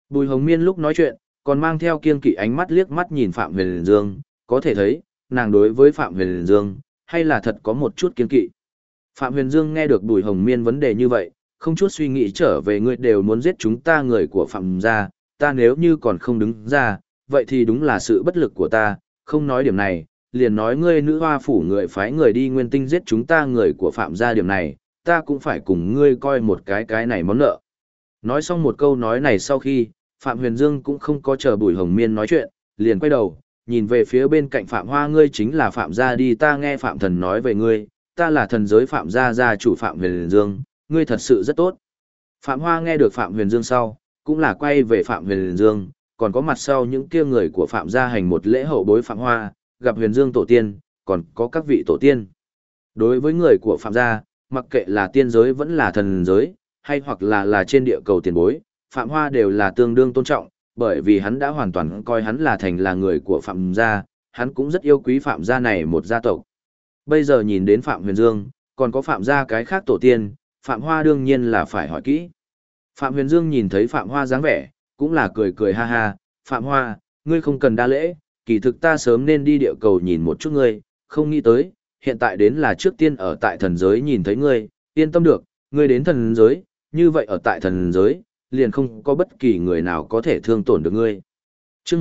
Bùi Hồng Miên lúc nói chuyện, còn mang theo kiên kỵ ánh mắt liếc mắt nhìn Phạm Huyền Dương, có thể thấy, nàng đối với Phạm Huyền Dương, hay là thật có một chút kiên kỵ. Phạm Huyền Dương nghe được Bùi Hồng Miên vấn đề như vậy, không chút suy nghĩ trở về ngươi đều muốn giết chúng ta người của Phạm gia, ta nếu như còn không đứng ra, vậy thì đúng là sự bất lực của ta, không nói điểm này, liền nói ngươi nữ hoa phủ người phái người đi Nguyên Tinh giết chúng ta người của Phạm gia điểm này, ta cũng phải cùng ngươi coi một cái này món nợ. Nói xong một câu nói này sau khi, Phạm Huyền Dương cũng không có chờ Bùi Hồng Miên nói chuyện, liền quay đầu, nhìn về phía bên cạnh Phạm Hoa, ngươi chính là Phạm gia đi, ta nghe Phạm Thần nói về ngươi, ta là thần giới Phạm gia gia chủ Phạm Huyền Dương, ngươi thật sự rất tốt. Phạm Hoa nghe được Phạm Huyền Dương sau, cũng là quay về Phạm Huyền Dương, còn có mặt sau những kia người của Phạm gia hành một lễ hậu bối Phạm Hoa, gặp Huyền Dương tổ tiên, còn có các vị tổ tiên. Đối với người của Phạm gia, mặc kệ là tiên giới vẫn là thần giới, hay hoặc là trên địa cầu tiền bối, Phạm Hoa đều là tương đương tôn trọng, bởi vì hắn đã hoàn toàn coi hắn là thành là người của Phạm gia, hắn cũng rất yêu quý Phạm gia này một gia tộc. Bây giờ nhìn đến Phạm Huyền Dương, còn có Phạm gia cái khác tổ tiên, Phạm Hoa đương nhiên là phải hỏi kỹ. Phạm Huyền Dương nhìn thấy Phạm Hoa dáng vẻ, cũng là cười cười ha ha, Phạm Hoa, ngươi không cần đa lễ, kỳ thực ta sớm nên đi địa cầu nhìn một chút ngươi, không nghĩ tới, hiện tại đến là trước tiên ở tại thần giới nhìn thấy ngươi, yên tâm được, ngươi đến thần giới, như vậy ở tại thần giới, liền không có bất kỳ người nào có thể thương tổn được ngươi. Chương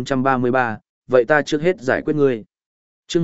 1433, vậy ta trước hết giải quyết ngươi. Chương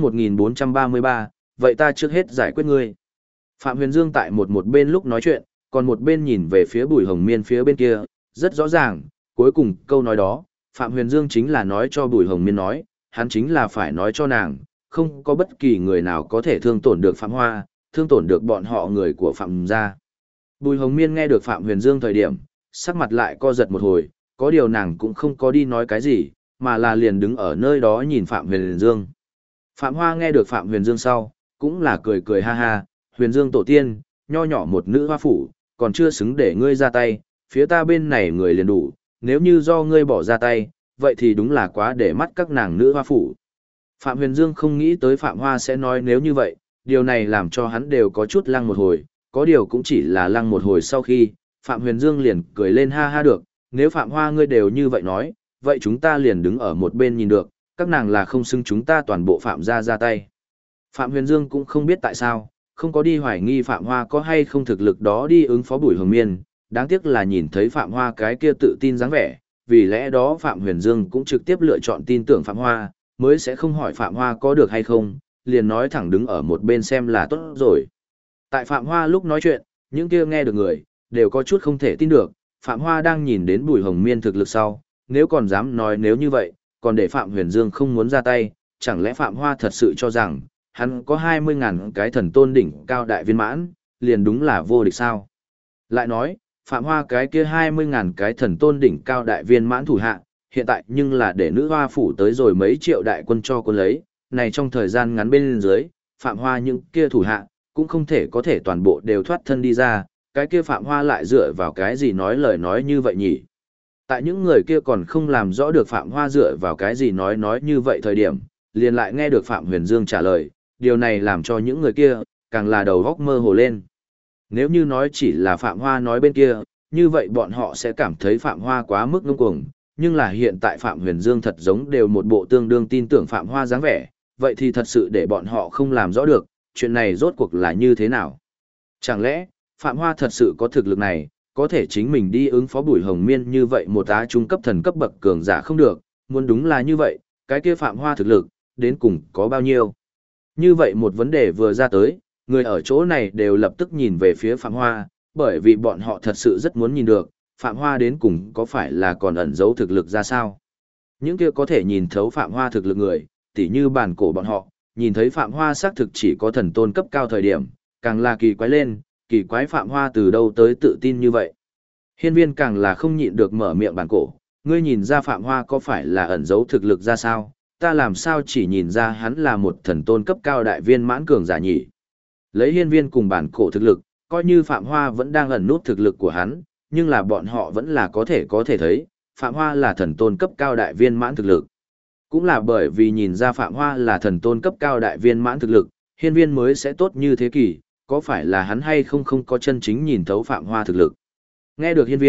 1433, vậy ta trước hết giải quyết ngươi. Phạm Huyền Dương tại một bên lúc nói chuyện, còn một bên nhìn về phía Bùi Hồng Miên phía bên kia, rất rõ ràng, cuối cùng câu nói đó, Phạm Huyền Dương chính là nói cho Bùi Hồng Miên nói, hắn chính là phải nói cho nàng, không có bất kỳ người nào có thể thương tổn được Phạm Hoa, thương tổn được bọn họ người của Phạm gia. Bùi Hồng Miên nghe được Phạm Huyền Dương thời điểm, sắc mặt lại co giật một hồi, có điều nàng cũng không có đi nói cái gì, mà là liền đứng ở nơi đó nhìn Phạm Huyền Dương. Phạm Hoa nghe được Phạm Huyền Dương sau, cũng là cười cười ha ha, Huyền Dương tổ tiên, nho nhỏ một nữ hoa phủ, còn chưa xứng để ngươi ra tay, phía ta bên này người liền đủ, nếu như do ngươi bỏ ra tay, vậy thì đúng là quá để mắt các nàng nữ hoa phủ. Phạm Huyền Dương không nghĩ tới Phạm Hoa sẽ nói nếu như vậy, điều này làm cho hắn đều có chút lăng một hồi, có điều cũng chỉ là lăng một hồi sau khi, Phạm Huyền Dương liền cười lên ha ha được, nếu Phạm Hoa ngươi đều như vậy nói, vậy chúng ta liền đứng ở một bên nhìn được, các nàng là không xứng chúng ta toàn bộ Phạm gia ra tay. Phạm Huyền Dương cũng không biết tại sao, không có đi hoài nghi Phạm Hoa có hay không thực lực đó đi ứng phó Bùi Hồng Miên, đáng tiếc là nhìn thấy Phạm Hoa cái kia tự tin dáng vẻ, vì lẽ đó Phạm Huyền Dương cũng trực tiếp lựa chọn tin tưởng Phạm Hoa, mới sẽ không hỏi Phạm Hoa có được hay không, liền nói thẳng đứng ở một bên xem là tốt rồi. Tại Phạm Hoa lúc nói chuyện, những kia nghe được người, đều có chút không thể tin được, Phạm Hoa đang nhìn đến Bùi Hồng Miên thực lực sau, nếu còn dám nói nếu như vậy, còn để Phạm Huyền Dương không muốn ra tay, chẳng lẽ Phạm Hoa thật sự cho rằng, hắn có 20.000 cái thần tôn đỉnh cao đại viên mãn, liền đúng là vô địch sao? Lại nói, Phạm Hoa cái kia 20.000 cái thần tôn đỉnh cao đại viên mãn thủ hạ, hiện tại nhưng là để nữ hoa phủ tới rồi mấy triệu đại quân cho quân lấy, này trong thời gian ngắn bên dưới, Phạm Hoa những kia thủ hạ, cũng không thể có thể toàn bộ đều thoát thân đi ra, cái kia Phạm Hoa lại dựa vào cái gì nói lời nói như vậy nhỉ? Tại những người kia còn không làm rõ được Phạm Hoa dựa vào cái gì nói như vậy thời điểm, liền lại nghe được Phạm Huyền Dương trả lời, điều này làm cho những người kia, càng là đầu góc mơ hồ lên. Nếu như nói chỉ là Phạm Hoa nói bên kia, như vậy bọn họ sẽ cảm thấy Phạm Hoa quá mức ngông cuồng, nhưng là hiện tại Phạm Huyền Dương thật giống đều một bộ tương đương tin tưởng Phạm Hoa dáng vẻ, vậy thì thật sự để bọn họ không làm rõ được, chuyện này rốt cuộc là như thế nào. Chẳng lẽ, Phạm Hoa thật sự có thực lực này, có thể chính mình đi ứng phó Bùi Hồng Miên như vậy một tá trung cấp thần cấp bậc cường giả không được, muốn đúng là như vậy, cái kia Phạm Hoa thực lực, đến cùng có bao nhiêu. Như vậy một vấn đề vừa ra tới, người ở chỗ này đều lập tức nhìn về phía Phạm Hoa, bởi vì bọn họ thật sự rất muốn nhìn được, Phạm Hoa đến cùng có phải là còn ẩn giấu thực lực ra sao. Những kia có thể nhìn thấu Phạm Hoa thực lực người, tỉ như bản cổ bọn họ, nhìn thấy Phạm Hoa xác thực chỉ có thần tôn cấp cao thời điểm, càng là kỳ quái lên, kỳ quái Phạm Hoa từ đâu tới tự tin như vậy. Hiên Viên càng là không nhịn được mở miệng bản cổ, ngươi nhìn ra Phạm Hoa có phải là ẩn giấu thực lực ra sao, ta làm sao chỉ nhìn ra hắn là một thần tôn cấp cao đại viên mãn cường giả nhỉ. Lấy Hiên Viên cùng bản cổ thực lực, coi như Phạm Hoa vẫn đang ẩn nút thực lực của hắn, nhưng là bọn họ vẫn là có thể thấy, Phạm Hoa là thần tôn cấp cao đại viên mãn thực lực. Cũng là bởi vì nhìn ra Phạm Hoa là thần tôn cấp cao đại viên mãn thực lực, Hiên Viên mới sẽ tốt như thế kỷ, có phải là hắn hay không có chân chính nhìn thấu Phạm Hoa thực lực. Nghe được Hiên Viên,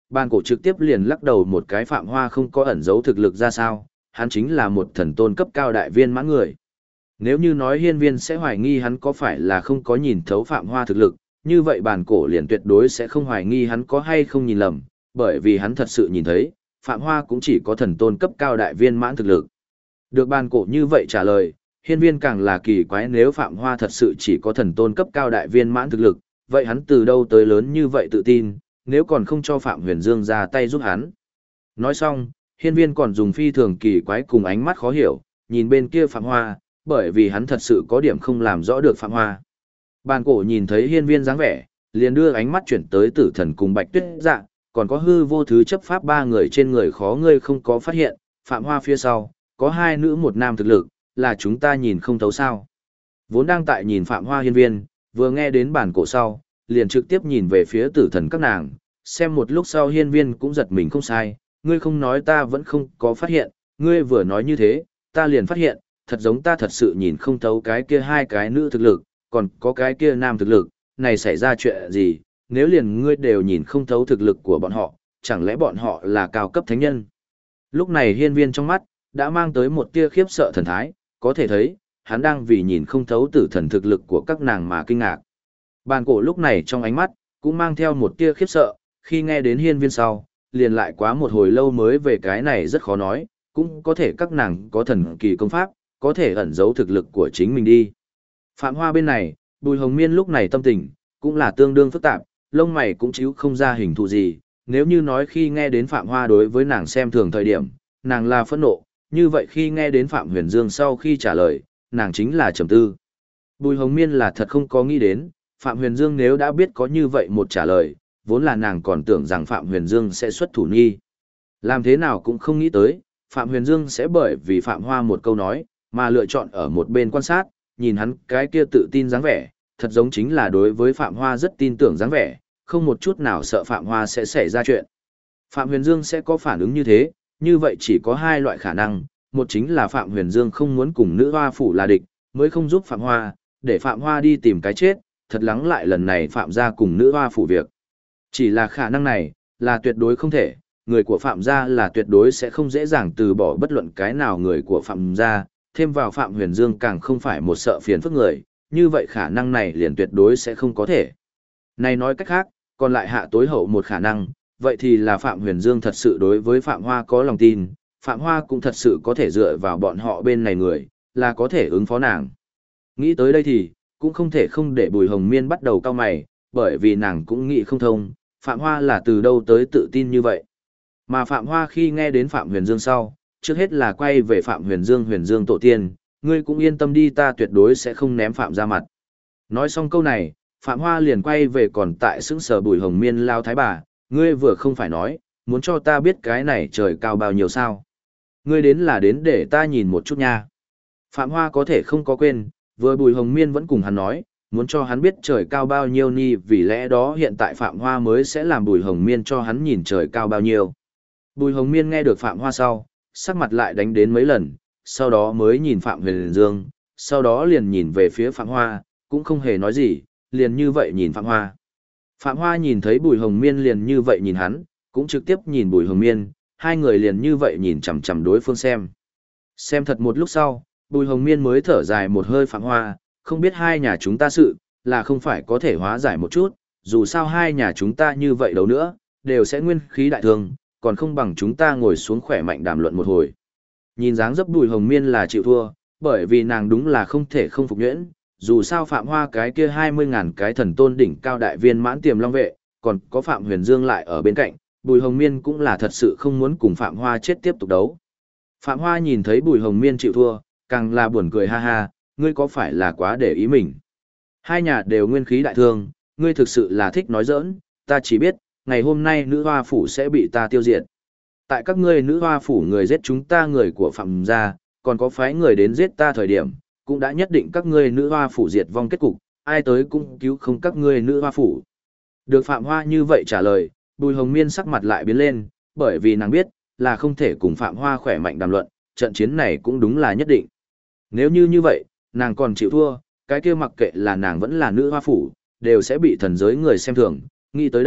Bàn cổ trực tiếp liền lắc đầu một cái, Phạm Hoa không có ẩn giấu thực lực ra sao, hắn chính là một thần tôn cấp cao đại viên mãn người. Nếu như nói hiên viên sẽ hoài nghi hắn có phải là không có nhìn thấu Phạm Hoa thực lực, như vậy bàn cổ liền tuyệt đối sẽ không hoài nghi hắn có hay không nhìn lầm, bởi vì hắn thật sự nhìn thấy, Phạm Hoa cũng chỉ có thần tôn cấp cao đại viên mãn thực lực. Được bàn cổ như vậy trả lời, hiên viên càng là kỳ quái, nếu Phạm Hoa thật sự chỉ có thần tôn cấp cao đại viên mãn thực lực, vậy hắn từ đâu tới lớn như vậy tự tin, nếu còn không cho Phạm Huyền Dương ra tay giúp hắn. Nói xong, hiên viên còn dùng phi thường kỳ quái cùng ánh mắt khó hiểu, nhìn bên kia Phạm Hoa, bởi vì hắn thật sự có điểm không làm rõ được Phạm Hoa. Bàn cổ nhìn thấy hiên viên dáng vẻ, liền đưa ánh mắt chuyển tới Tử Thần cùng Bạch Tuyết Dạ, còn có hư vô thứ chấp pháp ba người trên người khó ngươi không có phát hiện, Phạm Hoa phía sau, có hai nữ một nam thực lực, là chúng ta nhìn không thấu sao. Vốn đang tại nhìn Phạm Hoa hiên viên, vừa nghe đến bản cổ sau, liền trực tiếp nhìn về phía Tử Thần các nàng, xem một lúc sau hiên viên cũng giật mình không sai, ngươi không nói ta vẫn không có phát hiện, ngươi vừa nói như thế, ta liền phát hiện, thật giống ta thật sự nhìn không thấu cái kia hai cái nữ thực lực, còn có cái kia nam thực lực, này xảy ra chuyện gì, nếu liền ngươi đều nhìn không thấu thực lực của bọn họ, chẳng lẽ bọn họ là cao cấp thánh nhân. Lúc này hiên viên trong mắt, đã mang tới một tia khiếp sợ thần thái, có thể thấy, hắn đang vì nhìn không thấu Tử Thần thực lực của các nàng mà kinh ngạc. Bàn cổ lúc này trong ánh mắt, cũng mang theo một tia khiếp sợ, khi nghe đến hiên viên sau, liền lại quá một hồi lâu mới về cái này rất khó nói, cũng có thể các nàng có thần kỳ công pháp, có thể ẩn giấu thực lực của chính mình đi. Phạm Hoa bên này, Bùi Hồng Miên lúc này tâm tình, cũng là tương đương phức tạp, lông mày cũng chíu không ra hình thù gì, nếu như nói khi nghe đến Phạm Hoa đối với nàng xem thường thời điểm, nàng là phẫn nộ, như vậy khi nghe đến Phạm Huyền Dương sau khi trả lời, nàng chính là trầm tư. Bùi Hồng Miên là thật không có nghĩ đến, Phạm Huyền Dương nếu đã biết có như vậy một trả lời, vốn là nàng còn tưởng rằng Phạm Huyền Dương sẽ xuất thủ nghi. Làm thế nào cũng không nghĩ tới, Phạm Huyền Dương sẽ bởi vì Phạm Hoa một câu nói, mà lựa chọn ở một bên quan sát, nhìn hắn cái kia tự tin dáng vẻ, thật giống chính là đối với Phạm Hoa rất tin tưởng dáng vẻ, không một chút nào sợ Phạm Hoa sẽ xảy ra chuyện. Phạm Huyền Dương sẽ có phản ứng như thế, như vậy chỉ có hai loại khả năng, một chính là Phạm Huyền Dương không muốn cùng nữ hoa phủ là địch, mới không giúp Phạm Hoa, để Phạm Hoa đi tìm cái chết, thật lắng lại lần này Phạm gia cùng nữ hoa phủ việc. Chỉ là khả năng này, là tuyệt đối không thể, người của Phạm gia là tuyệt đối sẽ không dễ dàng từ bỏ bất luận cái nào người của Phạm gia, thêm vào Phạm Huyền Dương càng không phải một sợ phiền phức người, như vậy khả năng này liền tuyệt đối sẽ không có thể. Này nói cách khác, còn lại hạ tối hậu một khả năng, vậy thì là Phạm Huyền Dương thật sự đối với Phạm Hoa có lòng tin, Phạm Hoa cũng thật sự có thể dựa vào bọn họ bên này người, là có thể ứng phó nàng. Nghĩ tới đây thì, cũng không thể không để Bùi Hồng Miên bắt đầu cau mày, bởi vì nàng cũng nghĩ không thông, Phạm Hoa là từ đâu tới tự tin như vậy. Mà Phạm Hoa khi nghe đến Phạm Huyền Dương sau, trước hết là quay về Phạm Huyền Dương tổ tiên, ngươi cũng yên tâm đi, ta tuyệt đối sẽ không ném Phạm ra mặt. Nói xong câu này, Phạm Hoa liền quay về còn tại sững sờ Bùi Hồng Miên lao thái bà, ngươi vừa không phải nói, muốn cho ta biết cái này trời cao bao nhiêu sao. Ngươi đến là đến để ta nhìn một chút nha. Phạm Hoa có thể không có quên, vừa Bùi Hồng Miên vẫn cùng hắn nói, muốn cho hắn biết trời cao bao nhiêu ni, vì lẽ đó hiện tại Phạm Hoa mới sẽ làm Bùi Hồng Miên cho hắn nhìn trời cao bao nhiêu. Bùi Hồng Miên nghe được Phạm Hoa sau, sắc mặt lại đánh đến mấy lần, sau đó mới nhìn Phạm Huyền Dương, sau đó liền nhìn về phía Phạm Hoa, cũng không hề nói gì, liền như vậy nhìn Phạm Hoa. Phạm Hoa nhìn thấy Bùi Hồng Miên liền như vậy nhìn hắn, cũng trực tiếp nhìn Bùi Hồng Miên, hai người liền như vậy nhìn chằm chằm đối phương xem. Xem thật một lúc sau, Bùi Hồng Miên mới thở dài một hơi. Phạm Hoa, không biết hai nhà chúng ta sự, là không phải có thể hóa giải một chút, dù sao hai nhà chúng ta như vậy đâu nữa, đều sẽ nguyên khí đại thương, còn không bằng chúng ta ngồi xuống khỏe mạnh đàm luận một hồi. Nhìn dáng dấp Bùi Hồng Miên là chịu thua, bởi vì nàng đúng là không thể không phục nhuyễn, dù sao Phạm Hoa cái kia 20.000 cái thần tôn đỉnh cao đại viên mãn tiềm long vệ, còn có Phạm Huyền Dương lại ở bên cạnh, Bùi Hồng Miên cũng là thật sự không muốn cùng Phạm Hoa chết tiếp tục đấu. Phạm Hoa nhìn thấy Bùi Hồng Miên chịu thua, càng là buồn cười ha ha, ngươi có phải là quá để ý mình. Hai nhà đều nguyên khí đại thương, ngươi thực sự là thích nói giỡn, ta chỉ biết, ngày hôm nay nữ hoa phủ sẽ bị ta tiêu diệt. Tại các ngươi nữ hoa phủ người giết chúng ta người của Phạm gia, còn có phái người đến giết ta thời điểm, cũng đã nhất định các ngươi nữ hoa phủ diệt vong kết cục, ai tới cũng cứu không các ngươi nữ hoa phủ. Được Phạm Hoa như vậy trả lời, Bùi Hồng Miên sắc mặt lại biến lên, bởi vì nàng biết, là không thể cùng Phạm Hoa khỏe mạnh đàm luận, trận chiến này cũng đúng là nhất định. Nếu như vậy, nàng còn chịu thua, cái kia mặc kệ là nàng vẫn là nữ hoa phủ, đều sẽ bị thần giới người xem thường. Nghĩ tới đây,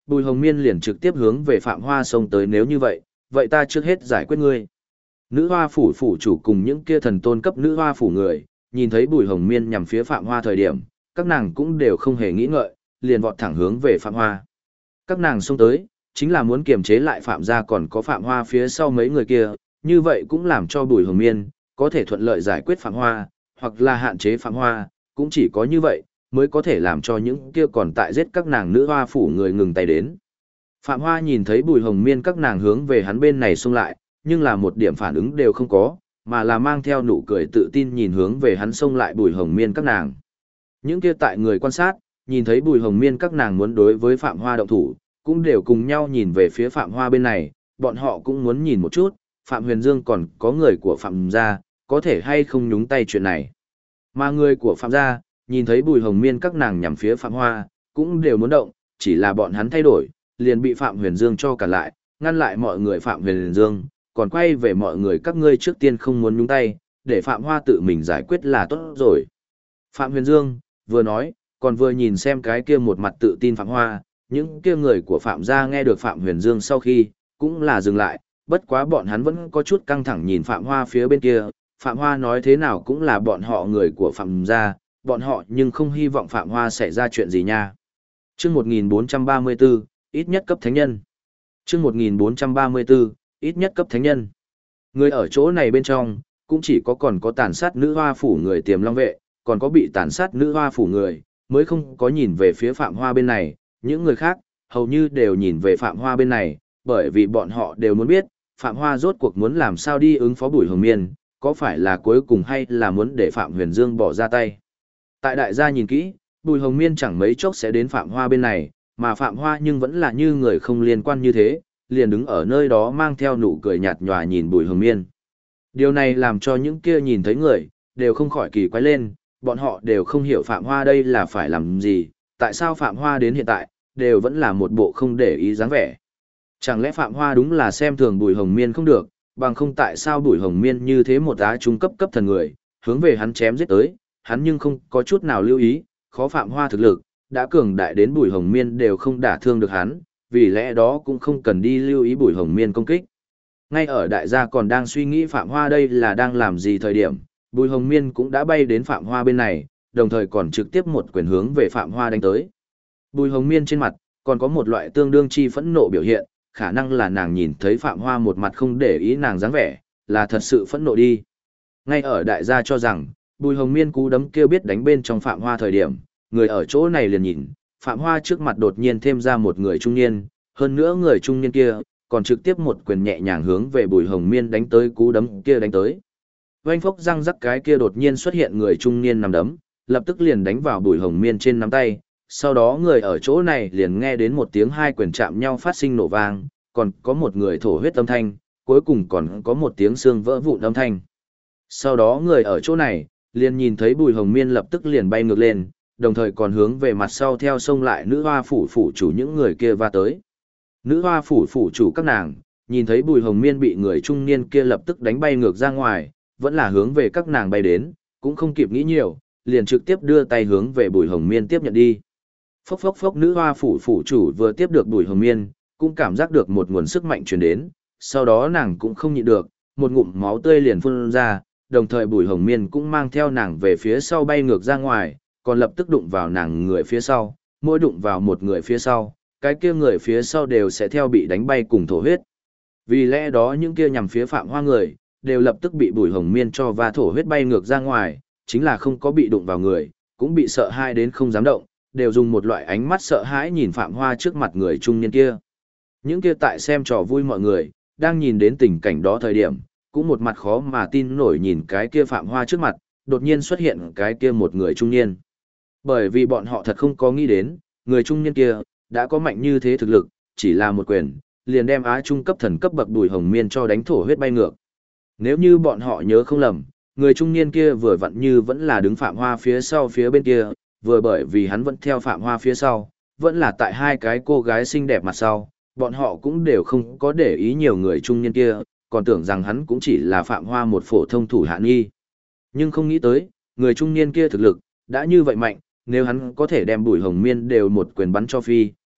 Bùi Hồng Miên liền trực tiếp hướng về Phạm Hoa xông tới, nếu như vậy, vậy ta trước hết giải quyết ngươi. Nữ hoa phủ phủ chủ cùng những kia thần tôn cấp nữ hoa phủ người, nhìn thấy Bùi Hồng Miên nhằm phía Phạm Hoa thời điểm, các nàng cũng đều không hề nghĩ ngợi, liền vọt thẳng hướng về Phạm Hoa. Các nàng xông tới, chính là muốn kiềm chế lại Phạm gia còn có Phạm Hoa phía sau mấy người kia, như vậy cũng làm cho Bùi Hồng Miên có thể thuận lợi giải quyết Phạm Hoa, hoặc là hạn chế Phạm Hoa, cũng chỉ có như vậy mới có thể làm cho những kia còn tại giết các nàng nữ hoa phủ người ngừng tay đến. Phạm Hoa nhìn thấy Bùi Hồng Miên các nàng hướng về hắn bên này xông lại, nhưng là một điểm phản ứng đều không có, mà là mang theo nụ cười tự tin nhìn hướng về hắn xông lại Bùi Hồng Miên các nàng. Những kia tại người quan sát, nhìn thấy Bùi Hồng Miên các nàng muốn đối với Phạm Hoa động thủ, cũng đều cùng nhau nhìn về phía Phạm Hoa bên này, bọn họ cũng muốn nhìn một chút, Phạm Huyền Dương còn có người của Phạm gia, có thể hay không nhúng tay chuyện này. Mà người của Phạm gia, nhìn thấy Bùi Hồng Miên các nàng nhằm phía Phạm Hoa, cũng đều muốn động, chỉ là bọn hắn thay đổi, liền bị Phạm Huyền Dương cho cản lại, ngăn lại mọi người Phạm Huyền Dương, còn quay về mọi người các ngươi trước tiên không muốn nhúng tay, để Phạm Hoa tự mình giải quyết là tốt rồi. Phạm Huyền Dương vừa nói, còn vừa nhìn xem cái kia một mặt tự tin Phạm Hoa, những kia người của Phạm gia nghe được Phạm Huyền Dương sau khi, cũng là dừng lại, bất quá bọn hắn vẫn có chút căng thẳng nhìn Phạm Hoa phía bên kia, Phạm Hoa nói thế nào cũng là bọn họ người của Phạm gia, bọn họ nhưng không hy vọng Phạm Hoa xảy ra chuyện gì nha. Chương 1434, ít nhất cấp thánh nhân. Chương 1434, ít nhất cấp thánh nhân. Người ở chỗ này bên trong, cũng chỉ có còn có tàn sát nữ hoa phủ người Tiềm Long vệ, còn có bị tàn sát nữ hoa phủ người, mới không có nhìn về phía Phạm Hoa bên này, những người khác, hầu như đều nhìn về Phạm Hoa bên này, bởi vì bọn họ đều muốn biết, Phạm Hoa rốt cuộc muốn làm sao đi ứng phó Bùi Hồng Miên, có phải là cuối cùng hay là muốn để Phạm Huyền Dương bỏ ra tay. Tại đại gia nhìn kỹ, Bùi Hồng Miên chẳng mấy chốc sẽ đến Phạm Hoa bên này, mà Phạm Hoa nhưng vẫn là như người không liên quan như thế, liền đứng ở nơi đó mang theo nụ cười nhạt nhòa nhìn Bùi Hồng Miên. Điều này làm cho những kia nhìn thấy người, đều không khỏi kỳ quái lên, bọn họ đều không hiểu Phạm Hoa đây là phải làm gì, tại sao Phạm Hoa đến hiện tại, đều vẫn là một bộ không để ý dáng vẻ. Chẳng lẽ Phạm Hoa đúng là xem thường Bùi Hồng Miên không được, bằng không tại sao Bùi Hồng Miên như thế một á trung cấp cấp thần người, hướng về hắn chém giết tới, hắn nhưng không có chút nào lưu ý, khó Phạm Hoa thực lực, đã cường đại đến Bùi Hồng Miên đều không đả thương được hắn, vì lẽ đó cũng không cần đi lưu ý Bùi Hồng Miên công kích. Ngay ở đại gia còn đang suy nghĩ Phạm Hoa đây là đang làm gì thời điểm, Bùi Hồng Miên cũng đã bay đến Phạm Hoa bên này, đồng thời còn trực tiếp một quyền hướng về Phạm Hoa đánh tới. Bùi Hồng Miên trên mặt, còn có một loại tương đương chi phẫn nộ biểu hiện, khả năng là nàng nhìn thấy Phạm Hoa một mặt không để ý nàng dáng vẻ, là thật sự phẫn nộ đi. Ngay ở đại gia cho rằng, Bùi Hồng Miên cú đấm kêu biết đánh bên trong Phạm Hoa thời điểm, người ở chỗ này liền nhìn, Phạm Hoa trước mặt đột nhiên thêm ra một người trung niên, hơn nữa người trung niên kia, còn trực tiếp một quyền nhẹ nhàng hướng về Bùi Hồng Miên đánh tới cú đấm kia đánh tới. Oanh phốc răng rắc cái kia đột nhiên xuất hiện người trung niên nằm đấm, lập tức liền đánh vào Bùi Hồng Miên trên nắm tay, sau đó người ở chỗ này liền nghe đến một tiếng hai quyền chạm nhau phát sinh nổ vang, còn có một người thổ huyết âm thanh, cuối cùng còn có một tiếng xương vỡ vụn âm thanh. Sau đó người ở chỗ này, liền nhìn thấy Bùi Hồng Miên lập tức liền bay ngược lên, đồng thời còn hướng về mặt sau theo sông lại nữ hoa phủ phủ chủ những người kia va tới. Nữ hoa phủ phủ chủ các nàng, nhìn thấy Bùi Hồng Miên bị người trung niên kia lập tức đánh bay ngược ra ngoài, vẫn là hướng về các nàng bay đến, cũng không kịp nghĩ nhiều, liền trực tiếp đưa tay hướng về Bùi Hồng Miên tiếp nhận đi. Phốc phốc phốc nữ hoa phủ phủ chủ vừa tiếp được Bùi Hồng Miên, cũng cảm giác được một nguồn sức mạnh truyền đến, sau đó nàng cũng không nhịn được, một ngụm máu tươi liền phun ra, đồng thời Bùi Hồng Miên cũng mang theo nàng về phía sau bay ngược ra ngoài, còn lập tức đụng vào nàng người phía sau, mỗi đụng vào một người phía sau, cái kia người phía sau đều sẽ theo bị đánh bay cùng thổ huyết. Vì lẽ đó những kia nhằm phía Phạm Hoa người, đều lập tức bị Bùi Hồng Miên cho va thổ huyết bay ngược ra ngoài, chính là không có bị đụng vào người, cũng bị sợ hãi đến không dám động, đều dùng một loại ánh mắt sợ hãi nhìn Phạm Hoa trước mặt người trung niên kia. Những kia tại xem trò vui mọi người, đang nhìn đến tình cảnh đó thời điểm, cũng một mặt khó mà tin nổi nhìn cái kia Phạm Hoa trước mặt, đột nhiên xuất hiện cái kia một người trung niên. Bởi vì bọn họ thật không có nghĩ đến, người trung niên kia, đã có mạnh như thế thực lực, chỉ là một quyền, liền đem Á Trung cấp thần cấp bậc Bùi Hồng Miên cho đánh thổ huyết bay ngược. Nếu như bọn họ nhớ không lầm, người trung niên kia vừa vặn như vẫn là đứng Phạm Hoa phía sau phía bên kia, vừa bởi vì hắn vẫn theo Phạm Hoa phía sau, vẫn là tại hai cái cô gái xinh đẹp mặt sau, bọn họ cũng đều không có để ý nhiều người trung niên kia, còn tưởng rằng hắn cũng chỉ là Phạm Hoa một phổ thông thủ hạ nghi. Nhưng không nghĩ tới, người trung niên kia thực lực, đã như vậy mạnh, nếu hắn có thể đem Bùi Hồng Miên đều một quyền bắn cho phi,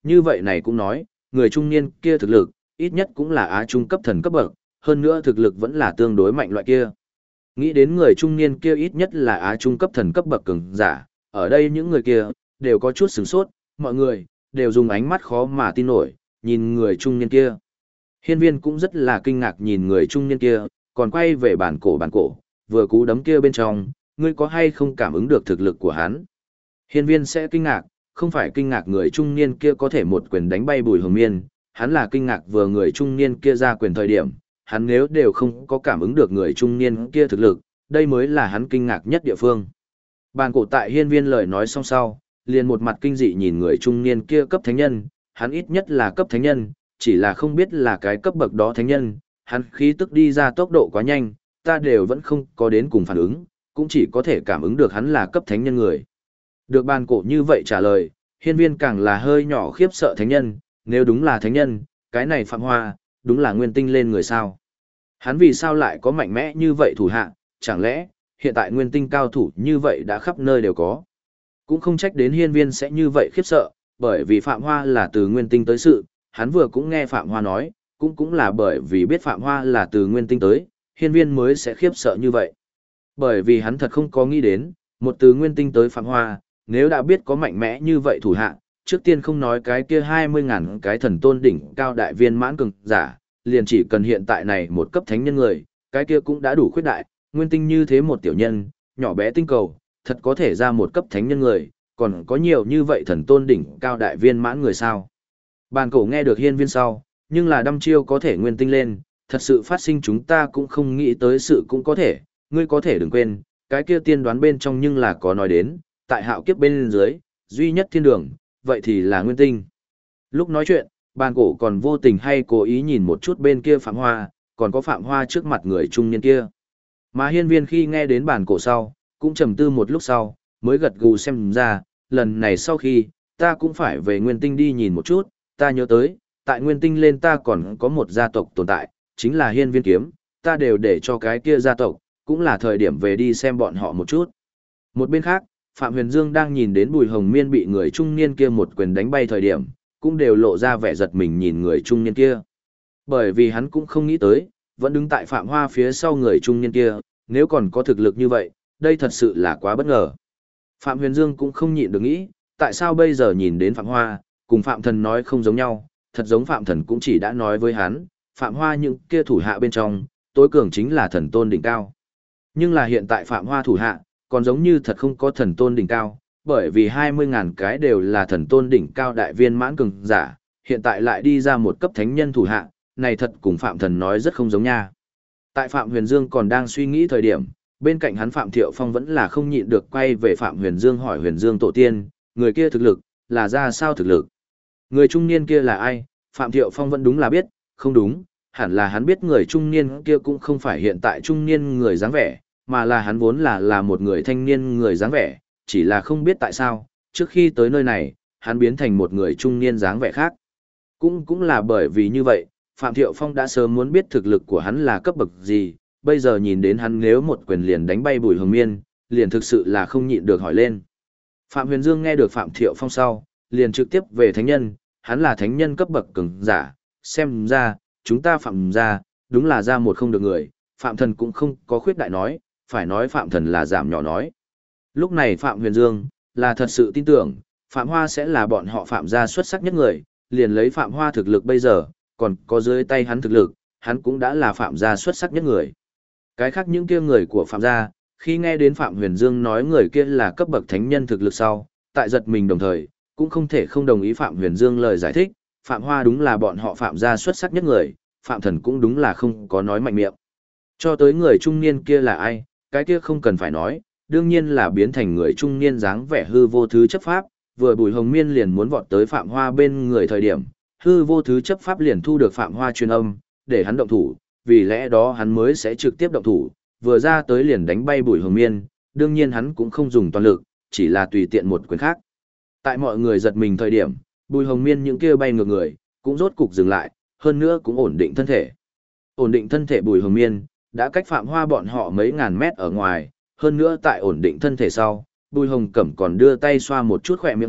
Như vậy này cũng nói, người trung niên kia thực lực, ít nhất cũng là Á Trung cấp thần cấp bậc, hơn nữa thực lực vẫn là tương đối mạnh loại kia. Nghĩ đến người trung niên kia ít nhất là Á Trung cấp thần cấp bậc cường giả, ở đây những người kia, đều có chút sửng sốt, mọi người, đều dùng ánh mắt khó mà tin nổi, nhìn người trung niên kia. Hiên viên cũng rất là kinh ngạc nhìn người trung niên kia, còn quay về bản cổ, vừa cú đấm kia bên trong, ngươi có hay không cảm ứng được thực lực của hắn? Hiên viên sẽ kinh ngạc, không phải kinh ngạc người trung niên kia có thể một quyền đánh bay Bùi Hồng Miên, hắn là kinh ngạc vừa người trung niên kia ra quyền thời điểm, hắn nếu đều không có cảm ứng được người trung niên kia thực lực, đây mới là hắn kinh ngạc nhất địa phương. Bàn cổ tại hiên viên lời nói xong sau, liền một mặt kinh dị nhìn người trung niên kia cấp thánh nhân, hắn ít nhất là cấp thánh nhân, chỉ là không biết là cái cấp bậc đó thánh nhân, hắn khí tức đi ra tốc độ quá nhanh, ta đều vẫn không có đến cùng phản ứng, cũng chỉ có thể cảm ứng được hắn là cấp thánh nhân người. Được bàn cổ như vậy trả lời, hiên viên càng là hơi nhỏ khiếp sợ thánh nhân, nếu đúng là thánh nhân, cái này Phạm Hoa, đúng là nguyên tinh lên người sao. Hắn vì sao lại có mạnh mẽ như vậy thủ hạ, chẳng lẽ, hiện tại nguyên tinh cao thủ như vậy đã khắp nơi đều có. Cũng không trách đến hiên viên sẽ như vậy khiếp sợ, bởi vì Phạm Hoa là từ nguyên tinh tới sự, hắn vừa cũng nghe Phạm Hoa nói, cũng là bởi vì biết Phạm Hoa là từ nguyên tinh tới, hiên viên mới sẽ khiếp sợ như vậy. Bởi vì hắn thật không có nghĩ đến, một từ nguyên tinh tới Phạm Hoa, nếu đã biết có mạnh mẽ như vậy thủ hạ, trước tiên không nói cái kia 20.000 cái thần tôn đỉnh cao đại viên mãn cường giả, liền chỉ cần hiện tại này một cấp thánh nhân người, cái kia cũng đã đủ khuyết đại, nguyên tinh như thế một tiểu nhân, nhỏ bé tinh cầu, thật có thể ra một cấp thánh nhân người, còn có nhiều như vậy thần tôn đỉnh cao đại viên mãn người sao. Bàn cổ nghe được hiên viên sau, nhưng là đăm chiêu có thể nguyên tinh lên, thật sự phát sinh chúng ta cũng không nghĩ tới sự cũng có thể, ngươi có thể đừng quên, cái kia tiên đoán bên trong nhưng là có nói đến, tại hạo kiếp bên dưới, duy nhất thiên đường, vậy thì là nguyên tinh. Lúc nói chuyện, bàn cổ còn vô tình hay cố ý nhìn một chút bên kia Phạm Hoa, còn có Phạm Hoa trước mặt người trung niên kia. Mà hiên viên khi nghe đến bàn cổ sau, cũng trầm tư một lúc sau, mới gật gù xem ra, lần này sau khi, ta cũng phải về nguyên tinh đi nhìn một chút, ta nhớ tới, tại nguyên tinh lên ta còn có một gia tộc tồn tại, chính là hiên viên kiếm, ta đều để cho cái kia gia tộc, cũng là thời điểm về đi xem bọn họ một chút. Một bên khác, Phạm Huyền Dương đang nhìn đến Bùi Hồng Miên bị người trung niên kia một quyền đánh bay thời điểm, cũng đều lộ ra vẻ giật mình nhìn người trung niên kia. Bởi vì hắn cũng không nghĩ tới, vẫn đứng tại Phạm Hoa phía sau người trung niên kia, nếu còn có thực lực như vậy, đây thật sự là quá bất ngờ. Phạm Huyền Dương cũng không nhịn được nghĩ, tại sao bây giờ nhìn đến Phạm Hoa, cùng Phạm Thần nói không giống nhau, thật giống Phạm Thần cũng chỉ đã nói với hắn, Phạm Hoa những kia thủ hạ bên trong, tối cường chính là thần tôn đỉnh cao. Nhưng là hiện tại Phạm Hoa thủ hạ, còn giống như thật không có thần tôn đỉnh cao, bởi vì 20.000 cái đều là thần tôn đỉnh cao đại viên mãn cường giả, hiện tại lại đi ra một cấp thánh nhân thủ hạ, này thật cùng Phạm Thần nói rất không giống nha. Tại Phạm Huyền Dương còn đang suy nghĩ thời điểm, bên cạnh hắn Phạm Thiệu Phong vẫn là không nhịn được quay về Phạm Huyền Dương hỏi Huyền Dương tổ tiên, người kia thực lực, là ra sao thực lực? Người trung niên kia là ai? Phạm Thiệu Phong vẫn đúng là biết, không đúng, hẳn là hắn biết người trung niên kia cũng không phải hiện tại trung niên người dáng vẻ, mà là hắn vốn là một người thanh niên người dáng vẻ, chỉ là không biết tại sao, trước khi tới nơi này, hắn biến thành một người trung niên dáng vẻ khác. Cũng là bởi vì như vậy, Phạm Thiệu Phong đã sớm muốn biết thực lực của hắn là cấp bậc gì, bây giờ nhìn đến hắn nếu một quyền liền đánh bay Bùi Hồng Miên, liền thực sự là không nhịn được hỏi lên. Phạm Huyền Dương nghe được Phạm Thiệu Phong sau, liền trực tiếp về thánh nhân, hắn là thánh nhân cấp bậc cường giả, xem ra, chúng ta Phạm ra, đúng là ra một không được người, Phạm Thần cũng không có khuyết đại nói, phải nói Phạm Thần là giảm nhỏ nói. Lúc này Phạm Huyền Dương, là thật sự tin tưởng, Phạm Hoa sẽ là bọn họ Phạm gia xuất sắc nhất người, liền lấy Phạm Hoa thực lực bây giờ, còn có dưới tay hắn thực lực, hắn cũng đã là Phạm gia xuất sắc nhất người. Cái khác những kia người của Phạm gia, khi nghe đến Phạm Huyền Dương nói người kia là cấp bậc thánh nhân thực lực sau, tại giật mình đồng thời, cũng không thể không đồng ý Phạm Huyền Dương lời giải thích, Phạm Hoa đúng là bọn họ Phạm gia xuất sắc nhất người, Phạm Thần cũng đúng là không có nói mạnh miệng. Cho tới người trung niên kia là ai, cái kia không cần phải nói, đương nhiên là biến thành người trung niên dáng vẻ hư vô thứ chấp pháp, vừa Bùi Hồng Miên liền muốn vọt tới Phạm Hoa bên người thời điểm, hư vô thứ chấp pháp liền thu được Phạm Hoa truyền âm, để hắn động thủ, vì lẽ đó hắn mới sẽ trực tiếp động thủ, vừa ra tới liền đánh bay Bùi Hồng Miên, đương nhiên hắn cũng không dùng toàn lực, chỉ là tùy tiện một quyền khác. Tại mọi người giật mình thời điểm, Bùi Hồng Miên những kia bay ngược người, cũng rốt cục dừng lại, hơn nữa cũng ổn định thân thể. Ổn định thân thể Bùi Hồng Miên, đã cách Phạm Hoa bọn họ mấy ngàn mét ở ngoài, hơn nữa tại ổn định thân thể sau, Bùi Hồng Cẩm còn đưa tay xoa một chút khỏe miệng huyết,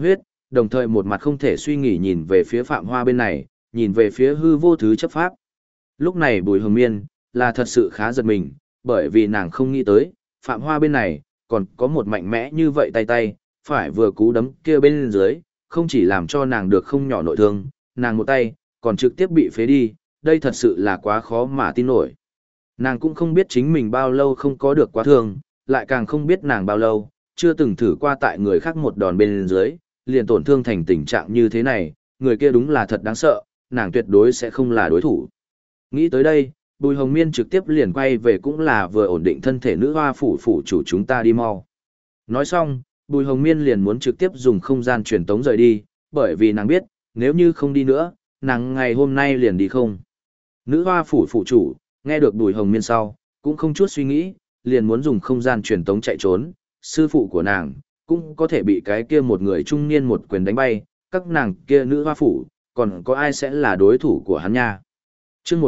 đồng thời một mặt không thể suy nghĩ nhìn về phía Phạm Hoa bên này, nhìn về phía hư vô thứ chấp pháp. Lúc này Bùi Hồng Miên là thật sự khá giật mình, bởi vì nàng không nghĩ tới, Phạm Hoa bên này còn có một mạnh mẽ như vậy tay, phải vừa cú đấm kia bên dưới, không chỉ làm cho nàng được không nhỏ nội thương, nàng một tay còn trực tiếp bị phế đi, đây thật sự là quá khó mà tin nổi. Nàng cũng không biết chính mình bao lâu không có được quá thương, lại càng không biết nàng bao lâu chưa từng thử qua tại người khác một đòn bên dưới, liền tổn thương thành tình trạng như thế này, người kia đúng là thật đáng sợ, nàng tuyệt đối sẽ không là đối thủ. Nghĩ tới đây, Bùi Hồng Miên trực tiếp liền quay về cũng là vừa ổn định thân thể nữ hoa phủ chủ chúng ta đi mau. Nói xong, Bùi Hồng Miên liền muốn trực tiếp dùng không gian truyền tống rời đi, bởi vì nàng biết, nếu như không đi nữa, nàng ngày hôm nay liền đi không. Nữ hoa phủ chủ, nghe được Bùi Hồng Miên sau, cũng không chút suy nghĩ, liền muốn dùng không gian truyền tống chạy trốn, sư phụ của nàng cũng có thể bị cái kia một người trung niên một quyền đánh bay, các nàng kia nữ hoa phủ, còn có ai sẽ là đối thủ của hắn nha. Chương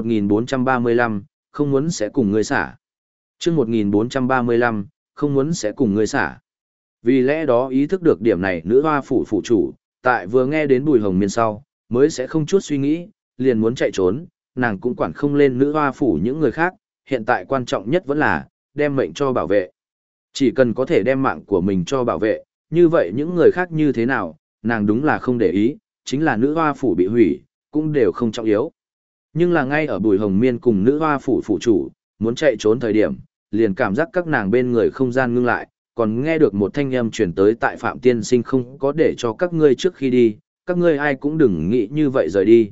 1435, không muốn sẽ cùng ngươi xả. Chương 1435, không muốn sẽ cùng ngươi xả. Vì lẽ đó ý thức được điểm này nữ hoa phủ chủ, tại vừa nghe đến Bùi Hồng Miên sau, mới sẽ không chút suy nghĩ, liền muốn chạy trốn, nàng cũng quản không lên nữ hoa phủ những người khác, hiện tại quan trọng nhất vẫn là, đem mệnh cho bảo vệ. Chỉ cần có thể đem mạng của mình cho bảo vệ, như vậy những người khác như thế nào, nàng đúng là không để ý, chính là nữ hoa phủ bị hủy, cũng đều không trọng yếu. Nhưng là ngay ở Bùi Hồng Miên cùng nữ hoa phủ chủ, muốn chạy trốn thời điểm, liền cảm giác các nàng bên người không gian ngưng lại, còn nghe được một thanh âm truyền tới tại Phạm Tiên Sinh không có để cho các ngươi trước khi đi, các ngươi ai cũng đừng nghĩ như vậy rời đi.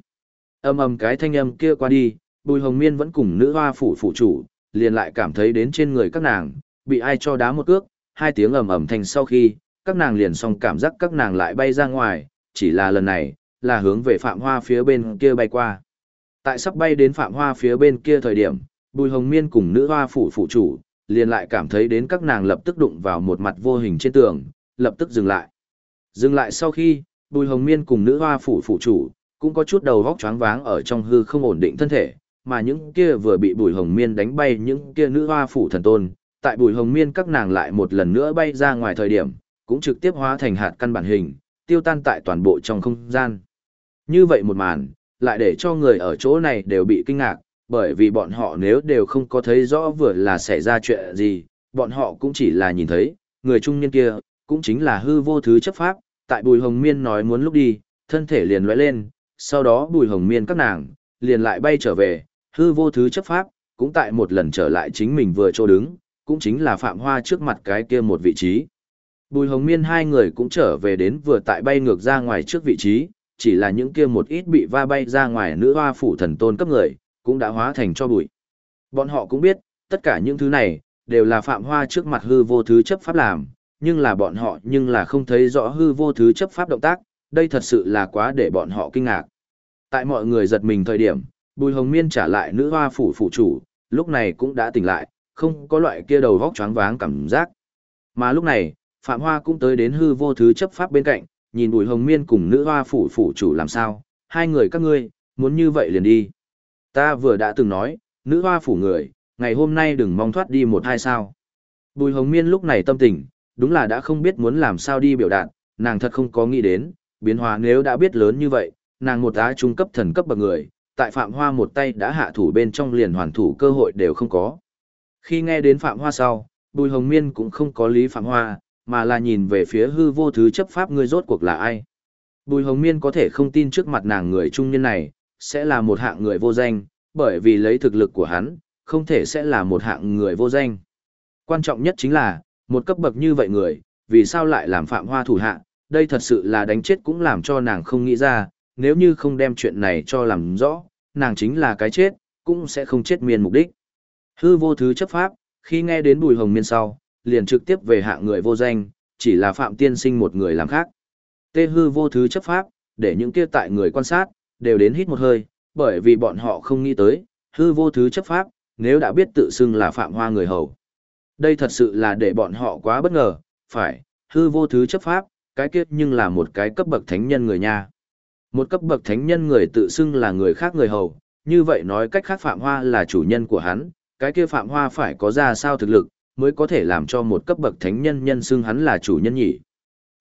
Cái thanh âm kia qua đi, Bùi Hồng Miên vẫn cùng nữ hoa phủ chủ, liền lại cảm thấy đến trên người các nàng, bị ai cho đá một cước, hai tiếng thanh sau khi, các nàng liền xong cảm giác các nàng lại bay ra ngoài, chỉ là lần này, là hướng về Phạm Hoa phía bên kia bay qua. Tại sắp bay đến Phạm Hoa phía bên kia thời điểm, Bùi Hồng Miên cùng nữ hoa phủ chủ, liền lại cảm thấy đến các nàng lập tức đụng vào một mặt vô hình trên tường, lập tức dừng lại. Dừng lại sau khi, Bùi Hồng Miên cùng nữ hoa phủ chủ, cũng có chút đầu vóc choáng váng ở trong hư không ổn định thân thể, mà những kia vừa bị Bùi Hồng Miên đánh bay những kia nữ hoa phủ thần tôn, tại Bùi Hồng Miên các nàng lại một lần nữa bay ra ngoài thời điểm, cũng trực tiếp hóa thành hạt căn bản hình, tiêu tan tại toàn bộ trong không gian. Như vậy một màn, lại để cho người ở chỗ này đều bị kinh ngạc, bởi vì bọn họ nếu đều không có thấy rõ vừa là xảy ra chuyện gì, bọn họ cũng chỉ là nhìn thấy, người trung niên kia, cũng chính là hư vô thứ chấp pháp, tại Bùi Hồng Miên nói muốn lúc đi, thân thể liền lóe lên, sau đó Bùi Hồng Miên các nàng, liền lại bay trở về, hư vô thứ chấp pháp, cũng tại một lần trở lại chính mình vừa chỗ đứng, cũng chính là Phạm Hoa trước mặt cái kia một vị trí. Bùi Hồng Miên hai người cũng trở về đến vừa tại bay ngược ra ngoài trước vị trí, chỉ là những kia một ít bị va bay ra ngoài nữ hoa phủ thần tôn cấp người, cũng đã hóa thành cho bụi. Bọn họ cũng biết, tất cả những thứ này, đều là Phạm Hoa trước mặt hư vô thứ chấp pháp làm, nhưng là bọn họ nhưng là không thấy rõ hư vô thứ chấp pháp động tác, đây thật sự là quá để bọn họ kinh ngạc. Tại mọi người giật mình thời điểm, Bùi Hồng Miên trả lại nữ hoa phủ chủ, lúc này cũng đã tỉnh lại, không có loại kia đầu vóc choáng váng cảm giác. Mà lúc này, Phạm Hoa cũng tới đến hư vô thứ chấp pháp bên cạnh, nhìn Bùi Hồng Miên cùng nữ hoa phủ chủ làm sao, hai người các ngươi, muốn như vậy liền đi. Ta vừa đã từng nói, nữ hoa phủ người, ngày hôm nay đừng mong thoát đi một hai sao. Bùi Hồng Miên lúc này tâm tình, đúng là đã không biết muốn làm sao đi biểu đạt, nàng thật không có nghĩ đến, biến hóa nếu đã biết lớn như vậy, nàng một á trung cấp thần cấp bậc người, tại Phạm Hoa một tay đã hạ thủ bên trong liền hoàn thủ cơ hội đều không có. Khi nghe đến Phạm Hoa sau, Bùi Hồng Miên cũng không có lý Phạm Hoa, mà là nhìn về phía hư vô thứ chấp pháp ngươi rốt cuộc là ai. Bùi Hồng Miên có thể không tin trước mặt nàng người trung niên này, sẽ là một hạng người vô danh, bởi vì lấy thực lực của hắn, không thể sẽ là một hạng người vô danh. Quan trọng nhất chính là, một cấp bậc như vậy người, vì sao lại làm Phạm Hoa thủ hạ, đây thật sự là đánh chết cũng làm cho nàng không nghĩ ra, nếu như không đem chuyện này cho làm rõ, nàng chính là cái chết, cũng sẽ không chết miên mục đích. Hư vô thứ chấp pháp, khi nghe đến Bùi Hồng Miên sau, liền trực tiếp về hạng người vô danh, chỉ là Phạm Tiên Sinh một người làm khác. Tê hư vô thứ chấp pháp, để những kia tại người quan sát, đều đến hít một hơi, bởi vì bọn họ không nghĩ tới, hư vô thứ chấp pháp, nếu đã biết tự xưng là Phạm Hoa người hầu. Đây thật sự là để bọn họ quá bất ngờ, phải, hư vô thứ chấp pháp, cái kết nhưng là một cái cấp bậc thánh nhân người nha. Một cấp bậc thánh nhân người tự xưng là người khác người hầu, như vậy nói cách khác Phạm Hoa là chủ nhân của hắn, cái kia Phạm Hoa phải có ra sao thực lực, mới có thể làm cho một cấp bậc thánh nhân nhân xưng hắn là chủ nhân nhỉ.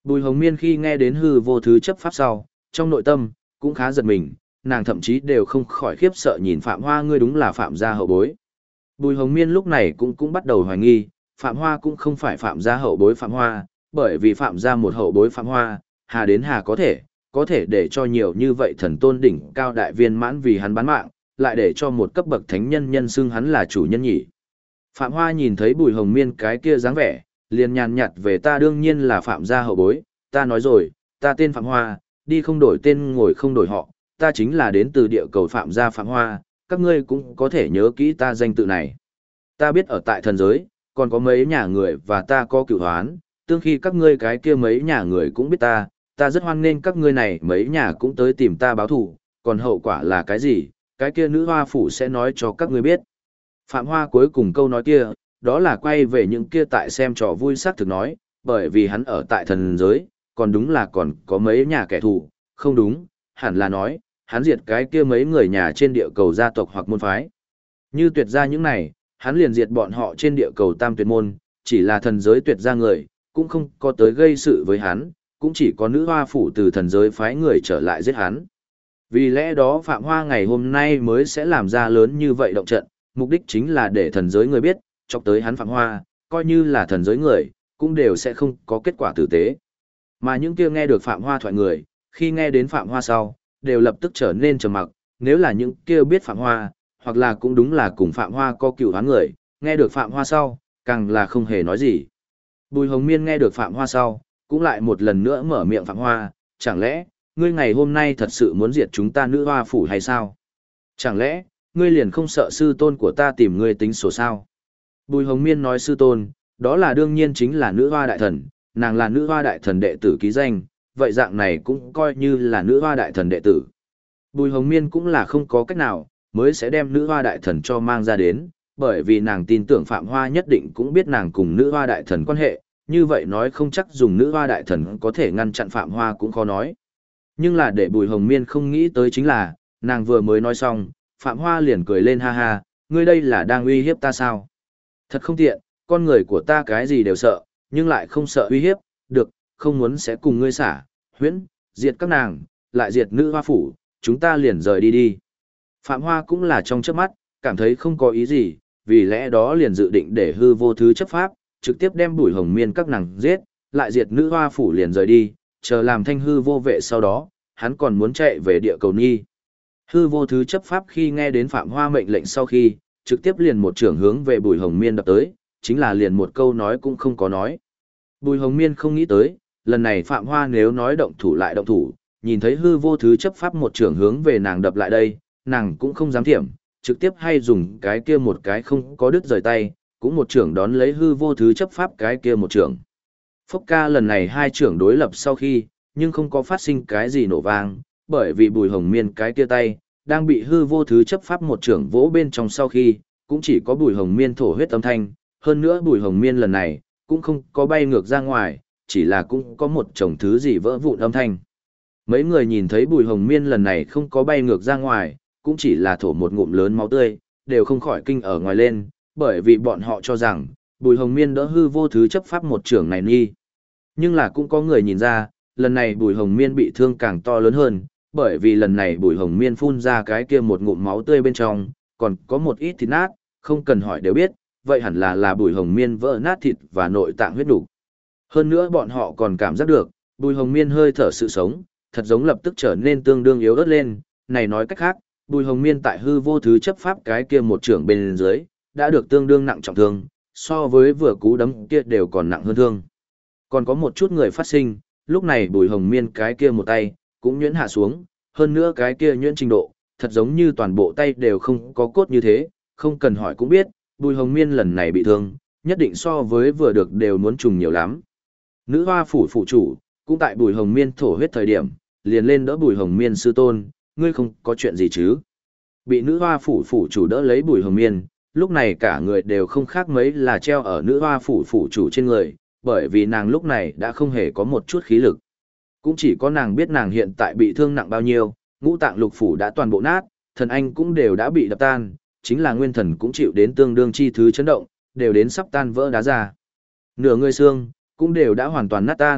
Bùi Hồng Miên khi nghe đến hư vô thứ chấp pháp sau, trong nội tâm, cũng khá giật mình, nàng thậm chí đều không khỏi khiếp sợ nhìn Phạm Hoa ngươi đúng là Phạm gia hậu bối. Bùi Hồng Miên lúc này cũng bắt đầu hoài nghi, Phạm Hoa cũng không phải Phạm gia hậu bối Phạm Hoa, bởi vì Phạm gia một hậu bối Phạm Hoa, hà đến hà có thể để cho nhiều như vậy thần tôn đỉnh cao đại viên mãn vì hắn bán mạng, lại để cho một cấp bậc thánh nhân nhân xưng hắn là chủ nhân nhỉ. Phạm Hoa nhìn thấy Bùi Hồng Miên cái kia dáng vẻ, liền nhàn nhạt về ta đương nhiên là Phạm gia hậu bối, ta nói rồi, ta tên Phạm Hoa, đi không đổi tên ngồi không đổi họ, ta chính là đến từ địa cầu Phạm gia Phạm Hoa, các ngươi cũng có thể nhớ kỹ ta danh tự này. Ta biết ở tại thần giới, còn có mấy nhà người và ta có cửu hoán, tương khi các ngươi cái kia mấy nhà người cũng biết ta rất hoan nghênh các ngươi này mấy nhà cũng tới tìm ta báo thù, còn hậu quả là cái gì, cái kia nữ hoa phủ sẽ nói cho các ngươi biết. Phạm Hoa cuối cùng câu nói kia, đó là quay về những kia tại xem trò vui xác thực nói, bởi vì hắn ở tại thần giới, còn đúng là còn có mấy nhà kẻ thù, không đúng, hẳn là nói, hắn diệt cái kia mấy người nhà trên địa cầu gia tộc hoặc môn phái. Như tuyệt gia những này, hắn liền diệt bọn họ trên địa cầu tam tuyệt môn, chỉ là thần giới tuyệt gia người, cũng không có tới gây sự với hắn, cũng chỉ có nữ hoa phủ từ thần giới phái người trở lại giết hắn. Vì lẽ đó Phạm Hoa ngày hôm nay mới sẽ làm ra lớn như vậy động trận, mục đích chính là để thần giới người biết, chọc tới hắn Phạm Hoa, coi như là thần giới người, cũng đều sẽ không có kết quả tử tế. Mà những kia nghe được Phạm Hoa thoại người, khi nghe đến Phạm Hoa sau, đều lập tức trở nên trầm mặc, nếu là những kia biết Phạm Hoa, hoặc là cũng đúng là cùng Phạm Hoa có cựu đoán người, nghe được Phạm Hoa sau, càng là không hề nói gì. Bùi Hồng Miên nghe được Phạm Hoa sau, cũng lại một lần nữa mở miệng Phạm Hoa, chẳng lẽ, ngươi ngày hôm nay thật sự muốn diệt chúng ta nữ hoa phủ hay sao? Chẳng lẽ, ngươi liền không sợ sư tôn của ta tìm ngươi tính sổ sao? Bùi Hồng Miên nói sư tôn, đó là đương nhiên chính là nữ hoa đại thần, nàng là nữ hoa đại thần đệ tử ký danh, vậy dạng này cũng coi như là nữ hoa đại thần đệ tử. Bùi Hồng Miên cũng là không có cách nào, mới sẽ đem nữ hoa đại thần cho mang ra đến, bởi vì nàng tin tưởng Phạm Hoa nhất định cũng biết nàng cùng nữ hoa đại thần quan hệ, như vậy nói không chắc dùng nữ hoa đại thần có thể ngăn chặn Phạm Hoa cũng khó nói. Nhưng là để Bùi Hồng Miên không nghĩ tới chính là, nàng vừa mới nói xong, Phạm Hoa liền cười lên ha ha, ngươi đây là đang uy hiếp ta sao? Thật không tiện, con người của ta cái gì đều sợ, nhưng lại không sợ uy hiếp, được, không muốn sẽ cùng ngươi xả, huyễn, diệt các nàng, lại diệt nữ hoa phủ, chúng ta liền rời đi đi. Phạm Hoa cũng là trong chớp mắt, cảm thấy không có ý gì, vì lẽ đó liền dự định để hư vô thứ chấp pháp, trực tiếp đem Bùi Hồng Miên các nàng giết, lại diệt nữ hoa phủ liền rời đi, chờ làm thanh hư vô vệ sau đó, hắn còn muốn chạy về địa cầu Nhi. Hư vô thứ chấp pháp khi nghe đến Phạm Hoa mệnh lệnh sau khi, trực tiếp liền một trưởng hướng về Bùi Hồng Miên đập tới, chính là liền một câu nói cũng không có nói. Bùi Hồng Miên không nghĩ tới, lần này Phạm Hoa nếu nói động thủ lại động thủ, nhìn thấy hư vô thứ chấp pháp một trưởng hướng về nàng đập lại đây, nàng cũng không dám thiểm, trực tiếp hay dùng cái kia một cái không có đứt rời tay, cũng một trưởng đón lấy hư vô thứ chấp pháp cái kia một trưởng. Phốc ca lần này hai trưởng đối lập sau khi, nhưng không có phát sinh cái gì nổ vang, bởi vì Bùi Hồng Miên cái kia tay, đang bị hư vô thứ chấp pháp một trưởng vỗ bên trong sau khi, cũng chỉ có Bùi Hồng Miên thổ huyết âm thanh, hơn nữa Bùi Hồng Miên lần này, cũng không có bay ngược ra ngoài, chỉ là cũng có một chồng thứ gì vỡ vụn âm thanh. Mấy người nhìn thấy Bùi Hồng Miên lần này không có bay ngược ra ngoài, cũng chỉ là thổ một ngụm lớn máu tươi, đều không khỏi kinh ở ngoài lên, bởi vì bọn họ cho rằng, Bùi Hồng Miên đỡ hư vô thứ chấp pháp một trưởng này nghi. Nhưng là cũng có người nhìn ra, lần này Bùi Hồng Miên bị thương càng to lớn hơn, bởi vì lần này Bùi Hồng Miên phun ra cái kia một ngụm máu tươi bên trong, còn có một ít thịt nát, không cần hỏi đều biết, vậy hẳn là Bùi Hồng Miên vỡ nát thịt và nội tạng huyết đủ. Hơn nữa bọn họ còn cảm giác được, Bùi Hồng Miên hơi thở sự sống, thật giống lập tức trở nên tương đương yếu ớt lên, này nói cách khác, Bùi Hồng Miên tại hư vô thứ chấp pháp cái kia một trưởng bên dưới, đã được tương đương nặng trọng thương, so với vừa cú đấm kia đều còn nặng hơn thương. Còn có một chút người phát sinh, lúc này Bùi Hồng Miên cái kia một tay, cũng nhuyễn hạ xuống, hơn nữa cái kia nhuyễn trình độ, thật giống như toàn bộ tay đều không có cốt như thế, không cần hỏi cũng biết, Bùi Hồng Miên lần này bị thương, nhất định so với vừa được đều muốn trùng nhiều lắm. Nữ hoa phủ phụ chủ, cũng tại Bùi Hồng Miên thổ huyết thời điểm, liền lên đỡ Bùi Hồng Miên sư tôn, ngươi không có chuyện gì chứ? Bị nữ hoa phủ phụ chủ đỡ lấy Bùi Hồng Miên, lúc này cả người đều không khác mấy là treo ở nữ hoa phủ phụ chủ trên người, bởi vì nàng lúc này đã không hề có một chút khí lực. Cũng chỉ có nàng biết nàng hiện tại bị thương nặng bao nhiêu, ngũ tạng lục phủ đã toàn bộ nát, thần anh cũng đều đã bị đập tan, chính là nguyên thần cũng chịu đến tương đương chi thứ chấn động, đều đến sắp tan vỡ đá ra. Nửa người xương, cũng đều đã hoàn toàn nát tan,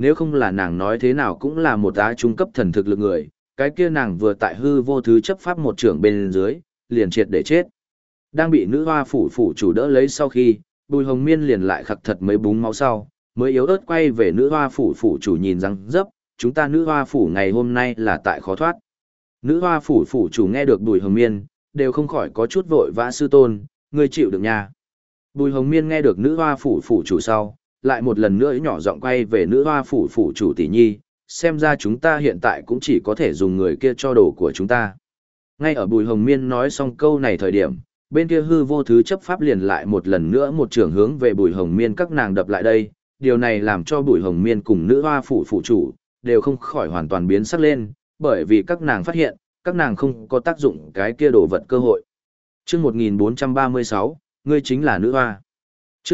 nếu không là nàng nói thế nào cũng là một á trung cấp thần thực lực người, cái kia nàng vừa tại hư vô thứ chấp pháp một trưởng bên dưới, liền triệt để chết. Đang bị nữ hoa phủ chủ đỡ lấy sau khi, Bùi Hồng Miên liền lại khặc thật mấy búng máu sau, mới yếu ớt quay về nữ hoa phủ chủ nhìn răng dấp, chúng ta nữ hoa phủ ngày hôm nay là tại khó thoát. Nữ hoa phủ chủ nghe được Bùi Hồng Miên, đều không khỏi có chút vội vã sư tôn, ngươi chịu được nha. Bùi Hồng Miên nghe được nữ hoa phủ chủ sau, lại một lần nữa nhỏ giọng quay về nữ hoa phủ chủ tỷ nhi, xem ra chúng ta hiện tại cũng chỉ có thể dùng người kia cho đồ của chúng ta. Ngay ở Bùi Hồng Miên nói xong câu này thời điểm, bên kia hư vô thứ chấp pháp liền lại một lần nữa một trường hướng về Bùi Hồng Miên các nàng đập lại đây, điều này làm cho Bùi Hồng Miên cùng nữ hoa phủ chủ, đều không khỏi hoàn toàn biến sắc lên, bởi vì các nàng phát hiện, các nàng không có tác dụng cái kia đồ vật cơ hội. Chương 1436, ngươi chính là nữ hoa. Chương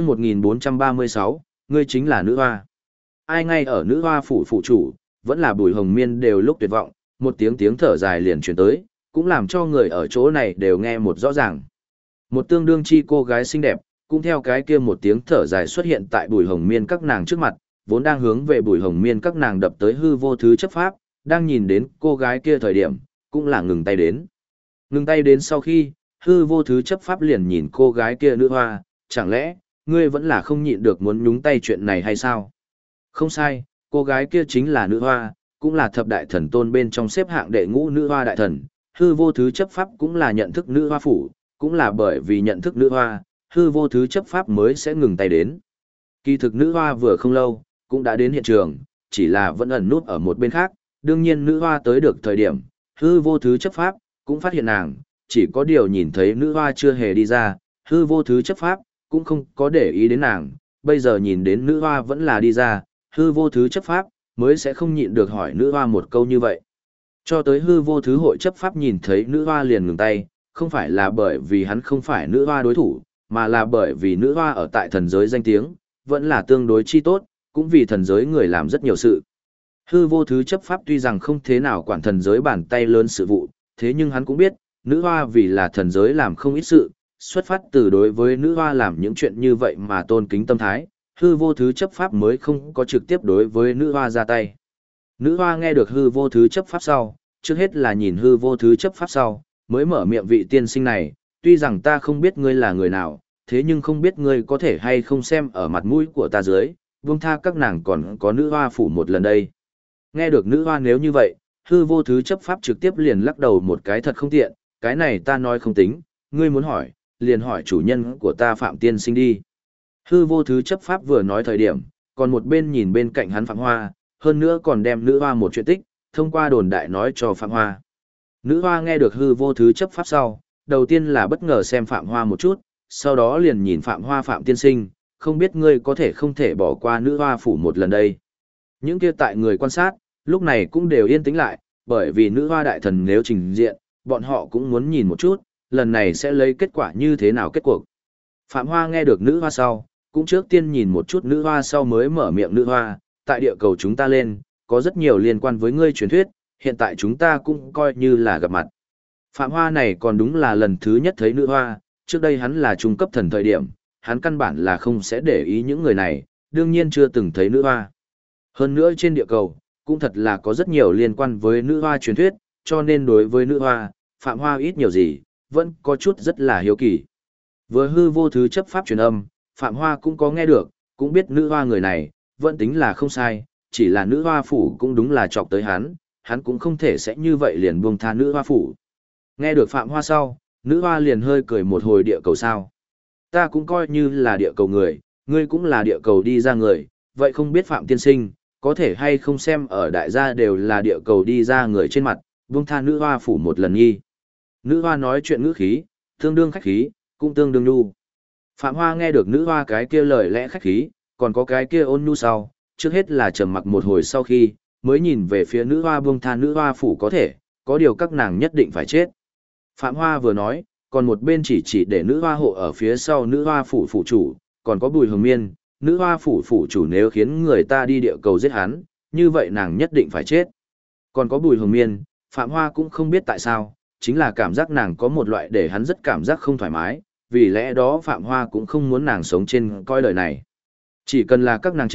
1436, ngươi chính là nữ hoa. Ai ngay ở nữ hoa phủ chủ, vẫn là Bùi Hồng Miên đều lúc tuyệt vọng, một tiếng thở dài liền truyền tới, cũng làm cho người ở chỗ này đều nghe một rõ ràng. Một tương đương chi cô gái xinh đẹp, cũng theo cái kia một tiếng thở dài xuất hiện tại Bùi Hồng Miên các nàng trước mặt, vốn đang hướng về Bùi Hồng Miên các nàng đập tới hư vô thứ chấp pháp, đang nhìn đến cô gái kia thời điểm, cũng là ngừng tay đến. Ngừng tay đến sau khi, hư vô thứ chấp pháp liền nhìn cô gái kia nữ hoa, chẳng lẽ, ngươi vẫn là không nhịn được muốn nhúng tay chuyện này hay sao? Không sai, cô gái kia chính là nữ hoa, cũng là thập đại thần tôn bên trong xếp hạng đệ ngũ nữ hoa đại thần, hư vô thứ chấp pháp cũng là nhận thức nữ hoa phủ, cũng là bởi vì nhận thức nữ hoa, hư vô thứ chấp pháp mới sẽ ngừng tay đến. Kỳ thực nữ hoa vừa không lâu, cũng đã đến hiện trường, chỉ là vẫn ẩn nút ở một bên khác, đương nhiên nữ hoa tới được thời điểm, hư vô thứ chấp pháp, cũng phát hiện nàng, chỉ có điều nhìn thấy nữ hoa chưa hề đi ra, hư vô thứ chấp pháp, cũng không có để ý đến nàng, bây giờ nhìn đến nữ hoa vẫn là đi ra, hư vô thứ chấp pháp, mới sẽ không nhịn được hỏi nữ hoa một câu như vậy. Cho tới hư vô thứ hội chấp pháp nhìn thấy nữ hoa liền ngừng tay, không phải là bởi vì hắn không phải nữ hoa đối thủ, mà là bởi vì nữ hoa ở tại thần giới danh tiếng, vẫn là tương đối chi tốt, cũng vì thần giới người làm rất nhiều sự. Hư vô thứ chấp pháp tuy rằng không thế nào quản thần giới bàn tay lớn sự vụ, thế nhưng hắn cũng biết, nữ hoa vì là thần giới làm không ít sự, xuất phát từ đối với nữ hoa làm những chuyện như vậy mà tôn kính tâm thái, hư vô thứ chấp pháp mới không có trực tiếp đối với nữ hoa ra tay. Nữ hoa nghe được hư vô thứ chấp pháp sau, trước hết là nhìn hư vô thứ chấp pháp sau, mới mở miệng vị tiên sinh này, tuy rằng ta không biết ngươi là người nào, thế nhưng không biết ngươi có thể hay không xem ở mặt mũi của ta dưới, buông tha các nàng còn có nữ hoa phủ một lần đây. Nghe được nữ hoa nếu như vậy, hư vô thứ chấp pháp trực tiếp liền lắc đầu một cái thật không tiện, cái này ta nói không tính, ngươi muốn hỏi, liền hỏi chủ nhân của ta Phạm tiên sinh đi. Hư vô thứ chấp pháp vừa nói thời điểm, còn một bên nhìn bên cạnh hắn Phạm Hoa, hơn nữa còn đem nữ hoa một chuyện tích, thông qua đồn đại nói cho Phạm Hoa. Nữ hoa nghe được hư vô thứ chấp pháp sau, đầu tiên là bất ngờ xem Phạm Hoa một chút, sau đó liền nhìn Phạm Hoa Phạm tiên sinh, không biết ngươi có thể không thể bỏ qua nữ hoa phủ một lần đây. Những kia tại người quan sát, lúc này cũng đều yên tĩnh lại, bởi vì nữ hoa đại thần nếu trình diện, bọn họ cũng muốn nhìn một chút, lần này sẽ lấy kết quả như thế nào kết cuộc. Phạm Hoa nghe được nữ hoa sau, cũng trước tiên nhìn một chút nữ hoa sau mới mở miệng nữ hoa, tại địa cầu chúng ta lên, có rất nhiều liên quan với ngươi truyền thuyết, hiện tại chúng ta cũng coi như là gặp mặt. Phạm Hoa này còn đúng là lần thứ nhất thấy nữ hoa, trước đây hắn là trung cấp thần thời điểm, hắn căn bản là không sẽ để ý những người này, đương nhiên chưa từng thấy nữ hoa. Hơn nữa trên địa cầu, cũng thật là có rất nhiều liên quan với nữ hoa truyền thuyết, cho nên đối với nữ hoa, Phạm Hoa ít nhiều gì, vẫn có chút rất là hiếu kỳ. Vừa hư vô thứ chấp pháp truyền âm, Phạm Hoa cũng có nghe được, cũng biết nữ hoa người này, vẫn tính là không sai, chỉ là nữ hoa phủ cũng đúng là chọc tới hắn cũng không thể sẽ như vậy liền buông tha nữ hoa phủ. Nghe được Phạm Hoa sau, nữ hoa liền hơi cười một hồi địa cầu sao. Ta cũng coi như là địa cầu người, ngươi cũng là địa cầu đi ra người, vậy không biết Phạm tiên sinh, có thể hay không xem ở đại gia đều là địa cầu đi ra người trên mặt, buông tha nữ hoa phủ một lần nghi. Nữ hoa nói chuyện ngữ khí, tương đương khách khí, cũng tương đương nhu. Phạm Hoa nghe được nữ hoa cái kia lời lẽ khách khí, còn có cái kia ôn nhu sau, trước hết là trầm mặc một hồi sau khi, mới nhìn về phía nữ hoa buông tha nữ hoa phủ có thể, có điều các nàng nhất định phải chết. Phạm Hoa vừa nói, còn một bên chỉ để nữ hoa hộ ở phía sau nữ hoa phủ phủ chủ, còn có Bùi Hồng Miên, nữ hoa phủ phủ chủ nếu khiến người ta đi địa cầu giết hắn, như vậy nàng nhất định phải chết. Còn có Bùi Hồng Miên, Phạm Hoa cũng không biết tại sao, chính là cảm giác nàng có một loại để hắn rất cảm giác không thoải mái, vì lẽ đó Phạm Hoa cũng không muốn nàng sống trên coi đời này. Chỉ cần là các nàng chết,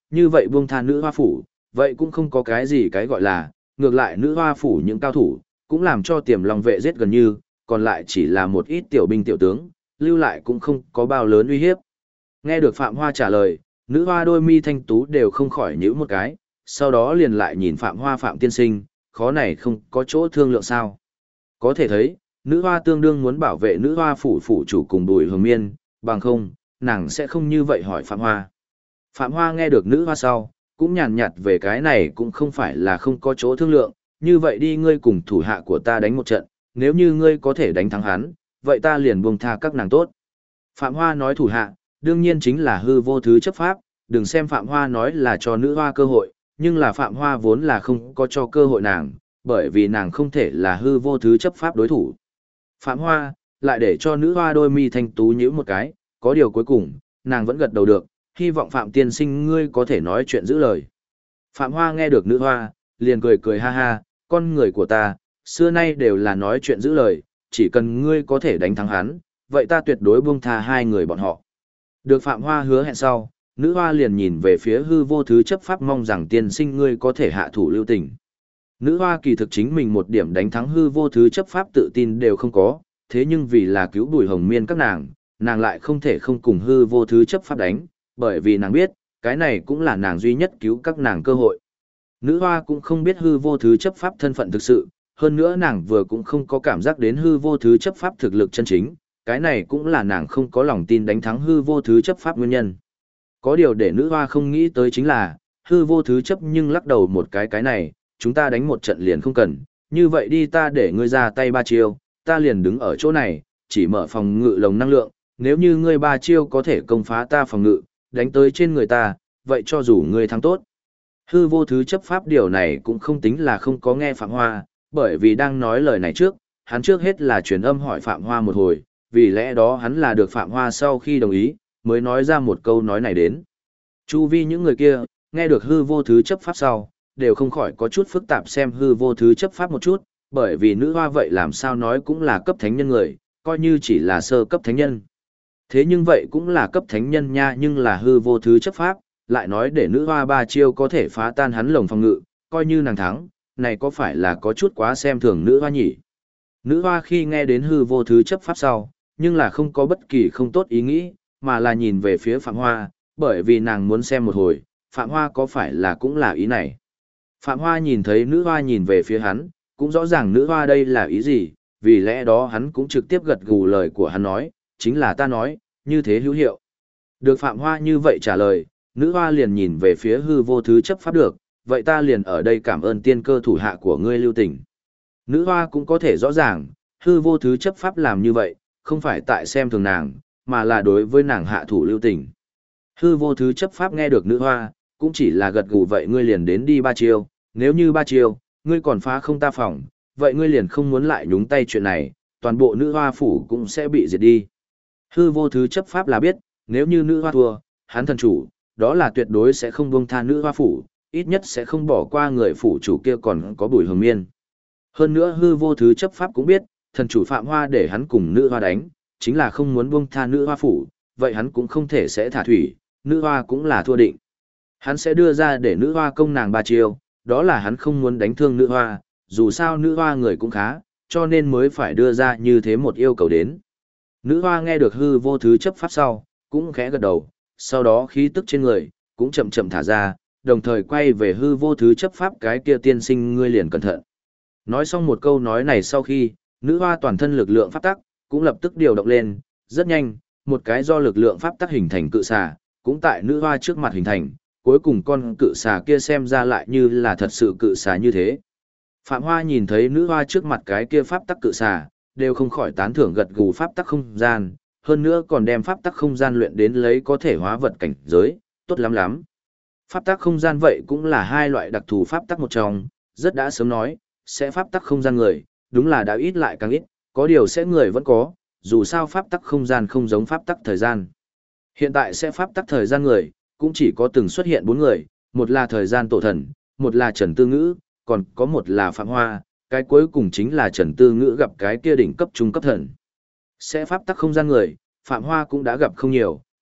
như vậy buông tha nữ hoa phủ, vậy cũng không có cái gì cái gọi là, ngược lại nữ hoa phủ những cao thủ, cũng làm cho Tiềm Long vệ giết gần như, còn lại chỉ là một ít tiểu binh tiểu tướng, lưu lại cũng không có bao lớn uy hiếp. Nghe được Phạm Hoa trả lời, nữ hoa đôi mi thanh tú đều không khỏi nhíu một cái, sau đó liền lại nhìn Phạm Hoa Phạm tiên sinh, khó này không có chỗ thương lượng sao. Có thể thấy, nữ hoa tương đương muốn bảo vệ nữ hoa phủ phủ chủ cùng Bùi Hồng Miên, bằng không, nàng sẽ không như vậy hỏi Phạm Hoa. Phạm Hoa nghe được nữ hoa sau, cũng nhàn nhạt về cái này cũng không phải là không có chỗ thương lượng, như vậy đi ngươi cùng thủ hạ của ta đánh một trận, nếu như ngươi có thể đánh thắng hắn, vậy ta liền buông tha các nàng tốt. Phạm Hoa nói thủ hạ, đương nhiên chính là Hư Vô Thứ chấp pháp, đừng xem Phạm Hoa nói là cho nữ hoa cơ hội, nhưng là Phạm Hoa vốn là không có cho cơ hội nàng, bởi vì nàng không thể là Hư Vô Thứ chấp pháp đối thủ. Phạm Hoa, lại để cho nữ hoa đôi mi thanh tú nhíu một cái, có điều cuối cùng, nàng vẫn gật đầu được, hy vọng Phạm tiên sinh ngươi có thể nói chuyện giữ lời. Phạm Hoa nghe được nữ hoa, liền cười cười ha ha, con người của ta, xưa nay đều là nói chuyện giữ lời, chỉ cần ngươi có thể đánh thắng hắn, vậy ta tuyệt đối buông tha hai người bọn họ. Được Phạm Hoa hứa hẹn sau, nữ hoa liền nhìn về phía Hư Vô Thứ chấp pháp mong rằng tiên sinh ngươi có thể hạ thủ lưu tình. Nữ hoa kỳ thực chính mình một điểm đánh thắng Hư Vô Thứ chấp pháp tự tin đều không có, thế nhưng vì là cứu Bùi Hồng Miên các nàng lại không thể không cùng Hư Vô Thứ chấp pháp đánh, bởi vì nàng biết, cái này cũng là nàng duy nhất cứu các nàng cơ hội. Nữ hoa cũng không biết Hư Vô Thứ chấp pháp thân phận thực sự, hơn nữa nàng vừa cũng không có cảm giác đến Hư Vô Thứ chấp pháp thực lực chân chính, cái này cũng là nàng không có lòng tin đánh thắng Hư Vô Thứ chấp pháp nguyên nhân. Có điều để nữ hoa không nghĩ tới chính là, Hư Vô Thứ chấp nhưng lắc đầu một cái này, chúng ta đánh một trận liền không cần, như vậy đi ta để ngươi ra tay ba chiêu, ta liền đứng ở chỗ này, chỉ mở phòng ngự lồng năng lượng, nếu như ngươi ba chiêu có thể công phá ta phòng ngự, đánh tới trên người ta, vậy cho dù ngươi thắng tốt. Hư Vô Thứ chấp pháp điều này cũng không tính là không có nghe Phạm Hoa, bởi vì đang nói lời này trước, hắn trước hết là truyền âm hỏi Phạm Hoa một hồi, vì lẽ đó hắn là được Phạm Hoa sau khi đồng ý, mới nói ra một câu nói này đến. Chu vi những người kia, nghe được Hư Vô Thứ chấp pháp sau, đều không khỏi có chút phức tạp xem Hư Vô Thứ chấp pháp một chút, bởi vì nữ hoa vậy làm sao nói cũng là cấp thánh nhân người, coi như chỉ là sơ cấp thánh nhân. Thế nhưng vậy cũng là cấp thánh nhân nha, nhưng là Hư Vô Thứ chấp pháp, lại nói để nữ hoa ba chiêu có thể phá tan hắn lồng phòng ngự, coi như nàng thắng, này có phải là có chút quá xem thường nữ hoa nhỉ? Nữ hoa khi nghe đến Hư Vô Thứ chấp pháp sau, nhưng là không có bất kỳ không tốt ý nghĩ, mà là nhìn về phía Phạm Hoa, bởi vì nàng muốn xem một hồi, Phạm Hoa có phải là cũng là ý này. Phạm Hoa nhìn thấy nữ hoa nhìn về phía hắn, cũng rõ ràng nữ hoa đây là ý gì, vì lẽ đó hắn cũng trực tiếp gật gù lời của hắn nói, chính là ta nói, như thế hữu hiệu. Được Phạm Hoa như vậy trả lời, nữ hoa liền nhìn về phía Hư Vô Thứ chấp pháp được, vậy ta liền ở đây cảm ơn tiên cơ thủ hạ của ngươi lưu tình. Nữ hoa cũng có thể rõ ràng, Hư Vô Thứ chấp pháp làm như vậy, không phải tại xem thường nàng, mà là đối với nàng hạ thủ lưu tình. Hư Vô Thứ chấp pháp nghe được nữ hoa, cũng chỉ là gật gù vậy ngươi liền đến đi ba chiêu, nếu như ba chiêu, ngươi còn phá không ta phòng, vậy ngươi liền không muốn lại nhúng tay chuyện này, toàn bộ nữ hoa phủ cũng sẽ bị diệt đi. Hư Vô Thứ chấp pháp là biết, nếu như nữ hoa thua, hắn thần chủ, đó là tuyệt đối sẽ không buông tha nữ hoa phủ, ít nhất sẽ không bỏ qua người phủ chủ kia còn có Bùi Hồng Miên. Hơn nữa Hư Vô Thứ chấp pháp cũng biết, thần chủ Phạm Hoa để hắn cùng nữ hoa đánh, chính là không muốn buông tha nữ hoa phủ, vậy hắn cũng không thể sẽ thả thủy, nữ hoa cũng là thua định. Hắn sẽ đưa ra để nữ hoa công nàng ba chiêu, đó là hắn không muốn đánh thương nữ hoa, dù sao nữ hoa người cũng khá, cho nên mới phải đưa ra như thế một yêu cầu đến. Nữ hoa nghe được Hư Vô Thứ chấp pháp sau, cũng khẽ gật đầu, sau đó khí tức trên người, cũng chậm chậm thả ra, đồng thời quay về Hư Vô Thứ chấp pháp cái kia tiên sinh ngươi liền cẩn thận. Nói xong một câu nói này sau khi, nữ hoa toàn thân lực lượng pháp tắc, cũng lập tức điều động lên, rất nhanh, một cái do lực lượng pháp tắc hình thành cự xà, cũng tại nữ hoa trước mặt hình thành, cuối cùng con cự xà kia xem ra lại như là thật sự cự xà như thế. Phạm Hoa nhìn thấy nữ hoa trước mặt cái kia pháp tắc cự xà, đều không khỏi tán thưởng gật gù pháp tắc không gian, hơn nữa còn đem pháp tắc không gian luyện đến lấy có thể hóa vật cảnh giới, tốt lắm lắm. Pháp tắc không gian vậy cũng là hai loại đặc thù pháp tắc một trong, rất đã sớm nói, sẽ pháp tắc không gian người, đúng là đã ít lại càng ít, có điều sẽ người vẫn có, dù sao pháp tắc không gian không giống pháp tắc thời gian. Hiện tại sẽ pháp tắc thời gian người, cũng chỉ có từng xuất hiện 4 người, một là thời gian tổ thần, một là Trần Tư Ngữ, còn có một là Phạm Hoa, cái cuối cùng chính là Trần Tư Ngữ gặp cái kia đỉnh cấp trung cấp thần. Sẽ pháp tắc không gian người, Phạm Hoa cũng đã gặp không nhiều,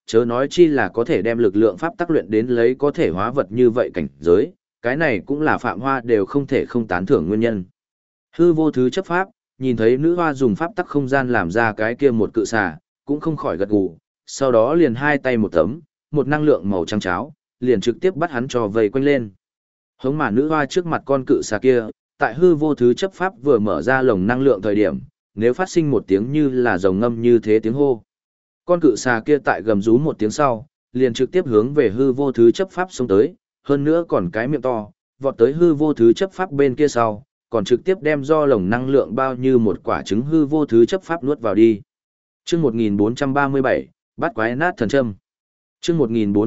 chớ nói chi là có thể đem lực lượng pháp tắc luyện đến lấy có thể hóa vật như vậy cảnh giới, cái này cũng là Phạm Hoa đều không thể không tán thưởng nguyên nhân. Hư vô thứ chấp pháp, nhìn thấy nữ hoa dùng pháp tắc không gian làm ra cái kia một cự xà, cũng không khỏi gật gù, sau đó liền hai tay một tấm, một năng lượng màu trắng cháo, liền trực tiếp bắt hắn cho vây quanh lên. Hống mà nữ hoa trước mặt con cự xà kia, tại hư vô thứ chấp pháp vừa mở ra lồng năng lượng thời điểm, nếu phát sinh một tiếng như là rồng ngâm như thế tiếng hô. Con cự xà kia tại gầm rú một tiếng sau, liền trực tiếp hướng về hư vô thứ chấp pháp xông tới, hơn nữa còn cái miệng to, vọt tới hư vô thứ chấp pháp bên kia sau, còn trực tiếp đem do lồng năng lượng bao như một quả trứng hư vô thứ chấp pháp nuốt vào đi. Chương 1437, bắt quái nát thần châm. Chương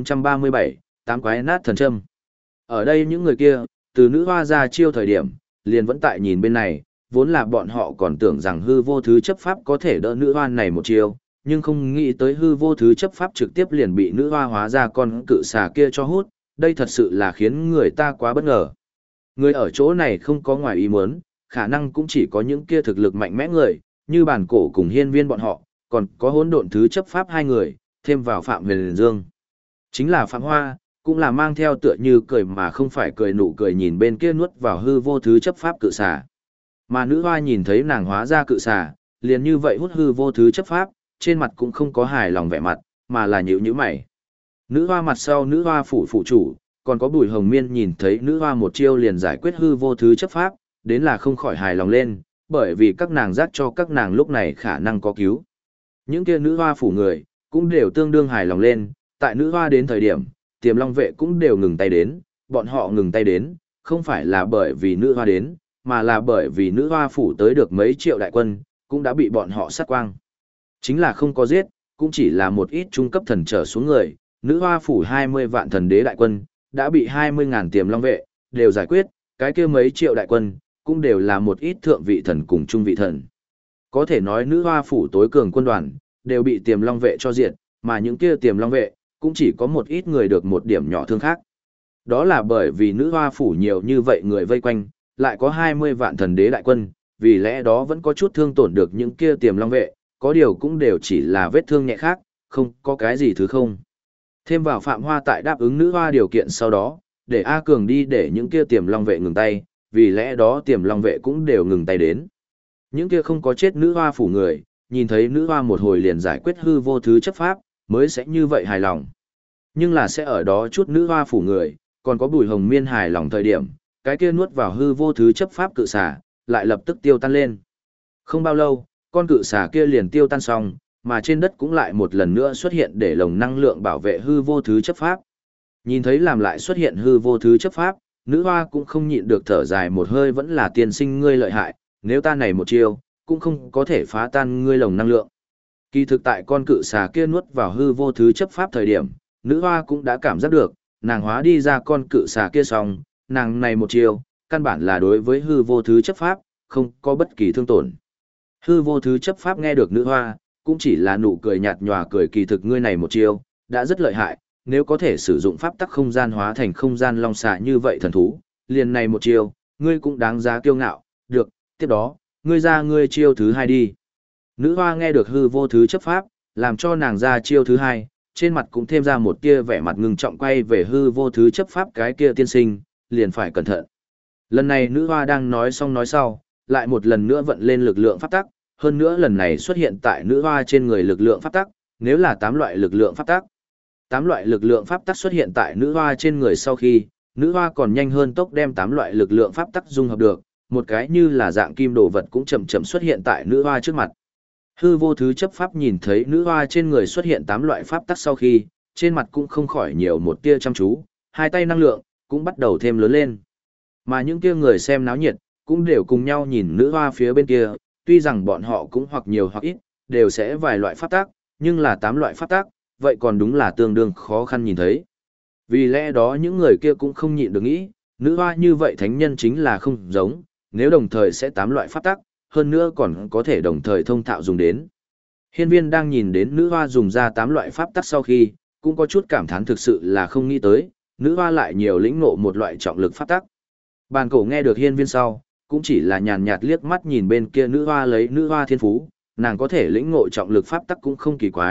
1437, tám quái nát thần châm. Ở đây những người kia, từ nữ hoa ra chiêu thời điểm, liền vẫn tại nhìn bên này, vốn là bọn họ còn tưởng rằng hư vô thứ chấp pháp có thể đỡ nữ hoa này một chiêu, nhưng không nghĩ tới hư vô thứ chấp pháp trực tiếp liền bị nữ hoa hóa ra con cự xà kia cho hút, đây thật sự là khiến người ta quá bất ngờ. Người ở chỗ này không có ngoài ý muốn, khả năng cũng chỉ có những kia thực lực mạnh mẽ người, như bản cổ cùng hiên viên bọn họ, còn có hỗn độn thứ chấp pháp hai người, thêm vào Phạm Huyền Dương. Chính là Phạm Hoa, cũng là mang theo tựa như cười mà không phải cười nụ cười nhìn bên kia nuốt vào hư vô thứ chấp pháp cự xà. Mà nữ hoa nhìn thấy nàng hóa ra cự xà, liền như vậy hút hư vô thứ chấp pháp, trên mặt cũng không có hài lòng vẻ mặt, mà là nhíu nhíu mày. Nữ hoa mặt sau nữ hoa phủ chủ, còn có Bùi Hồng Miên nhìn thấy nữ hoa một chiêu liền giải quyết hư vô thứ chấp pháp, đến là không khỏi hài lòng lên, bởi vì các nàng giác cho các nàng lúc này khả năng có cứu. Những kia nữ hoa phủ người, cũng đều tương đương hài lòng lên, tại nữ hoa đến thời điểm, Tiềm Long vệ cũng đều ngừng tay đến, bọn họ ngừng tay đến, không phải là bởi vì nữ hoa đến, mà là bởi vì nữ hoa phủ tới được mấy triệu đại quân, cũng đã bị bọn họ sát quang. Chính là không có giết, cũng chỉ là một ít trung cấp thần trở xuống người, nữ hoa phủ 20 vạn thần đế đại quân, đã bị 20.000 Tiềm Long vệ, đều giải quyết, cái kia mấy triệu đại quân, cũng đều là một ít thượng vị thần cùng trung vị thần. Có thể nói nữ hoa phủ tối cường quân đoàn, đều bị Tiềm Long vệ cho diệt, mà những kia Tiềm Long vệ, cũng chỉ có một ít người được một điểm nhỏ thương khác. Đó là bởi vì nữ hoa phủ nhiều như vậy người vây quanh, lại có 20 vạn thần đế đại quân, vì lẽ đó vẫn có chút thương tổn được những kia Tiềm Long vệ, có điều cũng đều chỉ là vết thương nhẹ khác, không có cái gì thứ không. Thêm vào Phạm Hoa tại đáp ứng nữ hoa điều kiện sau đó, để A Cường đi để những kia Tiềm Long vệ ngừng tay, vì lẽ đó Tiềm Long vệ cũng đều ngừng tay đến. Những kia không có chết nữ hoa phủ người, nhìn thấy nữ hoa một hồi liền giải quyết hư vô thứ chấp pháp, mới sẽ như vậy hài lòng. Nhưng là sẽ ở đó chút nữ hoa phủ người, còn có Bùi Hồng Miên hài lòng thời điểm, cái kia nuốt vào hư vô thứ chấp pháp cự xà, lại lập tức tiêu tan lên. Không bao lâu, con cự xà kia liền tiêu tan xong, mà trên đất cũng lại một lần nữa xuất hiện để lồng năng lượng bảo vệ hư vô thứ chấp pháp. Nhìn thấy làm lại xuất hiện hư vô thứ chấp pháp, nữ hoa cũng không nhịn được thở dài một hơi, vẫn là tiên sinh ngươi lợi hại, nếu ta này một chiêu, cũng không có thể phá tan ngươi lồng năng lượng. Kỳ thực tại con cự xà kia nuốt vào hư vô thứ chấp pháp thời điểm, nữ hoa cũng đã cảm giác được, nàng hóa đi ra con cự xà kia xong, nàng này một chiêu, căn bản là đối với hư vô thứ chấp pháp, không có bất kỳ thương tổn. Hư vô thứ chấp pháp nghe được nữ hoa, cũng chỉ là nụ cười nhạt nhòa cười, kỳ thực ngươi này một chiêu, đã rất lợi hại, nếu có thể sử dụng pháp tắc không gian hóa thành không gian long xà như vậy thần thú, liền này một chiêu, ngươi cũng đáng giá kiêu ngạo, được, tiếp đó, ngươi ra ngươi chiêu thứ hai đi. Nữ hoa nghe được hư vô thứ chấp pháp, làm cho nàng ra chiêu thứ hai, trên mặt cũng thêm ra một tia vẻ mặt ngưng trọng, quay về hư vô thứ chấp pháp cái kia tiên sinh, liền phải cẩn thận. Lần này nữ hoa đang nói xong nói sau, lại một lần nữa vận lên lực lượng pháp tắc, hơn nữa lần này xuất hiện tại nữ hoa trên người lực lượng pháp tắc, nếu là 8 loại lực lượng pháp tắc. 8 loại lực lượng pháp tắc xuất hiện tại nữ hoa trên người sau khi, nữ hoa còn nhanh hơn tốc đem 8 loại lực lượng pháp tắc dung hợp được, một cái như là dạng kim đồ vật cũng chậm chậm xuất hiện tại nữ hoa trước mặt. Hư vô thứ chấp pháp nhìn thấy nữ hoa trên người xuất hiện 8 loại pháp tắc sau khi, trên mặt cũng không khỏi nhiều một tia chăm chú, hai tay năng lượng cũng bắt đầu thêm lớn lên. Mà những kia người xem náo nhiệt, cũng đều cùng nhau nhìn nữ hoa phía bên kia, tuy rằng bọn họ cũng hoặc nhiều hoặc ít, đều sẽ vài loại pháp tắc, nhưng là 8 loại pháp tắc, vậy còn đúng là tương đương khó khăn nhìn thấy. Vì lẽ đó những người kia cũng không nhịn được nghĩ, nữ hoa như vậy thánh nhân chính là không giống, nếu đồng thời sẽ 8 loại pháp tắc, hơn nữa còn có thể đồng thời thông thạo dùng đến. Hiên viên đang nhìn đến nữ hoa dùng ra 8 loại pháp tắc sau khi, cũng có chút cảm thán, thực sự là không nghĩ tới, nữ hoa lại nhiều lĩnh ngộ một loại trọng lực pháp tắc. Bàn cổ nghe được hiên viên sau, cũng chỉ là nhàn nhạt liếc mắt nhìn bên kia nữ hoa lấy nữ hoa thiên phú, nàng có thể lĩnh ngộ trọng lực pháp tắc cũng không kỳ quái,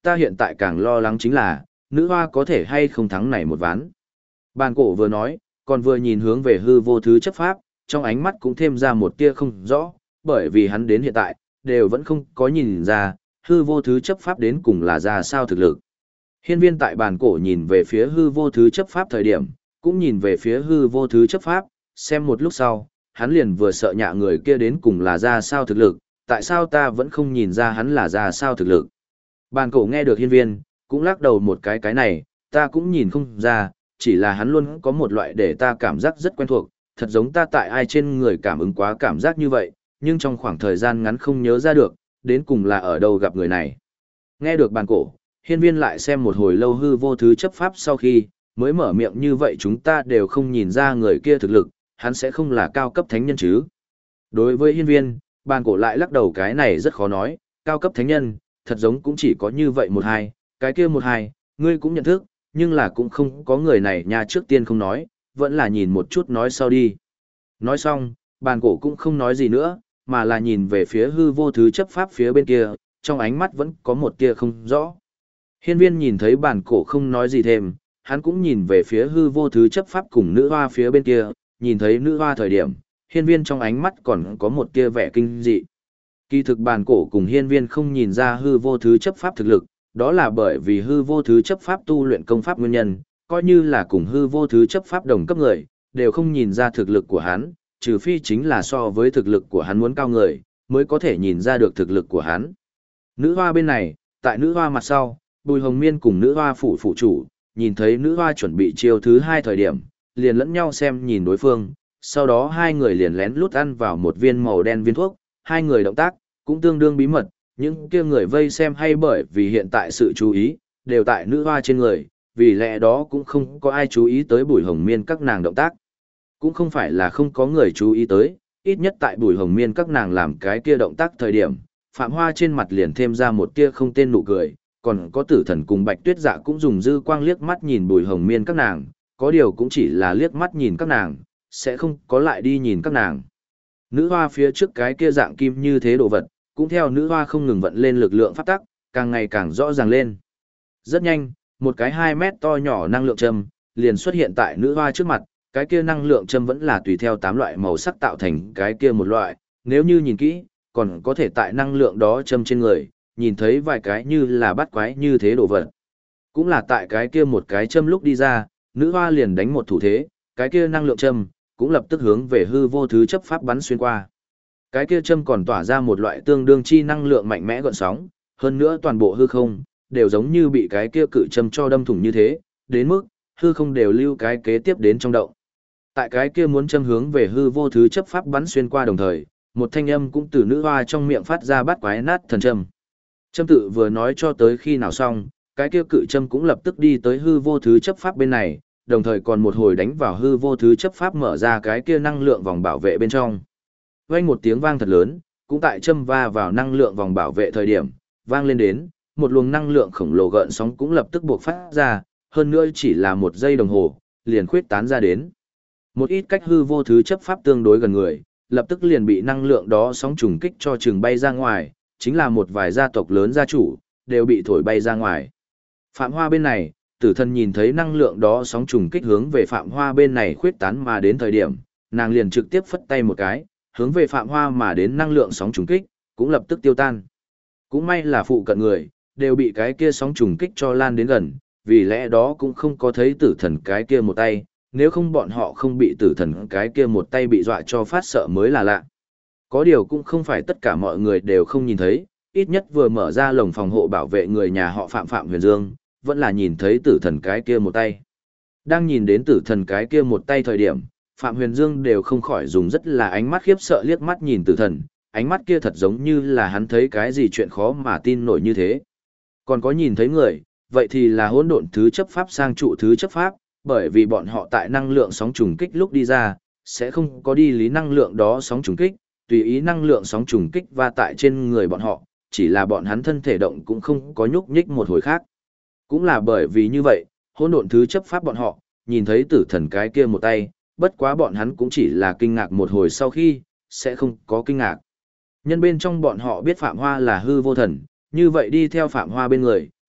ta hiện tại càng lo lắng chính là, nữ hoa có thể hay không thắng này một ván. Bàn cổ vừa nói, còn vừa nhìn hướng về hư vô thứ chấp pháp, trong ánh mắt cũng thêm ra một tia không rõ, bởi vì hắn đến hiện tại, đều vẫn không có nhìn ra, hư vô thứ chấp pháp đến cùng là ra sao thực lực. Hiên viên tại bàn cổ nhìn về phía hư vô thứ chấp pháp thời điểm, cũng nhìn về phía hư vô thứ chấp pháp, xem một lúc sau, hắn liền vừa sợ nhạ người kia đến cùng là ra sao thực lực, tại sao ta vẫn không nhìn ra hắn là ra sao thực lực. Bàn cổ nghe được hiên viên, cũng lắc đầu một cái này, ta cũng nhìn không ra, chỉ là hắn luôn có một loại để ta cảm giác rất quen thuộc, thật giống ta tại ai trên người cảm ứng quá cảm giác như vậy, nhưng trong khoảng thời gian ngắn không nhớ ra được, đến cùng là ở đâu gặp người này. Nghe được bàn cổ, hiên viên lại xem một hồi lâu hư vô thứ chấp pháp sau khi, mới mở miệng như vậy chúng ta đều không nhìn ra người kia thực lực, hắn sẽ không là cao cấp thánh nhân chứ. Đối với hiên viên, bàn cổ lại lắc đầu cái này rất khó nói, cao cấp thánh nhân, thật giống cũng chỉ có như vậy một hai, cái kia một hai, ngươi cũng nhận thức, nhưng là cũng không có người này nha trước tiên không nói, vẫn là nhìn một chút nói sau đi. Nói xong, bàn cổ cũng không nói gì nữa, mà là nhìn về phía hư vô thứ chấp pháp phía bên kia, trong ánh mắt vẫn có một tia không rõ. Hiên viên nhìn thấy bàn cổ không nói gì thêm, hắn cũng nhìn về phía hư vô thứ chấp pháp cùng nữ hoa phía bên kia, nhìn thấy nữ hoa thời điểm, hiên viên trong ánh mắt còn có một tia vẻ kinh dị. Kỳ thực bàn cổ cùng hiên viên không nhìn ra hư vô thứ chấp pháp thực lực, đó là bởi vì hư vô thứ chấp pháp tu luyện công pháp nguyên nhân, coi như là cùng hư vô thứ chấp pháp đồng cấp người, đều không nhìn ra thực lực của hắn, trừ phi chính là so với thực lực của hắn muốn cao người, mới có thể nhìn ra được thực lực của hắn. Nữ hoa bên này, tại nữ hoa mặt sau, Bùi Hồng Miên cùng nữ hoa phụ chủ, nhìn thấy nữ hoa chuẩn bị chiêu thứ hai thời điểm, liền lẫn nhau xem nhìn đối phương, sau đó hai người liền lén lút ăn vào một viên màu đen viên thuốc, hai người động tác cũng tương đương bí mật, những kia người vây xem hay bởi vì hiện tại sự chú ý đều tại nữ hoa trên người, vì lẽ đó cũng không có ai chú ý tới Bùi Hồng Miên các nàng động tác. Cũng không phải là không có người chú ý tới, ít nhất tại Bùi Hồng Miên các nàng làm cái kia động tác thời điểm, Phạm Hoa trên mặt liền thêm ra một tia không tên nụ cười, còn có Tử Thần cùng Bạch Tuyết Dạ cũng dùng dư quang liếc mắt nhìn Bùi Hồng Miên các nàng, có điều cũng chỉ là liếc mắt nhìn các nàng, sẽ không có lại đi nhìn các nàng. Nữ hoa phía trước cái kia dạng kim như thế đồ vật, cũng theo nữ hoa không ngừng vận lên lực lượng pháp tắc, càng ngày càng rõ ràng lên. Rất nhanh, một cái 2 mét to nhỏ năng lượng châm liền xuất hiện tại nữ hoa trước mặt, cái kia năng lượng châm vẫn là tùy theo 8 loại màu sắc tạo thành cái kia một loại, nếu như nhìn kỹ, còn có thể tại năng lượng đó châm trên người, nhìn thấy vài cái như là bắt quái như thế đồ vật. Cũng là tại cái kia một cái châm lúc đi ra, nữ hoa liền đánh một thủ thế, cái kia năng lượng châm cũng lập tức hướng về hư vô thứ chấp pháp bắn xuyên qua. Cái kia châm còn tỏa ra một loại tương đương chi năng lượng mạnh mẽ gợn sóng, hơn nữa toàn bộ hư không đều giống như bị cái kia cự châm cho đâm thủng như thế, đến mức hư không đều lưu cái kế tiếp đến trong động. Tại cái kia muốn châm hướng về hư vô thứ chấp pháp bắn xuyên qua đồng thời, một thanh âm cũng từ nữ hoa trong miệng phát ra bắt quái nát thần châm. Châm tự vừa nói cho tới khi nào xong, cái kia cự châm cũng lập tức đi tới hư vô thứ chấp pháp bên này, đồng thời còn một hồi đánh vào hư vô thứ chấp pháp mở ra cái kia năng lượng vòng bảo vệ bên trong. Vang một tiếng vang thật lớn, cũng tại châm va vào năng lượng vòng bảo vệ thời điểm, vang lên đến, một luồng năng lượng khổng lồ gợn sóng cũng lập tức buộc phát ra, hơn nữa chỉ là một giây đồng hồ, liền khuyết tán ra đến. Một ít cách hư vô thứ chấp pháp tương đối gần người, lập tức liền bị năng lượng đó sóng trùng kích cho chừng bay ra ngoài, chính là một vài gia tộc lớn gia chủ, đều bị thổi bay ra ngoài. Phạm Hoa bên này, Tử Thần nhìn thấy năng lượng đó sóng trùng kích hướng về Phạm Hoa bên này khuyết tán mà đến thời điểm, nàng liền trực tiếp phất tay một cái, hướng về Phạm Hoa mà đến năng lượng sóng trùng kích, cũng lập tức tiêu tan. Cũng may là phụ cận người, đều bị cái kia sóng trùng kích cho lan đến gần, vì lẽ đó cũng không có thấy Tử Thần cái kia một tay, nếu không bọn họ không bị Tử Thần cái kia một tay bị dọa cho phát sợ mới là lạ. Có điều cũng không phải tất cả mọi người đều không nhìn thấy, ít nhất vừa mở ra lồng phòng hộ bảo vệ người nhà họ Phạm Huyền Dương, vẫn là nhìn thấy Tử Thần cái kia một tay. Đang nhìn đến Tử Thần cái kia một tay thời điểm, Phạm Huyền Dương đều không khỏi dùng rất là ánh mắt khiếp sợ liếc mắt nhìn Tử Thần, ánh mắt kia thật giống như là hắn thấy cái gì chuyện khó mà tin nổi như thế. Còn có nhìn thấy người, vậy thì là hỗn độn thứ chấp pháp sang trụ thứ chấp pháp, bởi vì bọn họ tại năng lượng sóng trùng kích lúc đi ra, sẽ không có đi lý năng lượng đó sóng trùng kích, tùy ý năng lượng sóng trùng kích va tại trên người bọn họ, chỉ là bọn hắn thân thể động cũng không có nhúc nhích một hồi khác. Cũng là bởi vì như vậy, hỗn độn thứ chấp pháp bọn họ, nhìn thấy Tử Thần cái kia một tay, bất quá bọn hắn cũng chỉ là kinh ngạc một hồi sau khi, sẽ không có kinh ngạc. Nhân bên trong bọn họ biết Phạm Hoa là hư vô thần, như vậy đi theo Phạm Hoa bên người,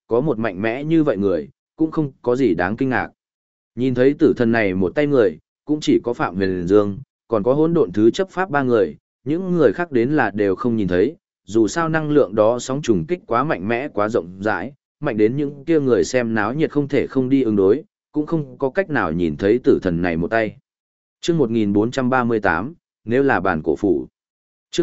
có một mạnh mẽ như vậy người, cũng không có gì đáng kinh ngạc. Nhìn thấy tử thần này một tay người, cũng chỉ có Phạm Huyền Dương, còn có hỗn độn thứ chấp pháp ba người, những người khác đến là đều không nhìn thấy, dù sao năng lượng đó sóng trùng kích quá mạnh mẽ quá rộng rãi, mạnh đến những kia người xem náo nhiệt không thể không đi ứng đối, cũng không có cách nào nhìn thấy tử thần này một tay. Chương 1438, nếu là bản cổ phủ. Chương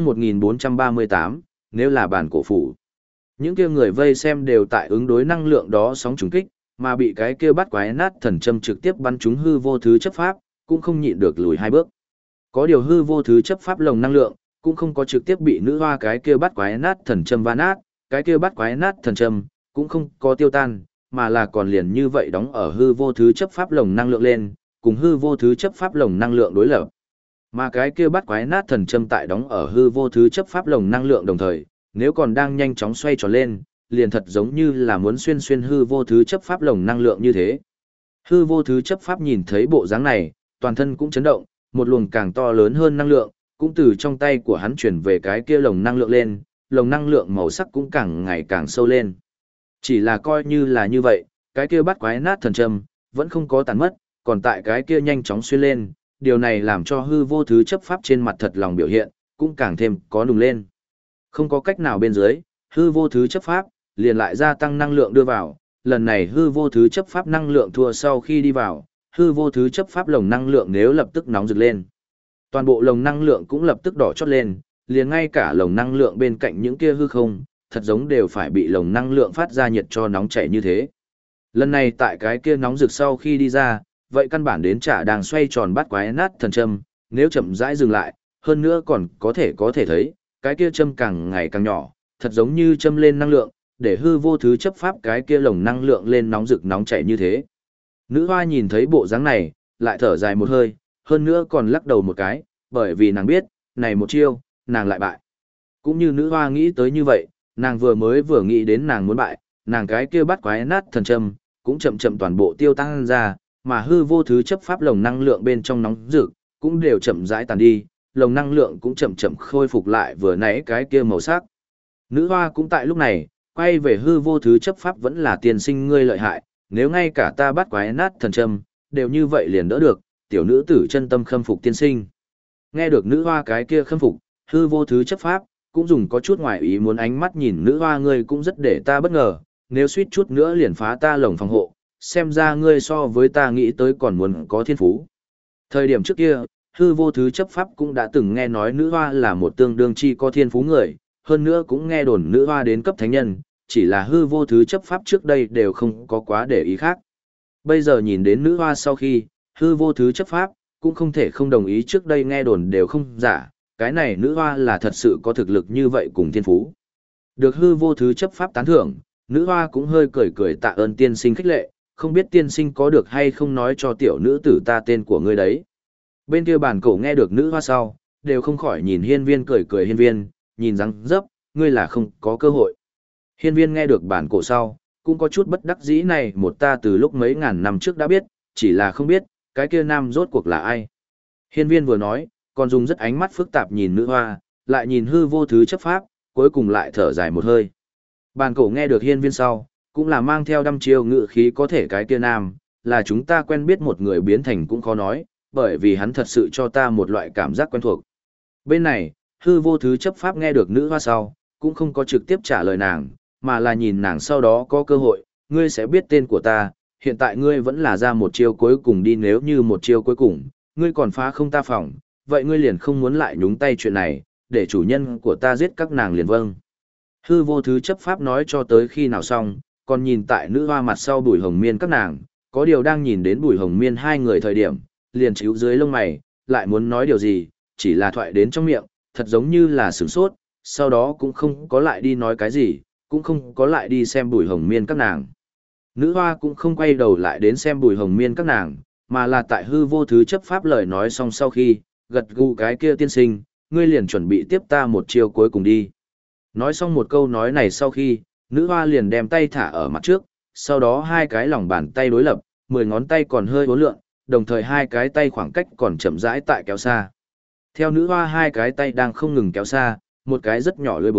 1438, nếu là bản cổ phủ. Những kia người vây xem đều tại ứng đối năng lượng đó sóng trùng kích, mà bị cái kia bắt quái nát thần châm trực tiếp bắn trúng hư vô thứ chấp pháp, cũng không nhịn được lùi hai bước. Có điều hư vô thứ chấp pháp lồng năng lượng, cũng không có trực tiếp bị nữ hoa cái kia bắt quái nát thần châm va nát, cái kia bắt quái nát thần châm, cũng không có tiêu tan, mà là còn liền như vậy đóng ở hư vô thứ chấp pháp lồng năng lượng lên, cùng hư vô thứ chấp pháp lồng năng lượng đối lập. Mà cái kia bắt quái nát thần châm tại đóng ở hư vô thứ chấp pháp lồng năng lượng đồng thời, nếu còn đang nhanh chóng xoay tròn lên, liền thật giống như là muốn xuyên xuyên hư vô thứ chấp pháp lồng năng lượng như thế. Hư vô thứ chấp pháp nhìn thấy bộ dáng này, toàn thân cũng chấn động, một luồng càng to lớn hơn năng lượng, cũng từ trong tay của hắn chuyển về cái kia lồng năng lượng lên, lồng năng lượng màu sắc cũng càng ngày càng sâu lên. Chỉ là coi như là như vậy, cái kia bắt quái nát thần châm, vẫn không có tàn mất, còn tại cái kia nhanh chóng xuyên lên, điều này làm cho hư vô thứ chấp pháp trên mặt thật lòng biểu hiện, cũng càng thêm có nùng lên. Không có cách nào bên dưới, hư vô thứ chấp pháp, liền lại gia tăng năng lượng đưa vào, lần này hư vô thứ chấp pháp năng lượng thua sau khi đi vào, hư vô thứ chấp pháp lồng năng lượng nếu lập tức nóng rực lên. Toàn bộ lồng năng lượng cũng lập tức đỏ chót lên, liền ngay cả lồng năng lượng bên cạnh những kia hư không, thật giống đều phải bị lồng năng lượng phát ra nhiệt cho nóng chảy như thế. Lần này tại cái kia nóng rực sau khi đi ra, vậy căn bản đến chả đang xoay tròn bắt quái nát thần châm, nếu chậm rãi dừng lại, hơn nữa còn có thể thấy, cái kia châm càng ngày càng nhỏ, thật giống như châm lên năng lượng, để hư vô thứ chấp pháp cái kia lồng năng lượng lên nóng rực nóng chảy như thế. Nữ hoa nhìn thấy bộ dáng này, lại thở dài một hơi, hơn nữa còn lắc đầu một cái, bởi vì nàng biết, này một chiêu, nàng lại bại. Cũng như nữ hoa nghĩ tới như vậy, nàng vừa nghĩ đến nàng muốn bại, nàng cái kia bắt quái nát thần châm, cũng chậm chậm toàn bộ tiêu tăng ra, mà hư vô thứ chấp pháp lồng năng lượng bên trong nóng rực, cũng đều chậm rãi tàn đi, lồng năng lượng cũng chậm chậm khôi phục lại vừa nãy cái kia màu sắc. Nữ hoa cũng tại lúc này, quay về hư vô thứ chấp pháp vẫn là tiên sinh ngươi lợi hại, nếu ngay cả ta bắt quái nát thần châm, đều như vậy liền đỡ được, tiểu nữ tử chân tâm khâm phục tiên sinh. Nghe được nữ hoa cái kia khâm phục, hư vô thứ chấp pháp, cũng dùng có chút ngoài ý muốn ánh mắt nhìn nữ hoa ngươi cũng rất để ta bất ngờ, nếu suýt chút nữa liền phá ta lồng phòng hộ, xem ra ngươi so với ta nghĩ tới còn muốn có thiên phú. Thời điểm trước kia, hư vô thứ chấp pháp cũng đã từng nghe nói nữ hoa là một tương đương chi có thiên phú người, hơn nữa cũng nghe đồn nữ hoa đến cấp thánh nhân, chỉ là hư vô thứ chấp pháp trước đây đều không có quá để ý khác. Bây giờ nhìn đến nữ hoa sau khi, hư vô thứ chấp pháp, cũng không thể không đồng ý trước đây nghe đồn đều không giả, cái này nữ hoa là thật sự có thực lực như vậy cùng thiên phú. Được hư vô thứ chấp pháp tán thưởng, nữ hoa cũng hơi cười cười tạ ơn tiên sinh khích lệ, không biết tiên sinh có được hay không nói cho tiểu nữ tử ta tên của ngươi đấy. Bên kia bản cổ nghe được nữ hoa sau, đều không khỏi nhìn hiên viên cười cười hiên viên, nhìn răng dấp, ngươi là không có cơ hội. Hiên viên nghe được bản cổ sau, cũng có chút bất đắc dĩ này một ta từ lúc mấy ngàn năm trước đã biết, chỉ là không biết, cái kia nam rốt cuộc là ai. Hiên viên vừa nói, còn dùng rất ánh mắt phức tạp nhìn nữ hoa, lại nhìn hư vô thứ chấp pháp, cuối cùng lại thở dài một hơi. Bản cổ nghe được hiên viên sau, cũng là mang theo đăm chiêu ngự khí có thể cái kia nam, là chúng ta quen biết một người biến thành cũng khó nói, bởi vì hắn thật sự cho ta một loại cảm giác quen thuộc. Bên này, hư vô thứ chấp pháp nghe được nữ hoa sau, cũng không có trực tiếp trả lời nàng, mà là nhìn nàng sau đó có cơ hội, ngươi sẽ biết tên của ta, hiện tại ngươi vẫn là ra một chiêu cuối cùng đi, nếu như một chiêu cuối cùng, ngươi còn phá không ta phòng, vậy ngươi liền không muốn lại nhúng tay chuyện này, để chủ nhân của ta giết các nàng liền vâng. Hư vô thứ chấp pháp nói cho tới khi nào xong, còn nhìn tại nữ hoa mặt sau Bùi Hồng Miên các nàng, có điều đang nhìn đến Bùi Hồng Miên hai người thời điểm, liền chíu dưới lông mày, lại muốn nói điều gì, chỉ là thoại đến trong miệng, thật giống như là sửng sốt, sau đó cũng không có lại đi nói cái gì, cũng không có lại đi xem Bùi Hồng Miên các nàng. Nữ hoa cũng không quay đầu lại đến xem Bùi Hồng Miên các nàng, mà là tại hư vô thứ chấp pháp lời nói xong sau khi, gật gù cái kia tiên sinh, ngươi liền chuẩn bị tiếp ta một chiêu cuối cùng đi. Nói xong một câu nói này sau khi, nữ hoa liền đem tay thả ở mặt trước, sau đó hai cái lòng bàn tay đối lập, 10 ngón tay còn hơi uốn lượn, đồng thời hai cái tay khoảng cách còn chậm rãi tại kéo xa. Theo nữ hoa hai cái tay đang không ngừng kéo xa, một cái rất nhỏ lưỡi búa,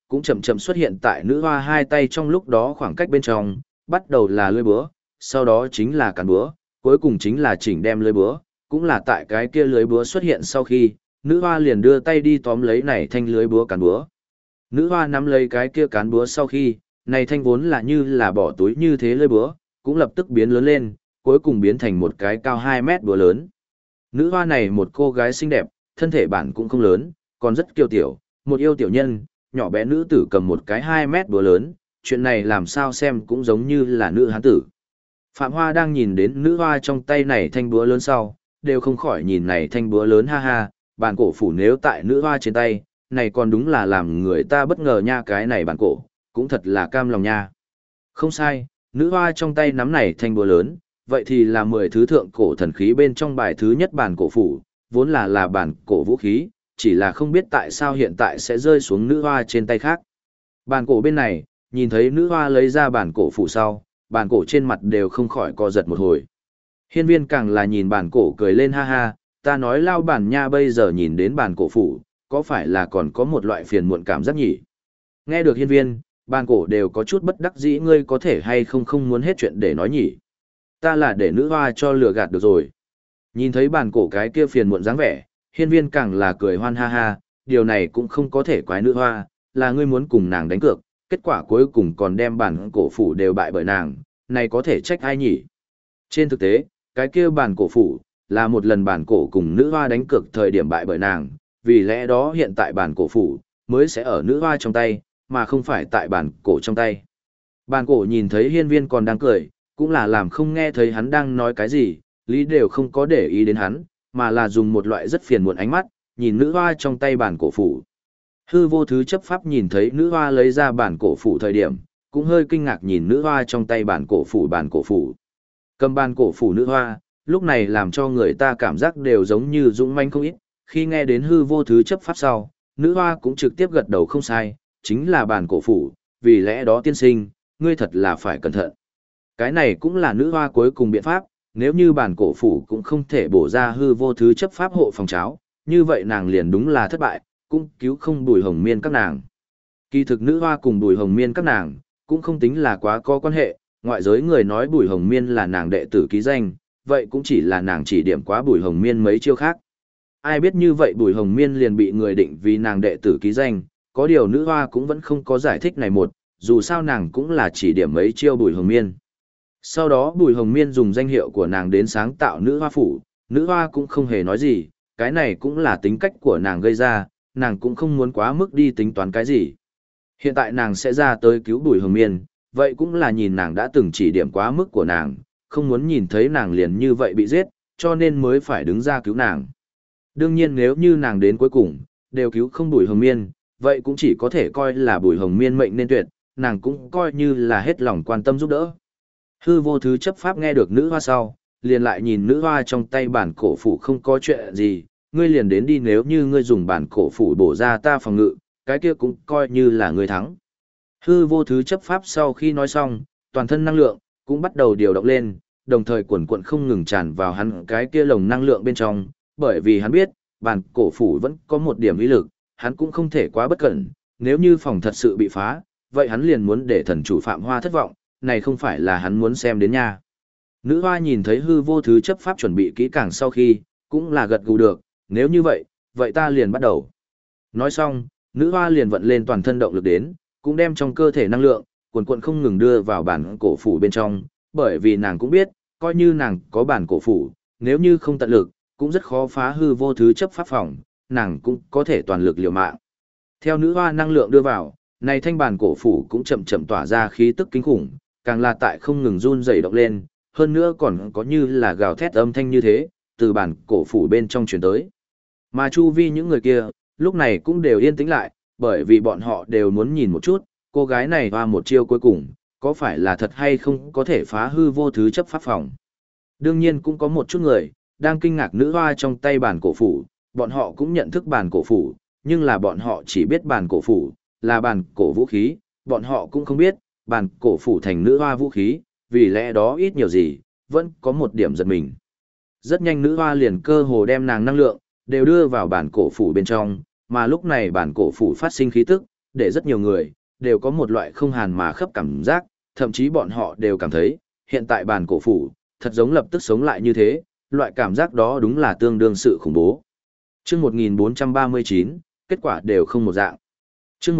cũng chậm chậm xuất hiện tại nữ hoa hai tay trong lúc đó khoảng cách bên trong, bắt đầu là lưỡi búa, sau đó chính là cán búa, cuối cùng chính là chỉnh đem lưỡi búa, cũng là tại cái kia lưỡi búa xuất hiện sau khi, nữ hoa liền đưa tay đi tóm lấy này thanh lưỡi búa cán búa. Nữ hoa nắm lấy cái kia cán búa sau khi, này thanh vốn là như là bỏ túi như thế lưỡi búa, cũng lập tức biến lớn lên, cuối cùng biến thành một cái cao 2 mét búa lớn. Nữ hoa này một cô gái xinh đẹp, thân thể bản cũng không lớn, còn rất kiêu tiểu, một yêu tiểu nhân, nhỏ bé nữ tử cầm một cái 2 mét búa lớn, chuyện này làm sao xem cũng giống như là nữ hán tử. Phạm Hoa đang nhìn đến nữ hoa trong tay này thanh búa lớn sau, đều không khỏi nhìn này thanh búa lớn ha ha, bản cổ phủ nếu tại nữ hoa trên tay, này còn đúng là làm người ta bất ngờ nha, cái này bản cổ, cũng thật là cam lòng nha. Không sai, nữ hoa trong tay nắm này thanh búa lớn, vậy thì là 10 thứ thượng cổ thần khí bên trong bài thứ nhất bản cổ phủ, vốn là bản cổ vũ khí, chỉ là không biết tại sao hiện tại sẽ rơi xuống nữ hoa trên tay khác. Bản cổ bên này, nhìn thấy nữ hoa lấy ra bản cổ phủ sau, bản cổ trên mặt đều không khỏi co giật một hồi. Hiên Viên càng là nhìn bản cổ cười lên ha ha, ta nói lao bản nha, bây giờ nhìn đến bản cổ phủ, có phải là còn có một loại phiền muộn cảm giác nhỉ? Nghe được Hiên Viên, bản cổ đều có chút bất đắc dĩ, ngươi có thể hay không muốn hết chuyện để nói nhỉ? Ta là để nữ hoa cho lừa gạt được rồi. Nhìn thấy bản cổ cái kia phiền muộn dáng vẻ, Hiên Viên càng là cười hoan ha ha, điều này cũng không có thể quái nữ hoa, là ngươi muốn cùng nàng đánh cược, kết quả cuối cùng còn đem bản cổ phủ đều bại bởi nàng, này có thể trách ai nhỉ? Trên thực tế, cái kia bản cổ phủ, là một lần bản cổ cùng nữ hoa đánh cược thời điểm bại bởi nàng, vì lẽ đó hiện tại bản cổ phủ, mới sẽ ở nữ hoa trong tay, mà không phải tại bản cổ trong tay. Bản cổ nhìn thấy Hiên Viên còn đang cười, cũng là làm không nghe thấy hắn đang nói cái gì, lý đều không có để ý đến hắn, mà là dùng một loại rất phiền muộn ánh mắt, nhìn nữ hoa trong tay bản cổ phủ. Hư Vô Thứ chấp pháp nhìn thấy nữ hoa lấy ra bản cổ phủ thời điểm, cũng hơi kinh ngạc nhìn nữ hoa trong tay bản cổ phủ. Cầm bản cổ phủ nữ hoa, lúc này làm cho người ta cảm giác đều giống như dũng manh không ít, khi nghe đến Hư Vô Thứ chấp pháp sau, nữ hoa cũng trực tiếp gật đầu không sai, chính là bản cổ phủ, vì lẽ đó tiên sinh, ngươi thật là phải cẩn thận. Cái này cũng là nữ hoa cuối cùng biện pháp, nếu như bản cổ phủ cũng không thể bổ ra Hư Vô Thứ chấp pháp hộ phòng cháo, như vậy nàng liền đúng là thất bại, cũng cứu không Bùi Hồng Miên các nàng. Kỳ thực nữ hoa cùng Bùi Hồng Miên các nàng, cũng không tính là quá có quan hệ, ngoại giới người nói Bùi Hồng Miên là nàng đệ tử ký danh, vậy cũng chỉ là nàng chỉ điểm quá Bùi Hồng Miên mấy chiêu khác. Ai biết như vậy Bùi Hồng Miên liền bị người định vì nàng đệ tử ký danh, có điều nữ hoa cũng vẫn không có giải thích này một, dù sao nàng cũng là chỉ điểm mấy chiêu Bùi Hồng Miên. Sau đó Bùi Hồng Miên dùng danh hiệu của nàng đến sáng tạo nữ hoa phủ, nữ hoa cũng không hề nói gì, cái này cũng là tính cách của nàng gây ra, nàng cũng không muốn quá mức đi tính toán cái gì. Hiện tại nàng sẽ ra tới cứu Bùi Hồng Miên, vậy cũng là nhìn nàng đã từng chỉ điểm quá mức của nàng, không muốn nhìn thấy nàng liền như vậy bị giết, cho nên mới phải đứng ra cứu nàng. Đương nhiên nếu như nàng đến cuối cùng, đều cứu không Bùi Hồng Miên, vậy cũng chỉ có thể coi là Bùi Hồng Miên mệnh nên tuyệt, nàng cũng coi như là hết lòng quan tâm giúp đỡ. Hư Vô Thứ chấp pháp nghe được nữ hoa sau, liền lại nhìn nữ hoa trong tay bản cổ phủ không có chuyện gì, ngươi liền đến đi, nếu như ngươi dùng bản cổ phủ bổ ra ta phòng ngự, cái kia cũng coi như là ngươi thắng. Hư Vô Thứ chấp pháp sau khi nói xong, toàn thân năng lượng cũng bắt đầu điều động lên, đồng thời quần quần không ngừng tràn vào hắn cái kia lồng năng lượng bên trong, bởi vì hắn biết, bản cổ phủ vẫn có một điểm uy lực, hắn cũng không thể quá bất cẩn, nếu như phòng thật sự bị phá, vậy hắn liền muốn để thần chủ Phạm Hoa thất vọng, này không phải là hắn muốn xem đến nha. Nữ hoa nhìn thấy Hư Vô Thứ chấp pháp chuẩn bị kỹ càng sau khi, cũng là gật gù được, nếu như vậy, vậy ta liền bắt đầu. Nói xong, nữ hoa liền vận lên toàn thân động lực đến, cũng đem trong cơ thể năng lượng, quần quần không ngừng đưa vào bản cổ phủ bên trong, bởi vì nàng cũng biết, coi như nàng có bản cổ phủ, nếu như không tận lực, cũng rất khó phá Hư Vô Thứ chấp pháp phòng, nàng cũng có thể toàn lực liều mạng. Theo nữ hoa năng lượng đưa vào, này thanh bản cổ phủ cũng chậm chậm tỏa ra khí tức kinh khủng, càng là tại không ngừng run rẩy động lên, hơn nữa còn có như là gào thét âm thanh như thế, từ bản cổ phủ bên trong truyền tới. Mà chu vi những người kia, lúc này cũng đều yên tĩnh lại, bởi vì bọn họ đều muốn nhìn một chút, cô gái này hoa một chiêu cuối cùng, có phải là thật hay không có thể phá Hư Vô Thứ chấp pháp phòng. Đương nhiên cũng có một chút người, đang kinh ngạc nữ hoa trong tay bản cổ phủ, bọn họ cũng nhận thức bản cổ phủ, nhưng là bọn họ chỉ biết bản cổ phủ, là bản cổ vũ khí, bọn họ cũng không biết, bản cổ phủ thành nữ hoa vũ khí, vì lẽ đó ít nhiều gì, vẫn có một điểm giật mình. Rất nhanh nữ hoa liền cơ hồ đem nàng năng lượng, đều đưa vào bản cổ phủ bên trong, mà lúc này bản cổ phủ phát sinh khí tức, để rất nhiều người, đều có một loại không hàn mà khắp cảm giác, thậm chí bọn họ đều cảm thấy, hiện tại bản cổ phủ, thật giống lập tức sống lại như thế, loại cảm giác đó đúng là tương đương sự khủng bố. Chương 1439, kết quả đều không một dạng. Chương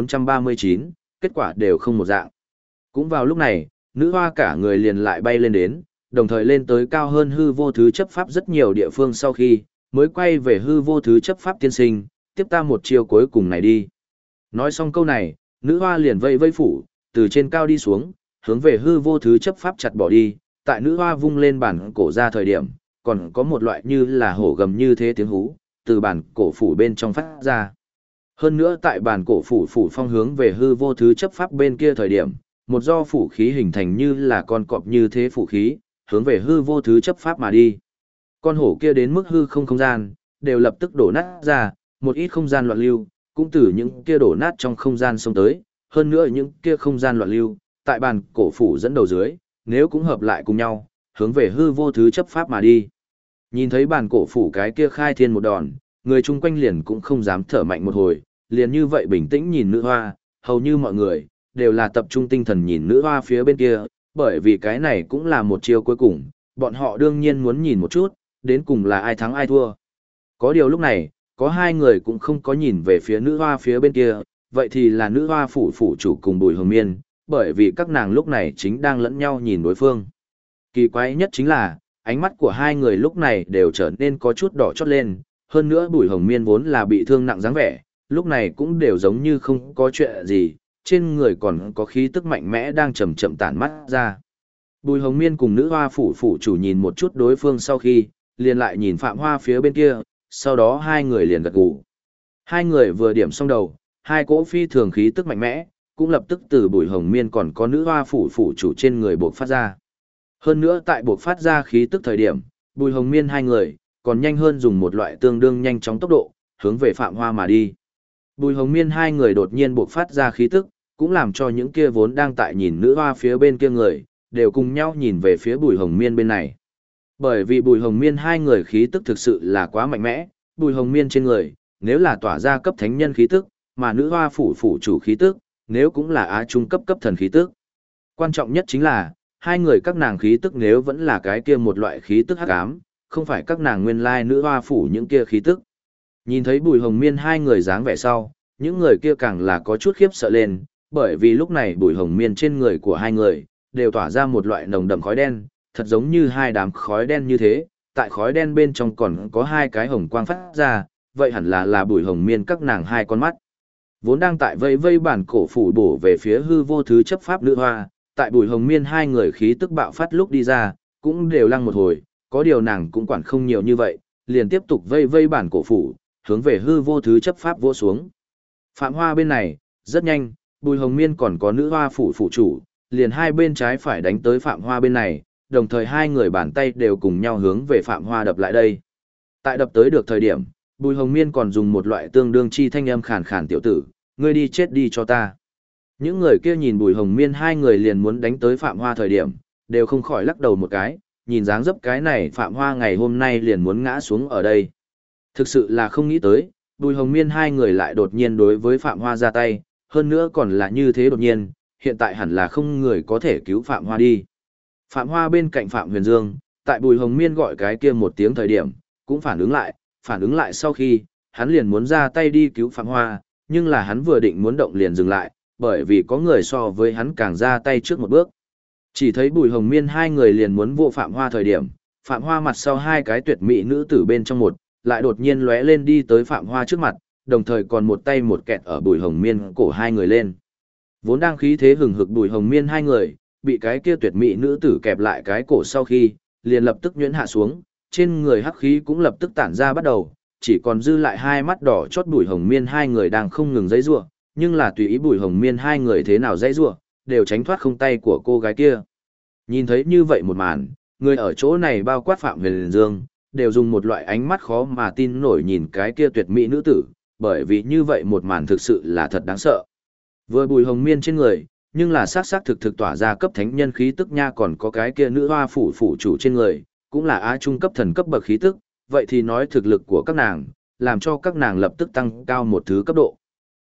1439, kết quả đều không một dạng. Cũng vào lúc này, nữ hoa cả người liền lại bay lên đến, đồng thời lên tới cao hơn hư vô thứ chấp pháp rất nhiều địa phương sau khi, mới quay về hư vô thứ chấp pháp tiên sinh, tiếp ta một chiều cuối cùng này đi. Nói xong câu này, nữ hoa liền vây vây phủ, từ trên cao đi xuống, hướng về hư vô thứ chấp pháp chặt bỏ đi, tại nữ hoa vung lên bản cổ ra thời điểm, còn có một loại như là hổ gầm như thế tiếng hú, từ bản cổ phủ bên trong phát ra. Hơn nữa tại bản cổ phủ phủ phong hướng về hư vô thứ chấp pháp bên kia thời điểm, một do phủ khí hình thành như là con cọp như thế phủ khí, hướng về hư vô thứ chấp pháp mà đi. Con hổ kia đến mức hư không gian, đều lập tức đổ nát ra, một ít không gian loạn lưu, cũng từ những kia đổ nát trong không gian xông tới, hơn nữa những kia không gian loạn lưu, tại bàn cổ phủ dẫn đầu dưới, nếu cũng hợp lại cùng nhau, hướng về hư vô thứ chấp pháp mà đi. Nhìn thấy bàn cổ phủ cái kia khai thiên một đòn, người chung quanh liền cũng không dám thở mạnh một hồi, liền như vậy bình tĩnh nhìn nữ hoa, hầu như mọi người, đều là tập trung tinh thần nhìn nữ hoa phía bên kia, bởi vì cái này cũng là một chiêu cuối cùng, bọn họ đương nhiên muốn nhìn một chút, đến cùng là ai thắng ai thua. Có điều lúc này, có hai người cũng không có nhìn về phía nữ hoa phía bên kia, vậy thì là nữ hoa phủ phủ chủ cùng Bùi Hồng Miên, bởi vì các nàng lúc này chính đang lẫn nhau nhìn đối phương. Kỳ quái nhất chính là, ánh mắt của hai người lúc này đều trở nên có chút đỏ chót lên, hơn nữa Bùi Hồng Miên vốn là bị thương nặng dáng vẻ, lúc này cũng đều giống như không có chuyện gì, trên người còn có khí tức mạnh mẽ đang chậm chậm tản mắt ra. Bùi Hồng Miên cùng nữ hoa phủ phủ chủ nhìn một chút đối phương sau khi, liền lại nhìn Phạm Hoa phía bên kia, sau đó hai người liền gật gù. Hai người vừa điểm xong đầu, hai cỗ phi thường khí tức mạnh mẽ, cũng lập tức từ Bùi Hồng Miên còn có nữ hoa phủ phủ chủ trên người buộc phát ra. Hơn nữa tại buộc phát ra khí tức thời điểm, Bùi Hồng Miên hai người, còn nhanh hơn dùng một loại tương đương nhanh chóng tốc độ, hướng về Phạm Hoa mà đi. Bùi Hồng Miên hai người đột nhiên buộc phát ra khí tức, cũng làm cho những kia vốn đang tại nhìn nữ hoa phía bên kia người, đều cùng nhau nhìn về phía Bùi Hồng Miên bên này. Bởi vì Bùi Hồng Miên hai người khí tức thực sự là quá mạnh mẽ, Bùi Hồng Miên trên người, nếu là tỏa ra cấp thánh nhân khí tức, mà nữ hoa phủ phủ chủ khí tức, nếu cũng là á trung cấp cấp thần khí tức. Quan trọng nhất chính là, hai người các nàng khí tức nếu vẫn là cái kia một loại khí tức hắc ám, không phải các nàng nguyên lai nữ hoa phủ những kia khí tức. Nhìn thấy Bùi Hồng Miên hai người dáng vẻ sau, những người kia càng là có chút khiếp sợ lên, bởi vì lúc này Bùi Hồng Miên trên người của hai người, đều tỏa ra một loại nồng đậm khói đen, thật giống như hai đám khói đen như thế, tại khói đen bên trong còn có hai cái hồng quang phát ra, vậy hẳn là Bùi Hồng Miên các nàng hai con mắt. Vốn đang tại vây vây bản cổ phủ bổ về phía hư vô thứ chấp pháp nữ hoa, tại Bùi Hồng Miên hai người khí tức bạo phát lúc đi ra, cũng đều lăng một hồi, có điều nàng cũng quản không nhiều như vậy, liền tiếp tục vây vây bản cổ phủ, hướng về hư vô thứ chấp pháp vỗ xuống. Phạm Hoa bên này, rất nhanh, Bùi Hồng Miên còn có nữ hoa phủ phụ chủ, liền hai bên trái phải đánh tới Phạm Hoa bên này, đồng thời hai người bàn tay đều cùng nhau hướng về Phạm Hoa đập lại đây. Tại đập tới được thời điểm, Bùi Hồng Miên còn dùng một loại tương đương chi thanh âm khàn khàn tiểu tử, ngươi đi chết đi cho ta. Những người kia nhìn Bùi Hồng Miên hai người liền muốn đánh tới Phạm Hoa thời điểm, đều không khỏi lắc đầu một cái, nhìn dáng dấp cái này Phạm Hoa ngày hôm nay liền muốn ngã xuống ở đây. Thực sự là không nghĩ tới, Bùi Hồng Miên hai người lại đột nhiên đối với Phạm Hoa ra tay, hơn nữa còn là như thế đột nhiên, hiện tại hẳn là không người có thể cứu Phạm Hoa đi. Phạm Hoa bên cạnh Phạm Huyền Dương, tại Bùi Hồng Miên gọi cái kia một tiếng thời điểm, cũng phản ứng lại sau khi, hắn liền muốn ra tay đi cứu Phạm Hoa, nhưng là hắn vừa định muốn động liền dừng lại, bởi vì có người so với hắn càng ra tay trước một bước. Chỉ thấy Bùi Hồng Miên hai người liền muốn vô Phạm Hoa thời điểm, Phạm Hoa mặt sau hai cái tuyệt mỹ nữ tử bên trong một, lại đột nhiên lóe lên đi tới Phạm Hoa trước mặt, đồng thời còn một tay một kẹt ở Bùi Hồng Miên cổ hai người lên. Vốn đang khí thế hừng hực Bùi Hồng Miên hai người, bị cái kia tuyệt mỹ nữ tử kẹp lại cái cổ sau khi, liền lập tức nhuyễn hạ xuống, trên người hắc khí cũng lập tức tản ra bắt đầu, chỉ còn dư lại hai mắt đỏ chót Bùi Hồng Miên hai người đang không ngừng giãy giụa, nhưng là tùy ý Bùi Hồng Miên hai người thế nào giãy giụa, đều tránh thoát không tay của cô gái kia. Nhìn thấy như vậy một màn, người ở chỗ này bao quát Phạm Huyền Dương, đều dùng một loại ánh mắt khó mà tin nổi nhìn cái kia tuyệt mỹ nữ tử, bởi vì như vậy một màn thực sự là thật đáng sợ. Vừa Bùi Hồng Miên trên người, nhưng là xác thực tỏa ra cấp thánh nhân khí tức nha, còn có cái kia nữ hoa phủ phủ chủ trên người, cũng là á trung cấp thần cấp bậc khí tức, vậy thì nói thực lực của các nàng, làm cho các nàng lập tức tăng cao một thứ cấp độ.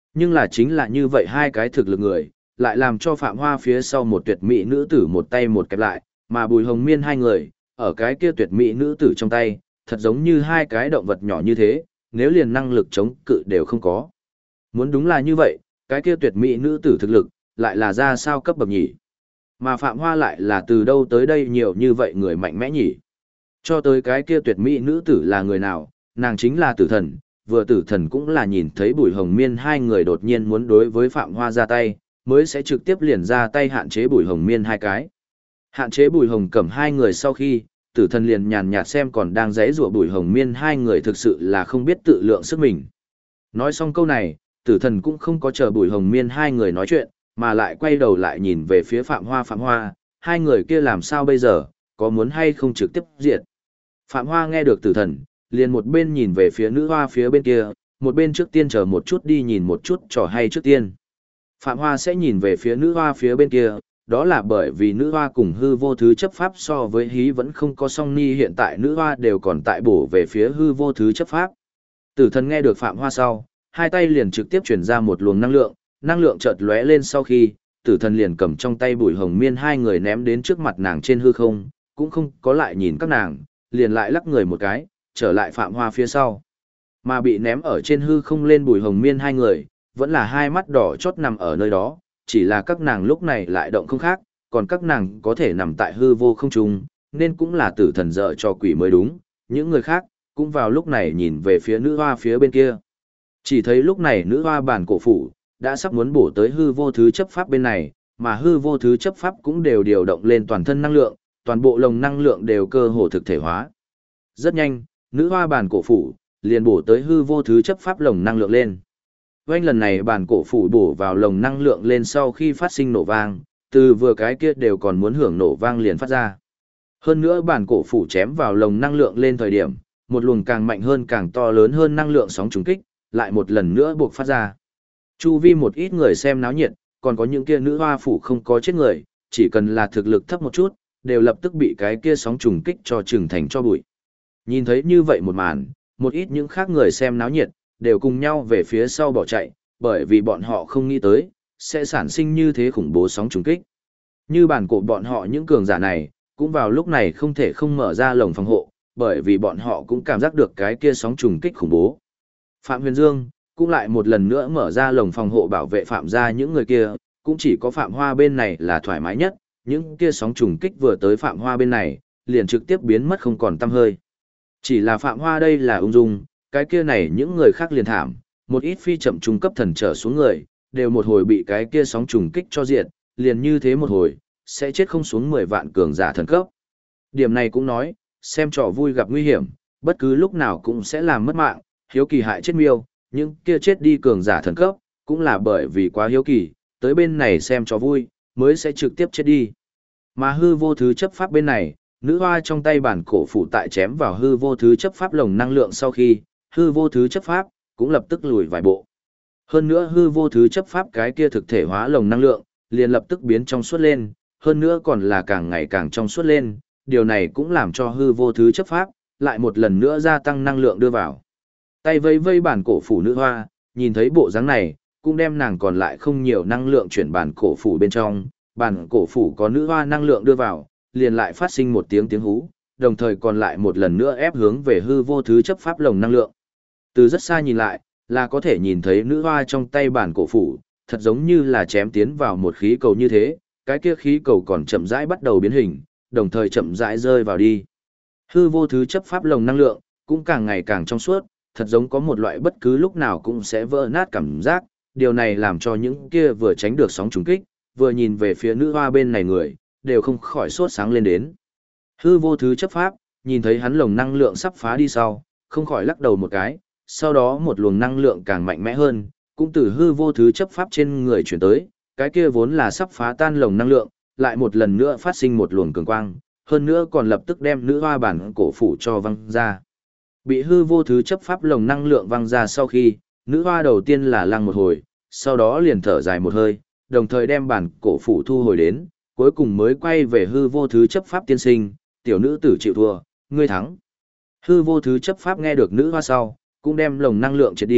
Nhưng là chính là như vậy hai cái thực lực người, lại làm cho Phạm Hoa phía sau một tuyệt mỹ nữ tử một tay một kẹp lại, mà Bùi Hồng Miên hai người, ở cái kia tuyệt mỹ nữ tử trong tay, thật giống như hai cái động vật nhỏ như thế, nếu liền năng lực chống cự đều không có. Muốn đúng là như vậy, cái kia tuyệt mỹ nữ tử thực lực, lại là ra sao cấp bậc nhỉ? Mà Phạm Hoa lại là từ đâu tới đây nhiều như vậy người mạnh mẽ nhỉ? Cho tới cái kia tuyệt mỹ nữ tử là người nào, nàng chính là tử thần, vừa tử thần cũng là nhìn thấy Bùi Hồng Miên hai người đột nhiên muốn đối với Phạm Hoa ra tay, mới sẽ trực tiếp liền ra tay hạn chế Bùi Hồng Miên hai cái. Hạn chế Bùi Hồng Cẩm hai người sau khi, tử thần liền nhàn nhạt xem còn đang giãy giụa Bùi Hồng Miên hai người thực sự là không biết tự lượng sức mình. Nói xong câu này, tử thần cũng không có chờ Bùi Hồng Miên hai người nói chuyện, mà lại quay đầu lại nhìn về phía Phạm Hoa, hai người kia làm sao bây giờ, có muốn hay không trực tiếp diệt. Phạm Hoa nghe được tử thần, liền một bên nhìn về phía nữ hoa phía bên kia, một bên trước tiên chờ một chút đi nhìn một chút trò hay trước tiên. Phạm Hoa sẽ nhìn về phía nữ hoa phía bên kia, đó là bởi vì nữ hoa cùng hư vô thứ chấp pháp so với hí vẫn không có song ni, hiện tại nữ hoa đều còn tại bổ về phía hư vô thứ chấp pháp. Tử thần nghe được Phạm Hoa sau, hai tay liền trực tiếp chuyển ra một luồng năng lượng chợt lóe lên sau khi, tử thần liền cầm trong tay Bùi Hồng Miên hai người ném đến trước mặt nàng trên hư không, cũng không có lại nhìn các nàng, liền lại lắc người một cái, trở lại Phạm Hoa phía sau. Mà bị ném ở trên hư không lên Bùi Hồng Miên hai người, vẫn là hai mắt đỏ chót nằm ở nơi đó, chỉ là các nàng lúc này lại động không khác, còn các nàng có thể nằm tại hư vô không trung, nên cũng là tử thần dợ cho quỷ mới đúng, những người khác, cũng vào lúc này nhìn về phía nữ hoa phía bên kia. Chỉ thấy lúc này nữ hoa bản cổ phủ, đã sắp muốn bổ tới hư vô thứ chấp pháp bên này, mà hư vô thứ chấp pháp cũng đều điều động lên toàn thân năng lượng, toàn bộ lồng năng lượng đều cơ hồ thực thể hóa. Rất nhanh, nữ hoa bản cổ phủ, liền bổ tới hư vô thứ chấp pháp lồng năng lượng lên. Oanh lần này bản cổ phủ bổ vào lồng năng lượng lên sau khi phát sinh nổ vang, từ vừa cái kia đều còn muốn hưởng nổ vang liền phát ra. Hơn nữa bản cổ phủ chém vào lồng năng lượng lên thời điểm, một luồng càng mạnh hơn càng to lớn hơn năng lượng sóng trùng kích, lại một lần nữa buộc phát ra. Chu vi một ít người xem náo nhiệt, còn có những kia nữ hoa phủ không có chết người, chỉ cần là thực lực thấp một chút, đều lập tức bị cái kia sóng trùng kích cho trừng thành cho bụi. Nhìn thấy như vậy một màn, một ít những khác người xem náo nhiệt, đều cùng nhau về phía sau bỏ chạy, bởi vì bọn họ không nghĩ tới, sẽ sản sinh như thế khủng bố sóng trùng kích. Như bản cổ bọn họ những cường giả này, cũng vào lúc này không thể không mở ra lồng phòng hộ, bởi vì bọn họ cũng cảm giác được cái kia sóng trùng kích khủng bố. Phạm Huyền Dương cũng lại một lần nữa mở ra lồng phòng hộ bảo vệ Phạm gia những người kia, cũng chỉ có Phạm Hoa bên này là thoải mái nhất, những kia sóng trùng kích vừa tới Phạm Hoa bên này, liền trực tiếp biến mất không còn tăm hơi. Chỉ là Phạm Hoa đây là ung dung, cái kia này những người khác liền thảm, một ít phi chậm trung cấp thần trở xuống người, đều một hồi bị cái kia sóng trùng kích cho diệt, liền như thế một hồi, sẽ chết không xuống 10 vạn cường giả thần cấp. Điểm này cũng nói, xem trò vui gặp nguy hiểm, bất cứ lúc nào cũng sẽ làm mất mạng, hiếu kỳ hại chết miêu, những kia chết đi cường giả thần cấp, cũng là bởi vì quá hiếu kỳ, tới bên này xem trò vui, mới sẽ trực tiếp chết đi. Mà hư vô thứ chấp pháp bên này, nữ hoa trong tay bản cổ phủ tại chém vào hư vô thứ chấp pháp lồng năng lượng sau khi, hư vô thứ chấp pháp cũng lập tức lùi vài bộ. Hơn nữa hư vô thứ chấp pháp cái kia thực thể hóa lồng năng lượng, liền lập tức biến trong suốt lên, hơn nữa còn là càng ngày càng trong suốt lên, điều này cũng làm cho hư vô thứ chấp pháp lại một lần nữa gia tăng năng lượng đưa vào. Tay vây vây bản cổ phủ nữ hoa, nhìn thấy bộ dáng này, cũng đem nàng còn lại không nhiều năng lượng chuyển bản cổ phủ bên trong, bản cổ phủ có nữ hoa năng lượng đưa vào, liền lại phát sinh một tiếng hú, đồng thời còn lại một lần nữa ép hướng về hư vô thứ chấp pháp lồng năng lượng. Từ rất xa nhìn lại, là có thể nhìn thấy nữ hoa trong tay bản cổ phủ, thật giống như là chém tiến vào một khí cầu như thế, cái kia khí cầu còn chậm rãi bắt đầu biến hình, đồng thời chậm rãi rơi vào đi. Hư vô thứ chấp pháp lồng năng lượng, cũng càng ngày càng trong suốt, thật giống có một loại bất cứ lúc nào cũng sẽ vỡ nát cảm giác, điều này làm cho những kia vừa tránh được sóng trùng kích, vừa nhìn về phía nữ hoa bên này người, đều không khỏi sốt sáng lên đến. Hư vô thứ chấp pháp, nhìn thấy hắn lồng năng lượng sắp phá đi sau, không khỏi lắc đầu một cái, sau đó một luồng năng lượng càng mạnh mẽ hơn, cũng từ hư vô thứ chấp pháp trên người chuyển tới, cái kia vốn là sắp phá tan lồng năng lượng, lại một lần nữa phát sinh một luồng cường quang, hơn nữa còn lập tức đem nữ hoa bản cổ phủ cho văng ra. Bị hư vô thứ chấp pháp lồng năng lượng văng ra sau khi, nữ hoa đầu tiên là lăng một hồi, sau đó liền thở dài một hơi, đồng thời đem bản cổ phủ thu hồi đến, cuối cùng mới quay về hư vô thứ chấp pháp tiên sinh, tiểu nữ tử chịu thua, ngươi thắng. Hư vô thứ chấp pháp nghe được nữ hoa sau, cũng đem lồng năng lượng triệt đi,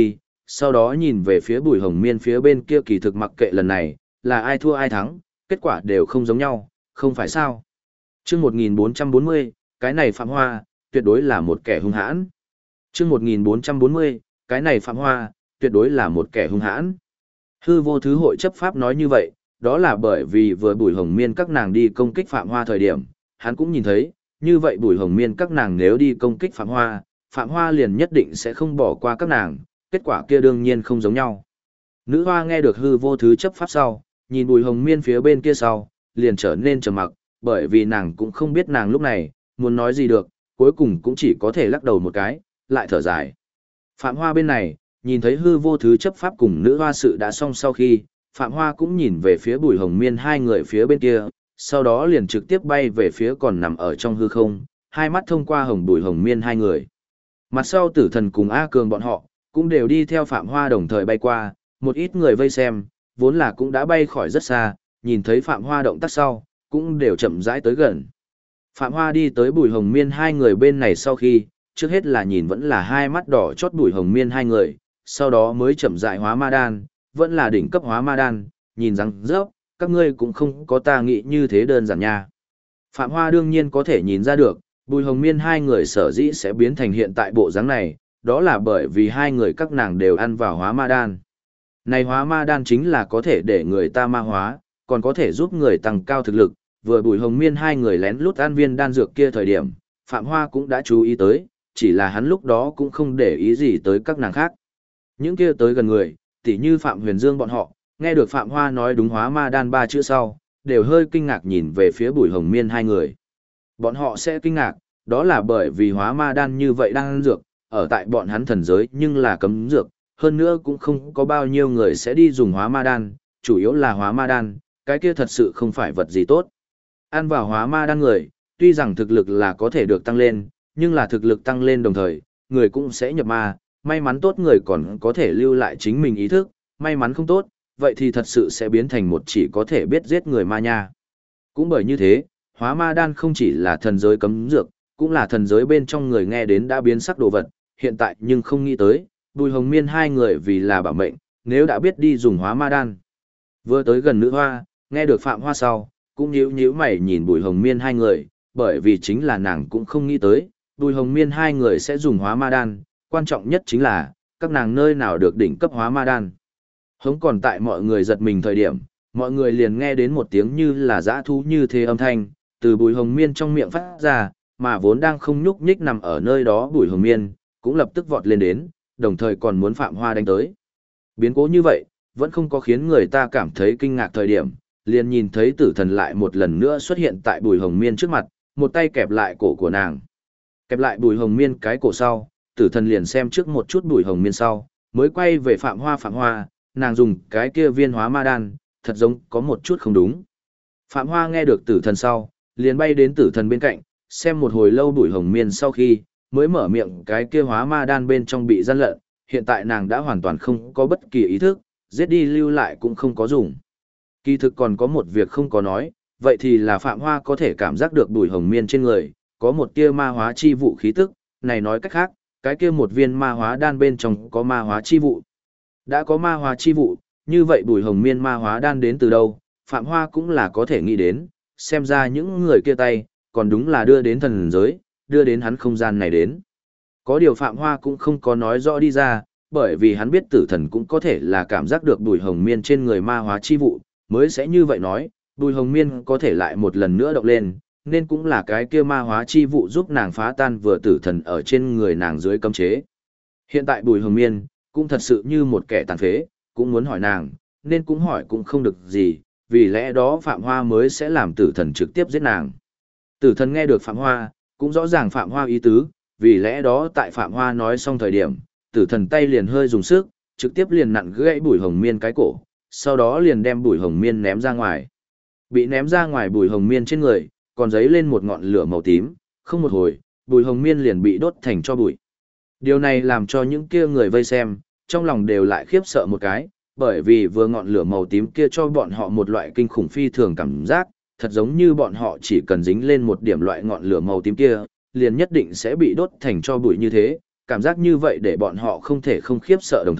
sau đó nhìn về phía Bùi Hồng Miên phía bên kia, kỳ thực mặc kệ lần này, là ai thua ai thắng, kết quả đều không giống nhau, không phải sao. Chương 1440, cái này Phạm Hoa, tuyệt đối là một kẻ hung hãn. Chương 1440, cái này Phạm Hoa, tuyệt đối là một kẻ hung hãn. Hư Vô Thứ hội chấp pháp nói như vậy, đó là bởi vì vừa Bùi Hồng Miên các nàng đi công kích Phạm Hoa thời điểm, hắn cũng nhìn thấy, như vậy Bùi Hồng Miên các nàng nếu đi công kích Phạm Hoa liền nhất định sẽ không bỏ qua các nàng, kết quả kia đương nhiên không giống nhau. Nữ hoa nghe được Hư Vô Thứ chấp pháp sau, nhìn Bùi Hồng Miên phía bên kia sau, liền trở nên trầm mặc, bởi vì nàng cũng không biết nàng lúc này, muốn nói gì được, cuối cùng cũng chỉ có thể lắc đầu một cái, lại thở dài. Phạm Hoa bên này, nhìn thấy Hư Vô Thứ chấp pháp cùng nữ hoa sự đã xong sau khi, Phạm Hoa cũng nhìn về phía Bùi Hồng Miên hai người phía bên kia, sau đó liền trực tiếp bay về phía còn nằm ở trong hư không, hai mắt thông qua Bùi Hồng Miên hai người. Mặt sau Tử Thần cùng A Cường bọn họ, cũng đều đi theo Phạm Hoa đồng thời bay qua, một ít người vây xem, vốn là cũng đã bay khỏi rất xa, nhìn thấy Phạm Hoa động tác sau, cũng đều chậm rãi tới gần. Phạm Hoa đi tới Bùi Hồng Miên hai người bên này sau khi, trước hết là nhìn vẫn là hai mắt đỏ chót Bùi Hồng Miên hai người, sau đó mới chậm rãi hóa ma đan, vẫn là đỉnh cấp hóa ma đan, nhìn rằng rớp, các ngươi cũng không có ta nghĩ như thế đơn giản nha. Phạm Hoa đương nhiên có thể nhìn ra được, Bùi Hồng Miên hai người sở dĩ sẽ biến thành hiện tại bộ dáng này, đó là bởi vì hai người các nàng đều ăn vào hóa ma đan. Này hóa ma đan chính là có thể để người ta ma hóa, còn có thể giúp người tăng cao thực lực, vừa Bùi Hồng Miên hai người lén lút ăn viên đan dược kia thời điểm, Phạm Hoa cũng đã chú ý tới, chỉ là hắn lúc đó cũng không để ý gì tới các nàng khác. Những kia tới gần người, tỉ như Phạm Huyền Dương bọn họ, nghe được Phạm Hoa nói đúng hóa ma đan ba chữ sau, đều hơi kinh ngạc nhìn về phía Bùi Hồng Miên hai người. Bọn họ sẽ kinh ngạc, đó là bởi vì hóa ma đan như vậy đang ăn dược, ở tại bọn hắn thần giới nhưng là cấm dược, hơn nữa cũng không có bao nhiêu người sẽ đi dùng hóa ma đan, chủ yếu là hóa ma đan, cái kia thật sự không phải vật gì tốt. Ăn vào hóa ma đan người, tuy rằng thực lực là có thể được tăng lên, nhưng là thực lực tăng lên đồng thời, người cũng sẽ nhập ma, may mắn tốt người còn có thể lưu lại chính mình ý thức, may mắn không tốt, vậy thì thật sự sẽ biến thành một chỉ có thể biết giết người ma nha. Cũng bởi như thế, hóa ma đan không chỉ là thần giới cấm dược, cũng là thần giới bên trong người nghe đến đã biến sắc đồ vật, hiện tại nhưng không nghĩ tới, Bùi Hồng Miên hai người vì là bảo mệnh, nếu đã biết đi dùng hóa ma đan. Vừa tới gần nữ hoa, nghe được Phạm Hoa sau, cũng nhíu mày nhìn Bùi Hồng Miên hai người, bởi vì chính là nàng cũng không nghĩ tới, Bùi Hồng Miên hai người sẽ dùng hóa ma đan, quan trọng nhất chính là, các nàng nơi nào được đỉnh cấp hóa ma đan. Hống còn tại mọi người giật mình thời điểm, mọi người liền nghe đến một tiếng như là dã thú như thế âm thanh, từ Bùi Hồng Miên trong miệng phát ra, mà vốn đang không nhúc nhích nằm ở nơi đó Bùi Hồng Miên, cũng lập tức vọt lên đến, đồng thời còn muốn Phạm Hoa đánh tới. Biến cố như vậy, vẫn không có khiến người ta cảm thấy kinh ngạc thời điểm, liền nhìn thấy Tử Thần lại một lần nữa xuất hiện tại Bùi Hồng Miên trước mặt, một tay kẹp lại cổ của nàng. Kẹp lại Bùi Hồng Miên cái cổ sau, Tử Thần liền xem trước một chút Bùi Hồng Miên sau, mới quay về Phạm Hoa, nàng dùng cái kia viên hóa ma đan, thật giống có một chút không đúng. Phạm Hoa nghe được Tử Thần sau, liền bay đến Tử Thần bên cạnh, xem một hồi lâu Bùi Hồng Miên sau khi, mới mở miệng cái kia hóa ma đan bên trong bị gian lận, hiện tại nàng đã hoàn toàn không có bất kỳ ý thức, giết đi lưu lại cũng không có dùng. Kỳ thực còn có một việc không có nói, vậy thì là Phạm Hoa có thể cảm giác được Bùi Hồng Miên trên người, có một tia ma hóa chi vụ khí tức, này nói cách khác, cái kia một viên ma hóa đan bên trong có ma hóa chi vụ. Đã có ma hóa chi vụ, như vậy Bùi Hồng Miên ma hóa đan đến từ đâu, Phạm Hoa cũng là có thể nghĩ đến, xem ra những người kia tay, còn đúng là đưa đến thần giới, đưa đến hắn không gian này đến. Có điều Phạm Hoa cũng không có nói rõ đi ra, bởi vì hắn biết Tử Thần cũng có thể là cảm giác được Bùi Hồng Miên trên người ma hóa chi vụ, mới sẽ như vậy nói, Bùi Hồng Miên có thể lại một lần nữa động lên, nên cũng là cái kia ma hóa chi vụ giúp nàng phá tan vừa Tử Thần ở trên người nàng dưới cấm chế. Hiện tại Bùi Hồng Miên, cũng thật sự như một kẻ tàn phế, cũng muốn hỏi nàng, nên cũng hỏi cũng không được gì, vì lẽ đó Phạm Hoa mới sẽ làm Tử Thần trực tiếp giết nàng. Tử Thần nghe được Phạm Hoa, cũng rõ ràng Phạm Hoa ý tứ, vì lẽ đó tại Phạm Hoa nói xong thời điểm, Tử Thần tay liền hơi dùng sức, trực tiếp liền nặn gãy Bùi Hồng Miên cái cổ, sau đó liền đem Bùi Hồng Miên ném ra ngoài. Bị ném ra ngoài Bùi Hồng Miên trên người, còn giấy lên một ngọn lửa màu tím, không một hồi, Bùi Hồng Miên liền bị đốt thành tro bụi. Điều này làm cho những kia người vây xem, trong lòng đều lại khiếp sợ một cái, bởi vì vừa ngọn lửa màu tím kia cho bọn họ một loại kinh khủng phi thường cảm giác, thật giống như bọn họ chỉ cần dính lên một điểm loại ngọn lửa màu tím kia, liền nhất định sẽ bị đốt thành tro bụi như thế, cảm giác như vậy để bọn họ không thể không khiếp sợ đồng thời,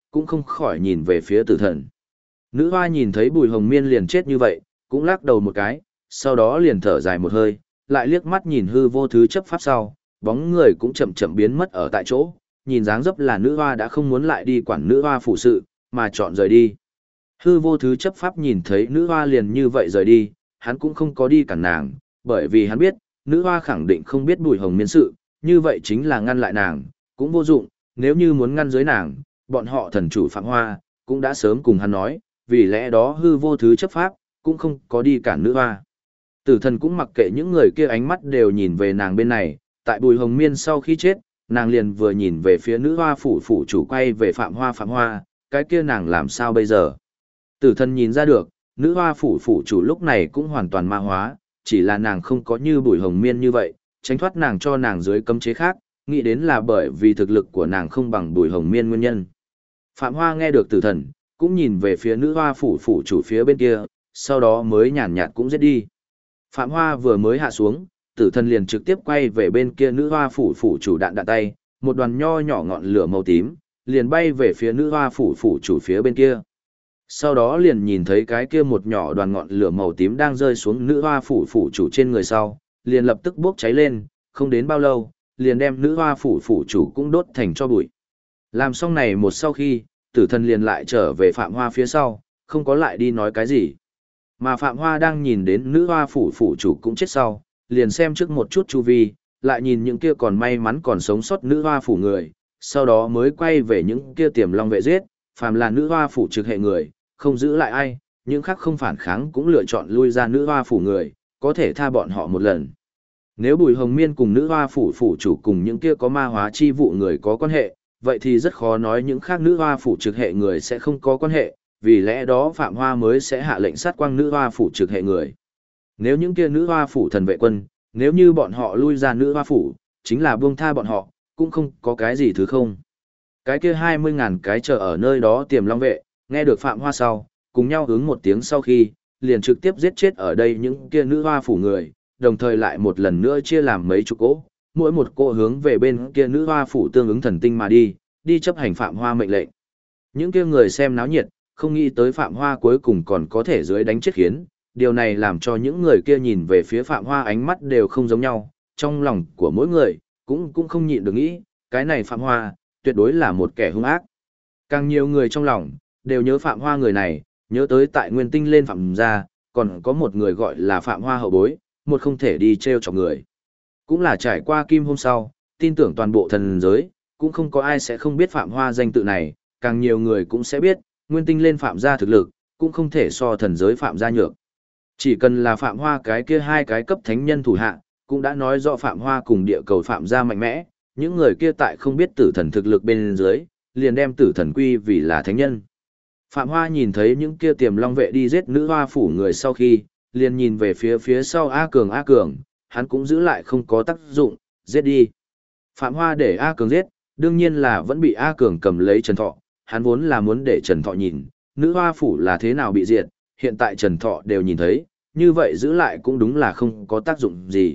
cũng không khỏi nhìn về phía tử thần. Nữ hoa nhìn thấy Bùi Hồng Miên liền chết như vậy, cũng lắc đầu một cái, sau đó liền thở dài một hơi, lại liếc mắt nhìn hư vô thứ chấp pháp sau, bóng người cũng chậm chậm biến mất ở tại chỗ, nhìn dáng dấp là nữ hoa đã không muốn lại đi quản nữ hoa phụ sự, mà chọn rời đi. Hư vô thứ chấp pháp nhìn thấy nữ hoa liền như vậy rời đi, hắn cũng không có đi cản nàng, bởi vì hắn biết, nữ hoa khẳng định không biết Bùi Hồng Miên sự, như vậy chính là ngăn lại nàng, cũng vô dụng, nếu như muốn ngăn dưới nàng, bọn họ thần chủ Phạm Hoa, cũng đã sớm cùng hắn nói, vì lẽ đó hư vô thứ chấp pháp, cũng không có đi cản nữ hoa. Tử thần cũng mặc kệ những người kia ánh mắt đều nhìn về nàng bên này, tại Bùi Hồng Miên sau khi chết, nàng liền vừa nhìn về phía nữ hoa phủ chủ quay về Phạm Hoa, cái kia nàng làm sao bây giờ? Tử thần nhìn ra được, nữ hoa phủ chủ lúc này cũng hoàn toàn ma hóa, chỉ là nàng không có như Bùi Hồng Miên như vậy, tránh thoát nàng cho nàng dưới cấm chế khác, nghĩ đến là bởi vì thực lực của nàng không bằng Bùi Hồng Miên nguyên nhân. Phạm Hoa nghe được tử thần, cũng nhìn về phía nữ hoa phủ chủ phía bên kia, sau đó mới nhàn nhạt cũng giết đi. Phạm Hoa vừa mới hạ xuống, tử thần liền trực tiếp quay về bên kia nữ hoa phủ chủ đạn tay, một đoàn nho nhỏ ngọn lửa màu tím, liền bay về phía nữ hoa phủ chủ phía bên kia. Sau đó liền nhìn thấy cái kia một nhỏ đoàn ngọn lửa màu tím đang rơi xuống nữ hoa phủ chủ trên người sau, liền lập tức bốc cháy lên, không đến bao lâu, liền đem nữ hoa phủ chủ cũng đốt thành cho bụi. Làm xong này một sau khi, tử thần liền lại trở về Phạm Hoa phía sau, không có lại đi nói cái gì. Mà Phạm Hoa đang nhìn đến nữ hoa phủ chủ cũng chết sau, liền xem trước một chút chu vi, lại nhìn những kia còn may mắn còn sống sót nữ hoa phủ người, sau đó mới quay về những kia tiềm long vệ giết, phàm là nữ hoa phủ trực hệ người, không giữ lại ai, những khác không phản kháng cũng lựa chọn lui ra nữ hoa phủ người, có thể tha bọn họ một lần. Nếu Bùi Hồng Miên cùng nữ hoa phủ chủ cùng những kia có ma hóa chi vụ người có quan hệ, vậy thì rất khó nói những khác nữ hoa phủ trực hệ người sẽ không có quan hệ, vì lẽ đó Phạm Hoa mới sẽ hạ lệnh sát quang nữ hoa phủ trực hệ người. Nếu những kia nữ hoa phủ thần vệ quân, nếu như bọn họ lui ra nữ hoa phủ, chính là buông tha bọn họ, cũng không có cái gì thứ không. Cái kia 20.000 cái chờ ở nơi đó tiềm long vệ, nghe được Phạm Hoa sau, cùng nhau hướng một tiếng sau khi, liền trực tiếp giết chết ở đây những kia nữ hoa phủ người, đồng thời lại một lần nữa chia làm mấy chục cỗ, mỗi một cỗ hướng về bên kia nữ hoa phủ tương ứng thần tinh mà đi chấp hành Phạm Hoa mệnh lệnh. Những kia người xem náo nhiệt, không nghĩ tới Phạm Hoa cuối cùng còn có thể dưới đánh chết khiến, điều này làm cho những người kia nhìn về phía Phạm Hoa ánh mắt đều không giống nhau, trong lòng của mỗi người, cũng không nhịn được nghĩ, cái này Phạm Hoa, tuyệt đối là một kẻ hung ác. Càng nhiều người trong lòng, đều nhớ Phạm Hoa người này, nhớ tới tại Nguyên Tinh lên Phạm gia, còn có một người gọi là Phạm Hoa hậu bối, một không thể đi treo chọc người. Cũng là trải qua kim hôm sau, tin tưởng toàn bộ thần giới, cũng không có ai sẽ không biết Phạm Hoa danh tự này, càng nhiều người cũng sẽ biết, Nguyên Tinh lên Phạm gia thực lực, cũng không thể so thần giới Phạm gia nhược. Chỉ cần là Phạm Hoa cái kia hai cái cấp thánh nhân thủ hạ, cũng đã nói rõ Phạm Hoa cùng địa cầu Phạm gia mạnh mẽ, những người kia tại không biết tử thần thực lực bên dưới, liền đem tử thần quy vì là thánh nhân. Phạm Hoa nhìn thấy những kia tiềm long vệ đi giết nữ hoa phủ người sau khi, liền nhìn về phía sau A Cường, hắn cũng giữ lại không có tác dụng, giết đi. Phạm Hoa để A Cường giết, đương nhiên là vẫn bị A Cường cầm lấy Trần Thọ, hắn vốn là muốn để Trần Thọ nhìn, nữ hoa phủ là thế nào bị diệt, hiện tại Trần Thọ đều nhìn thấy, như vậy giữ lại cũng đúng là không có tác dụng gì.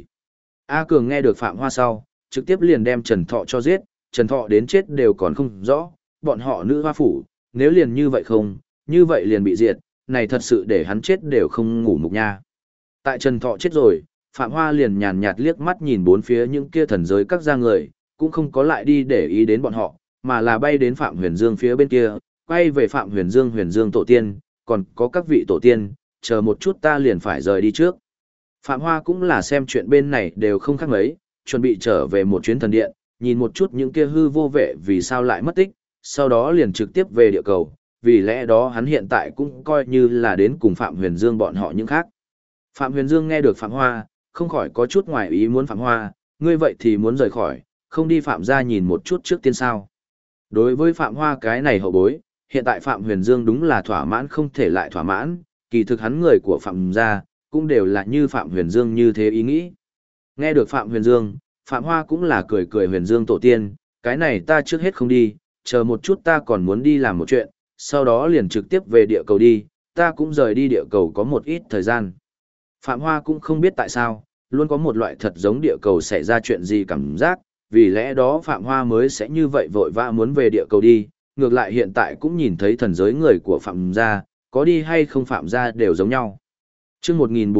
A Cường nghe được Phạm Hoa sau, trực tiếp liền đem Trần Thọ cho giết, Trần Thọ đến chết đều còn không rõ, bọn họ nữ hoa phủ, nếu liền như vậy không, như vậy liền bị diệt, này thật sự để hắn chết đều không ngủ mục nha. Tại Trần Thọ chết rồi, Phạm Hoa liền nhàn nhạt liếc mắt nhìn bốn phía những kia thần giới các gia người, cũng không có lại đi để ý đến bọn họ, mà là bay đến Phạm Huyền Dương phía bên kia, quay về Phạm Huyền Dương tổ tiên, còn có các vị tổ tiên, chờ một chút ta liền phải rời đi trước. Phạm Hoa cũng là xem chuyện bên này đều không khác mấy, chuẩn bị trở về một chuyến thần điện, nhìn một chút những kia hư vô vệ vì sao lại mất tích, sau đó liền trực tiếp về địa cầu, vì lẽ đó hắn hiện tại cũng coi như là đến cùng Phạm Huyền Dương bọn họ những khác. Phạm Huyền Dương nghe được Phạm Hoa, không khỏi có chút ngoài ý muốn Phạm Hoa, ngươi vậy thì muốn rời khỏi, không đi Phạm gia nhìn một chút trước tiên sao. Đối với Phạm Hoa cái này hậu bối, hiện tại Phạm Huyền Dương đúng là thỏa mãn không thể lại thỏa mãn, kỳ thực hắn người của Phạm gia, cũng đều là như Phạm Huyền Dương như thế ý nghĩ. Nghe được Phạm Huyền Dương, Phạm Hoa cũng là cười cười Huyền Dương tổ tiên, cái này ta trước hết không đi, chờ một chút ta còn muốn đi làm một chuyện, sau đó liền trực tiếp về địa cầu đi, ta cũng rời đi địa cầu có một ít thời gian. Phạm Hoa cũng không biết tại sao, luôn có một loại thật giống địa cầu xảy ra chuyện gì cảm giác, vì lẽ đó Phạm Hoa mới sẽ như vậy vội vã muốn về địa cầu đi, ngược lại hiện tại cũng nhìn thấy thần giới người của Phạm gia, có đi hay không Phạm gia đều giống nhau. Chương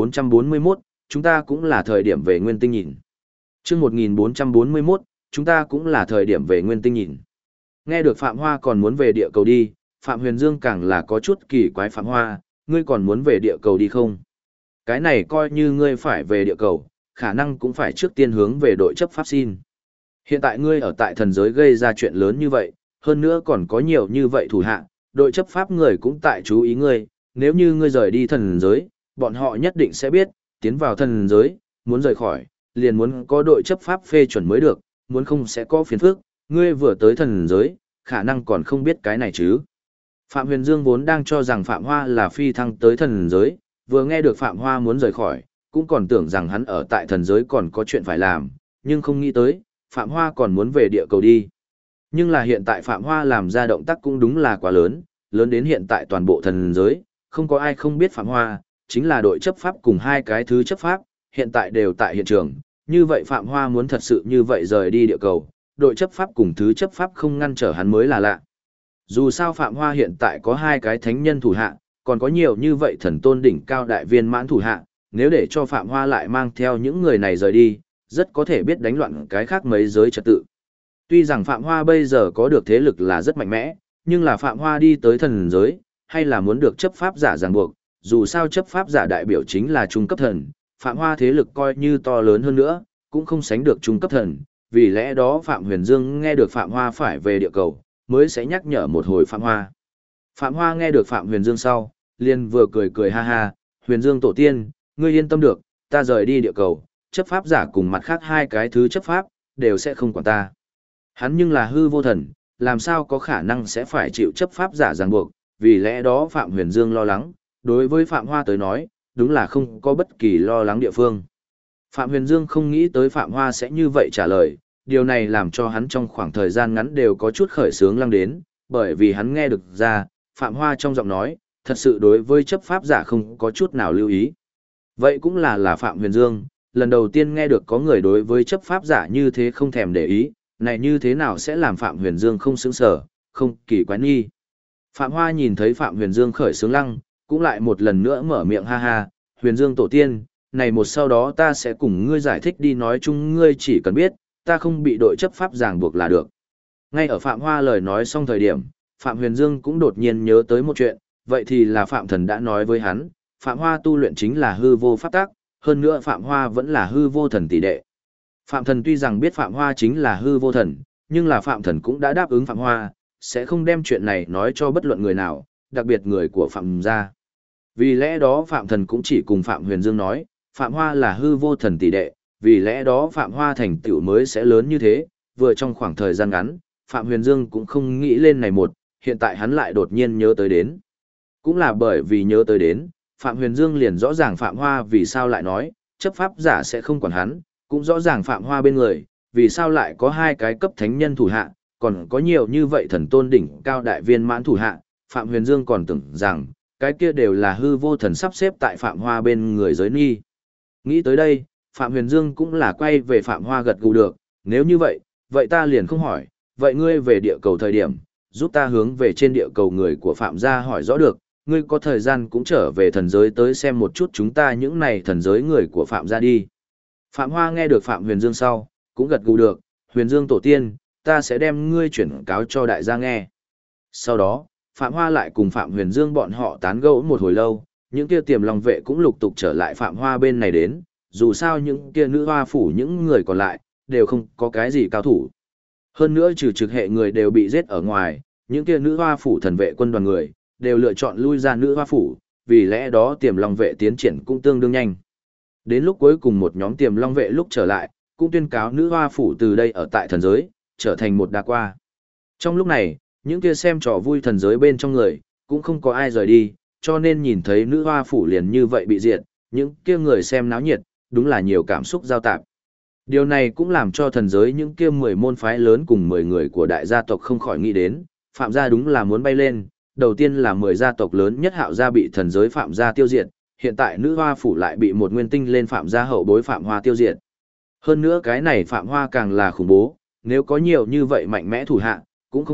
1441, chúng ta cũng là thời điểm về Nguyên Tinh nhìn. Chương 1441, chúng ta cũng là thời điểm về Nguyên Tinh nhìn. Nghe được Phạm Hoa còn muốn về địa cầu đi, Phạm Huyền Dương càng là có chút kỳ quái. Phạm Hoa, ngươi còn muốn về địa cầu đi không? Cái này coi như ngươi phải về địa cầu, khả năng cũng phải trước tiên hướng về đội chấp pháp xin. Hiện tại ngươi ở tại thần giới gây ra chuyện lớn như vậy, hơn nữa còn có nhiều như vậy thủ hạ, đội chấp pháp người cũng tại chú ý ngươi, nếu như ngươi rời đi thần giới, bọn họ nhất định sẽ biết, tiến vào thần giới, muốn rời khỏi, liền muốn có đội chấp pháp phê chuẩn mới được, muốn không sẽ có phiền phức, ngươi vừa tới thần giới, khả năng còn không biết cái này chứ. Phạm Huyền Dương vốn đang cho rằng Phạm Hoa là phi thăng tới thần giới, vừa nghe được Phạm Hoa muốn rời khỏi, cũng còn tưởng rằng hắn ở tại thần giới còn có chuyện phải làm, nhưng không nghĩ tới, Phạm Hoa còn muốn về địa cầu đi. Nhưng là hiện tại Phạm Hoa làm ra động tác cũng đúng là quá lớn, lớn đến hiện tại toàn bộ thần giới, không có ai không biết Phạm Hoa, chính là đội chấp pháp cùng hai cái thứ chấp pháp, hiện tại đều tại hiện trường. Như vậy Phạm Hoa muốn thật sự như vậy rời đi địa cầu, đội chấp pháp cùng thứ chấp pháp không ngăn trở hắn mới là lạ. Dù sao Phạm Hoa hiện tại có hai cái thánh nhân thủ hạ, còn có nhiều như vậy thần tôn đỉnh cao đại viên mãn thủ hạ, nếu để cho Phạm Hoa lại mang theo những người này rời đi, rất có thể biết đánh loạn cái khác mấy giới trật tự. Tuy rằng Phạm Hoa bây giờ có được thế lực là rất mạnh mẽ, nhưng là Phạm Hoa đi tới thần giới, hay là muốn được chấp pháp giả ràng buộc, dù sao chấp pháp giả đại biểu chính là trung cấp thần, Phạm Hoa thế lực coi như to lớn hơn nữa, cũng không sánh được trung cấp thần, vì lẽ đó Phạm Huyền Dương nghe được Phạm Hoa phải về địa cầu, mới sẽ nhắc nhở một hồi Phạm Hoa. Phạm Hoa nghe được Phạm Huyền Dương sau, liền vừa cười cười ha ha, Huyền Dương tổ tiên, ngươi yên tâm được, ta rời đi địa cầu, chấp pháp giả cùng mặt khác hai cái thứ chấp pháp, đều sẽ không quản ta. Hắn nhưng là hư vô thần, làm sao có khả năng sẽ phải chịu chấp pháp giả ràng buộc, vì lẽ đó Phạm Huyền Dương lo lắng, đối với Phạm Hoa tới nói, đúng là không có bất kỳ lo lắng địa phương. Phạm Huyền Dương không nghĩ tới Phạm Hoa sẽ như vậy trả lời, điều này làm cho hắn trong khoảng thời gian ngắn đều có chút khởi sướng lăng đến, bởi vì hắn nghe được ra, Phạm Hoa trong giọng nói, thật sự đối với chấp pháp giả không có chút nào lưu ý. Vậy cũng là Phạm Huyền Dương, lần đầu tiên nghe được có người đối với chấp pháp giả như thế không thèm để ý, này như thế nào sẽ làm Phạm Huyền Dương không sững sờ, không kỳ quái nghi. Phạm Hoa nhìn thấy Phạm Huyền Dương khởi sướng lăng, cũng lại một lần nữa mở miệng ha ha, Huyền Dương tổ tiên, này một sau đó ta sẽ cùng ngươi giải thích đi, nói chung ngươi chỉ cần biết, ta không bị đội chấp pháp ràng buộc là được. Ngay ở Phạm Hoa lời nói xong thời điểm, Phạm Huyền Dương cũng đột nhiên nhớ tới một chuyện, vậy thì là Phạm Thần đã nói với hắn, Phạm Hoa tu luyện chính là hư vô pháp tắc, hơn nữa Phạm Hoa vẫn là hư vô thần tỷ đệ. Phạm Thần tuy rằng biết Phạm Hoa chính là hư vô thần, nhưng là Phạm Thần cũng đã đáp ứng Phạm Hoa, sẽ không đem chuyện này nói cho bất luận người nào, đặc biệt người của Phạm gia. Vì lẽ đó Phạm Thần cũng chỉ cùng Phạm Huyền Dương nói, Phạm Hoa là hư vô thần tỷ đệ, vì lẽ đó Phạm Hoa thành tựu mới sẽ lớn như thế, vừa trong khoảng thời gian ngắn, Phạm Huyền Dương cũng không nghĩ lên này một, hiện tại hắn lại đột nhiên nhớ tới đến. Cũng là bởi vì nhớ tới đến, Phạm Huyền Dương liền rõ ràng Phạm Hoa vì sao lại nói, chấp pháp giả sẽ không quản hắn, cũng rõ ràng Phạm Hoa bên người, vì sao lại có hai cái cấp thánh nhân thủ hạ, còn có nhiều như vậy thần tôn đỉnh cao đại viên mãn thủ hạ, Phạm Huyền Dương còn tưởng rằng, cái kia đều là hư vô thần sắp xếp tại Phạm Hoa bên người giới nghi. Nghĩ tới đây, Phạm Huyền Dương cũng là quay về Phạm Hoa gật gù được, nếu như vậy, vậy ta liền không hỏi, vậy ngươi về địa cầu thời điểm, giúp ta hướng về trên địa cầu người của Phạm gia hỏi rõ được, ngươi có thời gian cũng trở về thần giới tới xem một chút chúng ta những này thần giới người của Phạm gia đi. Phạm Hoa nghe được Phạm Huyền Dương sau, cũng gật gù được, Huyền Dương tổ tiên, ta sẽ đem ngươi chuyển cáo cho đại gia nghe. Sau đó, Phạm Hoa lại cùng Phạm Huyền Dương bọn họ tán gẫu một hồi lâu, những kia Tiềm Long vệ cũng lục tục trở lại Phạm Hoa bên này đến, dù sao những kia nữ hoa phủ những người còn lại, đều không có cái gì cao thủ. Hơn nữa trừ trực hệ người đều bị giết ở ngoài, những kia nữ hoa phủ thần vệ quân đoàn người, đều lựa chọn lui ra nữ hoa phủ, vì lẽ đó Tiềm Long vệ tiến triển cũng tương đương nhanh. Đến lúc cuối cùng một nhóm Tiềm Long vệ lúc trở lại, cũng tuyên cáo nữ hoa phủ từ đây ở tại thần giới, trở thành một đa qua. Trong lúc này, những kia xem trò vui thần giới bên trong người, cũng không có ai rời đi, cho nên nhìn thấy nữ hoa phủ liền như vậy bị diệt, những kia người xem náo nhiệt, đúng là nhiều cảm xúc giao tạp. Điều này cũng làm cho thần giới những kia 10 môn phái lớn cùng 10 người của đại gia tộc không khỏi nghĩ đến, Phạm gia đúng là muốn bay lên, đầu tiên là 10 gia tộc lớn nhất Hạo gia bị thần giới Phạm gia tiêu diệt, hiện tại nữ hoa phủ lại bị một nguyên tinh lên Phạm gia hậu bối Phạm Hoa tiêu diệt. Hơn nữa cái này Phạm Hoa càng là khủng bố, nếu có nhiều như vậy mạnh mẽ thủ hạ, cũng không biết,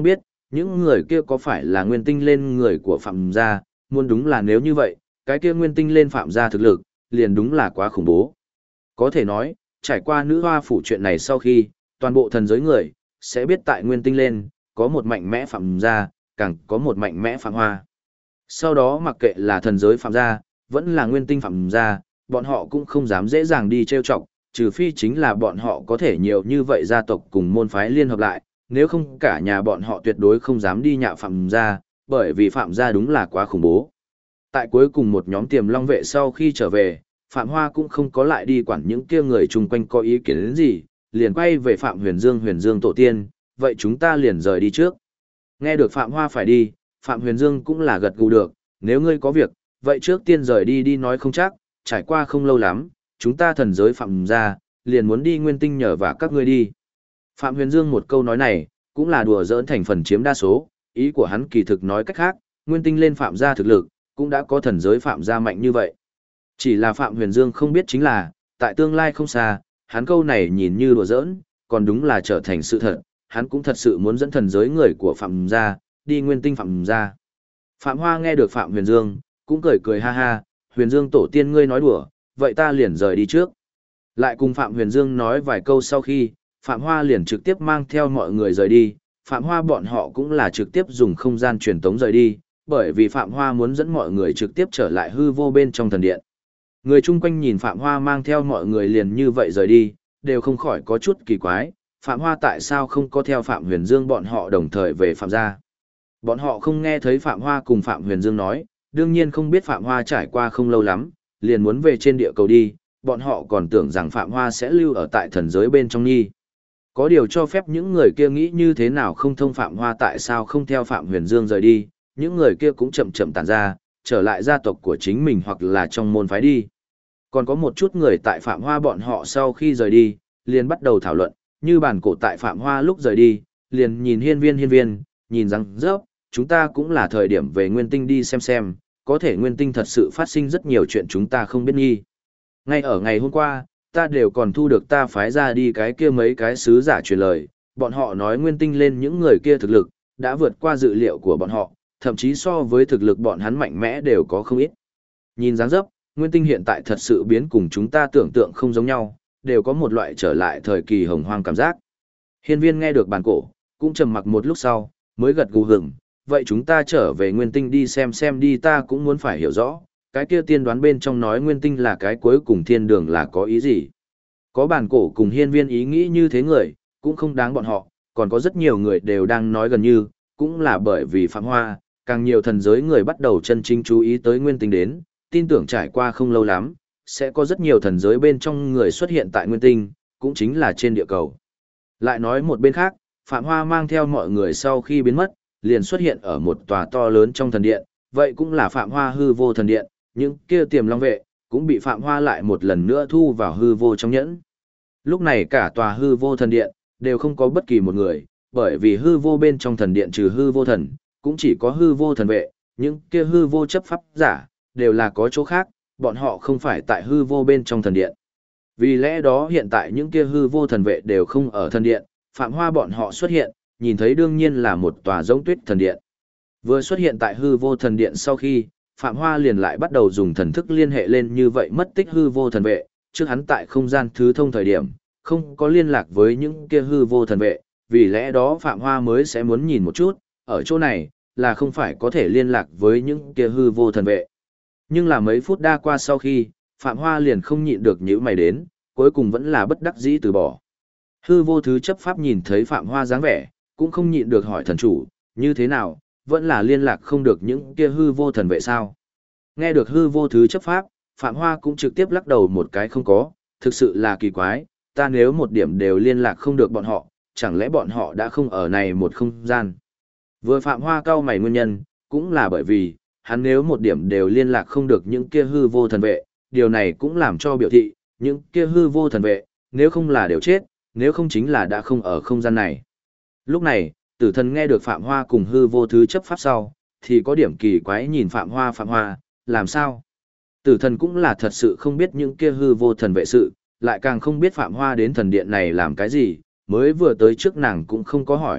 những người kia có phải là nguyên tinh lên người của Phạm gia, muốn đúng là nếu như vậy, cái kia nguyên tinh lên Phạm gia thực lực, liền đúng là quá khủng bố. Có thể nói, trải qua nữ hoa phủ chuyện này sau khi, toàn bộ thần giới người, sẽ biết tại nguyên tinh lên, có một mạnh mẽ Phạm gia, càng có một mạnh mẽ Phạm Hoa. Sau đó mặc kệ là thần giới Phạm gia, vẫn là nguyên tinh Phạm gia, bọn họ cũng không dám dễ dàng đi trêu chọc, trừ phi chính là bọn họ có thể nhiều như vậy gia tộc cùng môn phái liên hợp lại, nếu không cả nhà bọn họ tuyệt đối không dám đi nhạo Phạm gia, bởi vì Phạm gia đúng là quá khủng bố. Tại cuối cùng một nhóm Tiềm Long vệ sau khi trở về, Phạm Hoa cũng không có lại đi quản những kia người chung quanh có ý kiến đến gì, liền quay về Phạm Huyền Dương tổ tiên, vậy chúng ta liền rời đi trước. Nghe được Phạm Hoa phải đi, Phạm Huyền Dương cũng là gật gù được, nếu ngươi có việc, vậy trước tiên rời đi đi nói không chắc, trải qua không lâu lắm, chúng ta thần giới Phạm gia, liền muốn đi nguyên tinh nhờ và các ngươi đi. Phạm Huyền Dương một câu nói này, cũng là đùa giỡn thành phần chiếm đa số, ý của hắn kỳ thực nói cách khác, nguyên tinh lên Phạm gia thực lực, cũng đã có thần giới Phạm gia mạnh như vậy. Chỉ là Phạm Huyền Dương không biết chính là, tại tương lai không xa, hắn câu này nhìn như đùa giỡn, còn đúng là trở thành sự thật, hắn cũng thật sự muốn dẫn thần giới người của Phạm gia, đi nguyên tinh Phạm gia. Phạm Hoa nghe được Phạm Huyền Dương, cũng cười cười ha ha, Huyền Dương tổ tiên ngươi nói đùa, vậy ta liền rời đi trước. Lại cùng Phạm Huyền Dương nói vài câu sau khi, Phạm Hoa liền trực tiếp mang theo mọi người rời đi, Phạm Hoa bọn họ cũng là trực tiếp dùng không gian truyền tống rời đi, bởi vì Phạm Hoa muốn dẫn mọi người trực tiếp trở lại hư vô bên trong thần điện. Người chung quanh nhìn Phạm Hoa mang theo mọi người liền như vậy rời đi, đều không khỏi có chút kỳ quái, Phạm Hoa tại sao không có theo Phạm Huyền Dương bọn họ đồng thời về Phạm gia. Bọn họ không nghe thấy Phạm Hoa cùng Phạm Huyền Dương nói, đương nhiên không biết Phạm Hoa trải qua không lâu lắm, liền muốn về trên địa cầu đi, bọn họ còn tưởng rằng Phạm Hoa sẽ lưu ở tại thần giới bên trong nhi. Có điều cho phép những người kia nghĩ như thế nào không thông Phạm Hoa tại sao không theo Phạm Huyền Dương rời đi, những người kia cũng chậm chậm tản ra, trở lại gia tộc của chính mình hoặc là trong môn phái đi. Còn có một chút người tại Phạm Hoa bọn họ sau khi rời đi, liền bắt đầu thảo luận, như bản cổ tại Phạm Hoa lúc rời đi, liền nhìn hiên viên, nhìn rằng rớp, chúng ta cũng là thời điểm về nguyên tinh đi xem, có thể nguyên tinh thật sự phát sinh rất nhiều chuyện chúng ta không biết nghi. Ngay ở ngày hôm qua, ta đều còn thu được ta phái ra đi cái kia mấy cái sứ giả truyền lời, bọn họ nói nguyên tinh lên những người kia thực lực, đã vượt qua dự liệu của bọn họ, thậm chí so với thực lực bọn hắn mạnh mẽ đều có không ít. Nhìn dáng dấp, nguyên tinh hiện tại thật sự biến cùng chúng ta tưởng tượng không giống nhau, đều có một loại trở lại thời kỳ hồng hoang cảm giác. Hiên viên nghe được bản cổ, cũng trầm mặc một lúc sau, mới gật gù hửng, vậy chúng ta trở về nguyên tinh đi xem đi, ta cũng muốn phải hiểu rõ, cái kia tiên đoán bên trong nói nguyên tinh là cái cuối cùng thiên đường là có ý gì. Có bản cổ cùng hiên viên ý nghĩ như thế người, cũng không đáng bọn họ, còn có rất nhiều người đều đang nói gần như, cũng là bởi vì Phạm Hoa, càng nhiều thần giới người bắt đầu chân chính chú ý tới nguyên tinh đến, tin tưởng trải qua không lâu lắm, sẽ có rất nhiều thần giới bên trong người xuất hiện tại nguyên tinh, cũng chính là trên địa cầu. Lại nói một bên khác, Phạm Hoa mang theo mọi người sau khi biến mất, liền xuất hiện ở một tòa to lớn trong thần điện, vậy cũng là Phạm Hoa hư vô thần điện, những kia Tiềm Long vệ, cũng bị Phạm Hoa lại một lần nữa thu vào hư vô trong nhẫn. Lúc này cả tòa hư vô thần điện, đều không có bất kỳ một người, bởi vì hư vô bên trong thần điện trừ hư vô thần, cũng chỉ có hư vô thần vệ, những kia hư vô chấp pháp giả, đều là có chỗ khác, bọn họ không phải tại hư vô bên trong thần điện. Vì lẽ đó hiện tại những kia hư vô thần vệ đều không ở thần điện, Phạm Hoa bọn họ xuất hiện, nhìn thấy đương nhiên là một tòa giống tuyết thần điện. Vừa xuất hiện tại hư vô thần điện sau khi, Phạm Hoa liền lại bắt đầu dùng thần thức liên hệ lên như vậy mất tích hư vô thần vệ, trước hắn tại không gian thứ thông thời điểm, không có liên lạc với những kia hư vô thần vệ, vì lẽ đó Phạm Hoa mới sẽ muốn nhìn một chút, ở chỗ này, là không phải có thể liên lạc với những kia hư vô thần vệ. Nhưng là mấy phút đa qua sau khi, Phạm Hoa liền không nhịn được nhíu mày đến, cuối cùng vẫn là bất đắc dĩ từ bỏ. Hư vô thứ chấp pháp nhìn thấy Phạm Hoa dáng vẻ, cũng không nhịn được hỏi thần chủ, như thế nào, vẫn là liên lạc không được những kia hư vô thần vệ sao. Nghe được hư vô thứ chấp pháp, Phạm Hoa cũng trực tiếp lắc đầu một cái không có, thực sự là kỳ quái, ta nếu một điểm đều liên lạc không được bọn họ, chẳng lẽ bọn họ đã không ở này một không gian. Vừa Phạm Hoa cau mày nguyên nhân, cũng là bởi vì, hắn nếu một điểm đều liên lạc không được những kia hư vô thần vệ, điều này cũng làm cho biểu thị, những kia hư vô thần vệ, nếu không là đều chết, nếu không chính là đã không ở không gian này. Lúc này, tử thần nghe được Phạm Hoa cùng hư vô thứ chấp pháp sau, thì có điểm kỳ quái nhìn Phạm Hoa, làm sao? Tử thần cũng là thật sự không biết những kia hư vô thần vệ sự, lại càng không biết Phạm Hoa đến thần điện này làm cái gì, mới vừa tới trước nàng cũng không có hỏi,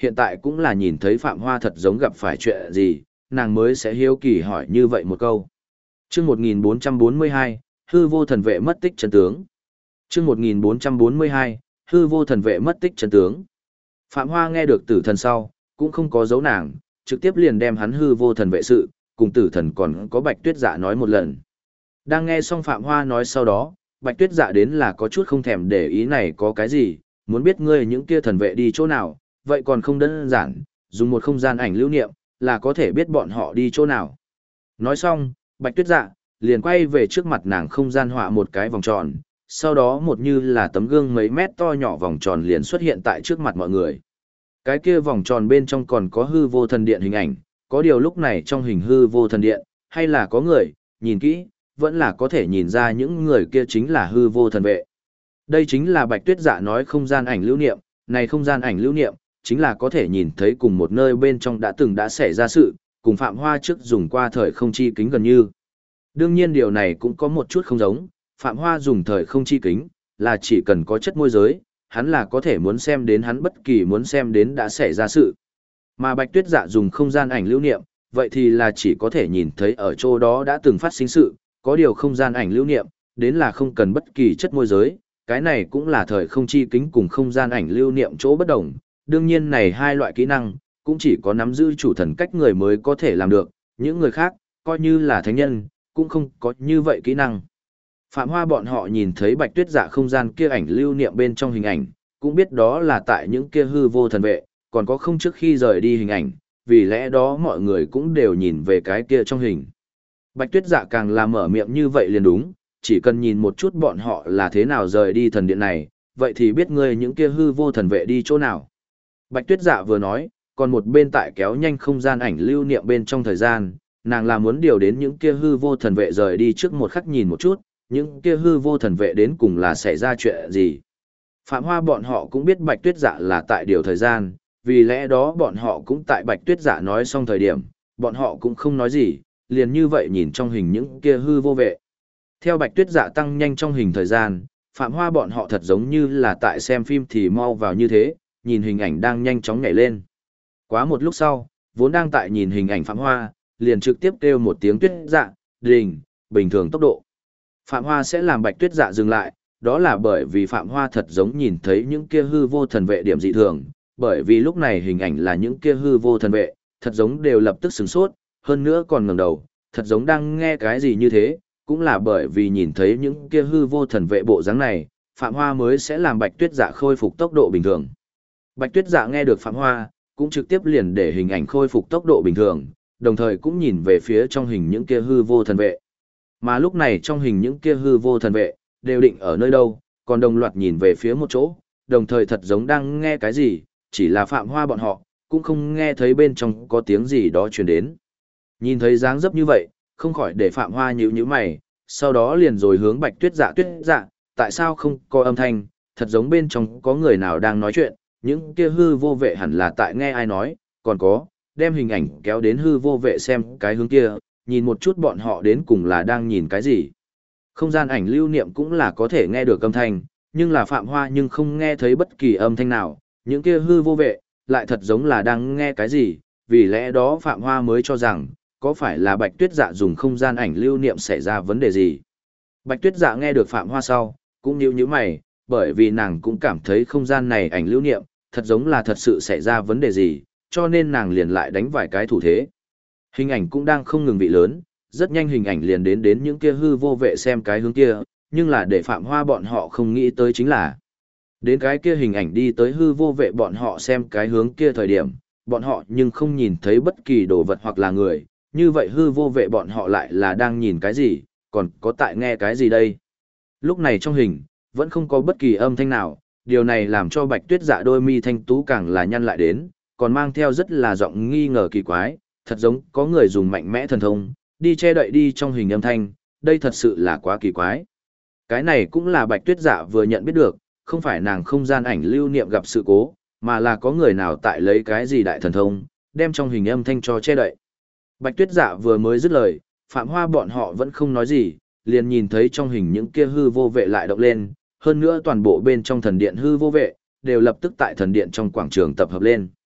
hiện tại cũng là nhìn thấy Phạm Hoa thật giống gặp phải chuyện gì, nàng mới sẽ hiếu kỳ hỏi như vậy một câu. Chương 1442, hư vô thần vệ mất tích chân tướng. Chương 1442, hư vô thần vệ mất tích chân tướng. Phạm Hoa nghe được tử thần sau, cũng không có giấu nàng, trực tiếp liền đem hắn hư vô thần vệ sự, cùng tử thần còn có Bạch Tuyết Dạ nói một lần. Đang nghe xong Phạm Hoa nói sau đó, Bạch Tuyết Dạ đến là có chút không thèm để ý này có cái gì, muốn biết ngươi những kia thần vệ đi chỗ nào, vậy còn không đơn giản, dùng một không gian ảnh lưu niệm, là có thể biết bọn họ đi chỗ nào. Nói xong, Bạch Tuyết Dạ liền quay về trước mặt nàng không gian họa một cái vòng tròn, sau đó một như là tấm gương mấy mét to nhỏ vòng tròn liền xuất hiện tại trước mặt mọi người. Cái kia vòng tròn bên trong còn có hư vô thần điện hình ảnh, có điều lúc này trong hình hư vô thần điện, hay là có người, nhìn kỹ, vẫn là có thể nhìn ra những người kia chính là hư vô thần vệ. Đây chính là Bạch Tuyết Dạ nói không gian ảnh lưu niệm, này không gian ảnh lưu niệm, chính là có thể nhìn thấy cùng một nơi bên trong đã xảy ra sự, cùng Phạm Hoa trước dùng qua thời không chi kính gần như. Đương nhiên điều này cũng có một chút không giống, Phạm Hoa dùng thời không chi kính, là chỉ cần có chất môi giới, hắn là có thể muốn xem đến hắn bất kỳ muốn xem đến đã xảy ra sự. Mà Bạch Tuyết Dạ dùng không gian ảnh lưu niệm, vậy thì là chỉ có thể nhìn thấy ở chỗ đó đã từng phát sinh sự, có điều không gian ảnh lưu niệm, đến là không cần bất kỳ chất môi giới, cái này cũng là thời không chi kính cùng không gian ảnh lưu niệm chỗ bất đồng. Đương nhiên này hai loại kỹ năng, cũng chỉ có nắm giữ chủ thần cách người mới có thể làm được, những người khác, coi như là thánh nhân, cũng không có như vậy kỹ năng. Phạm Hoa bọn họ nhìn thấy Bạch Tuyết Dạ không gian kia ảnh lưu niệm bên trong hình ảnh, cũng biết đó là tại những kia hư vô thần vệ, còn có không trước khi rời đi hình ảnh, vì lẽ đó mọi người cũng đều nhìn về cái kia trong hình. Bạch Tuyết Dạ càng là mở miệng như vậy liền đúng, chỉ cần nhìn một chút bọn họ là thế nào rời đi thần điện này, vậy thì biết ngươi những kia hư vô thần vệ đi chỗ nào. Bạch Tuyết Dạ vừa nói, còn một bên tại kéo nhanh không gian ảnh lưu niệm bên trong thời gian, nàng là muốn điều đến những kia hư vô thần vệ rời đi trước một khắc nhìn một chút, những kia hư vô thần vệ đến cùng là xảy ra chuyện gì. Phạm Hoa bọn họ cũng biết Bạch Tuyết Dạ là tại điều thời gian, vì lẽ đó bọn họ cũng tại Bạch Tuyết Dạ nói xong thời điểm, bọn họ cũng không nói gì, liền như vậy nhìn trong hình những kia hư vô vệ. Theo Bạch Tuyết Dạ tăng nhanh trong hình thời gian, Phạm Hoa bọn họ thật giống như là tại xem phim thì mau vào như thế, nhìn hình ảnh đang nhanh chóng nhảy lên. Quá một lúc sau, vốn đang tại nhìn hình ảnh Phạm Hoa, liền trực tiếp kêu một tiếng Tuyết Dạ, đình, bình thường tốc độ. Phạm Hoa sẽ làm Bạch Tuyết Dạ dừng lại, đó là bởi vì Phạm Hoa thật giống nhìn thấy những kia hư vô thần vệ điểm dị thường, bởi vì lúc này hình ảnh là những kia hư vô thần vệ, thật giống đều lập tức sửng sốt, hơn nữa còn ngẩng đầu, thật giống đang nghe cái gì như thế, cũng là bởi vì nhìn thấy những kia hư vô thần vệ bộ dáng này, Phạm Hoa mới sẽ làm Bạch Tuyết Dạ khôi phục tốc độ bình thường. Bạch Tuyết Dạ nghe được Phạm Hoa, cũng trực tiếp liền để hình ảnh khôi phục tốc độ bình thường, đồng thời cũng nhìn về phía trong hình những kia hư vô thần vệ. Mà lúc này trong hình những kia hư vô thần vệ, đều định ở nơi đâu, còn đồng loạt nhìn về phía một chỗ, đồng thời thật giống đang nghe cái gì, chỉ là Phạm Hoa bọn họ, cũng không nghe thấy bên trong có tiếng gì đó truyền đến. Nhìn thấy dáng dấp như vậy, không khỏi để Phạm Hoa nhíu nhíu mày, sau đó liền rồi hướng Bạch Tuyết Dạ, tại sao không có âm thanh, thật giống bên trong có người nào đang nói chuyện, những kia hư vô vệ hẳn là tại nghe ai nói, còn có, đem hình ảnh kéo đến hư vô vệ xem cái hướng kia, nhìn một chút bọn họ đến cùng là đang nhìn cái gì. Không gian ảnh lưu niệm cũng là có thể nghe được âm thanh, nhưng là Phạm Hoa nhưng không nghe thấy bất kỳ âm thanh nào, những kia hư vô vệ, lại thật giống là đang nghe cái gì, vì lẽ đó Phạm Hoa mới cho rằng, có phải là Bạch Tuyết Dạ dùng không gian ảnh lưu niệm xảy ra vấn đề gì. Bạch Tuyết Dạ nghe được Phạm Hoa sau, cũng nhíu mày, bởi vì nàng cũng cảm thấy không gian này ảnh lưu niệm, thật giống là thật sự xảy ra vấn đề gì, cho nên nàng liền lại đánh vài cái thủ thế. Hình ảnh cũng đang không ngừng bị lớn, rất nhanh hình ảnh liền đến những kia hư vô vệ xem cái hướng kia, nhưng là để Phạm Hoa bọn họ không nghĩ tới chính là đến cái kia hình ảnh đi tới hư vô vệ bọn họ xem cái hướng kia thời điểm, bọn họ nhưng không nhìn thấy bất kỳ đồ vật hoặc là người, như vậy hư vô vệ bọn họ lại là đang nhìn cái gì, còn có tại nghe cái gì đây. Lúc này trong hình, vẫn không có bất kỳ âm thanh nào, điều này làm cho Bạch Tuyết Dạ đôi mi thanh tú càng là nhăn lại đến, còn mang theo rất là giọng nghi ngờ kỳ quái, thật giống có người dùng mạnh mẽ thần thông, đi che đậy đi trong hình âm thanh, đây thật sự là quá kỳ quái. Cái này cũng là Bạch Tuyết Dạ vừa nhận biết được, không phải nàng không gian ảnh lưu niệm gặp sự cố, mà là có người nào tại lấy cái gì đại thần thông, đem trong hình âm thanh cho che đậy. Bạch Tuyết Dạ vừa mới dứt lời, Phạm Hoa bọn họ vẫn không nói gì, liền nhìn thấy trong hình những kia hư vô vệ lại động lên, hơn nữa toàn bộ bên trong thần điện hư vô vệ, đều lập tức tại thần điện trong quảng trường tập hợp lên.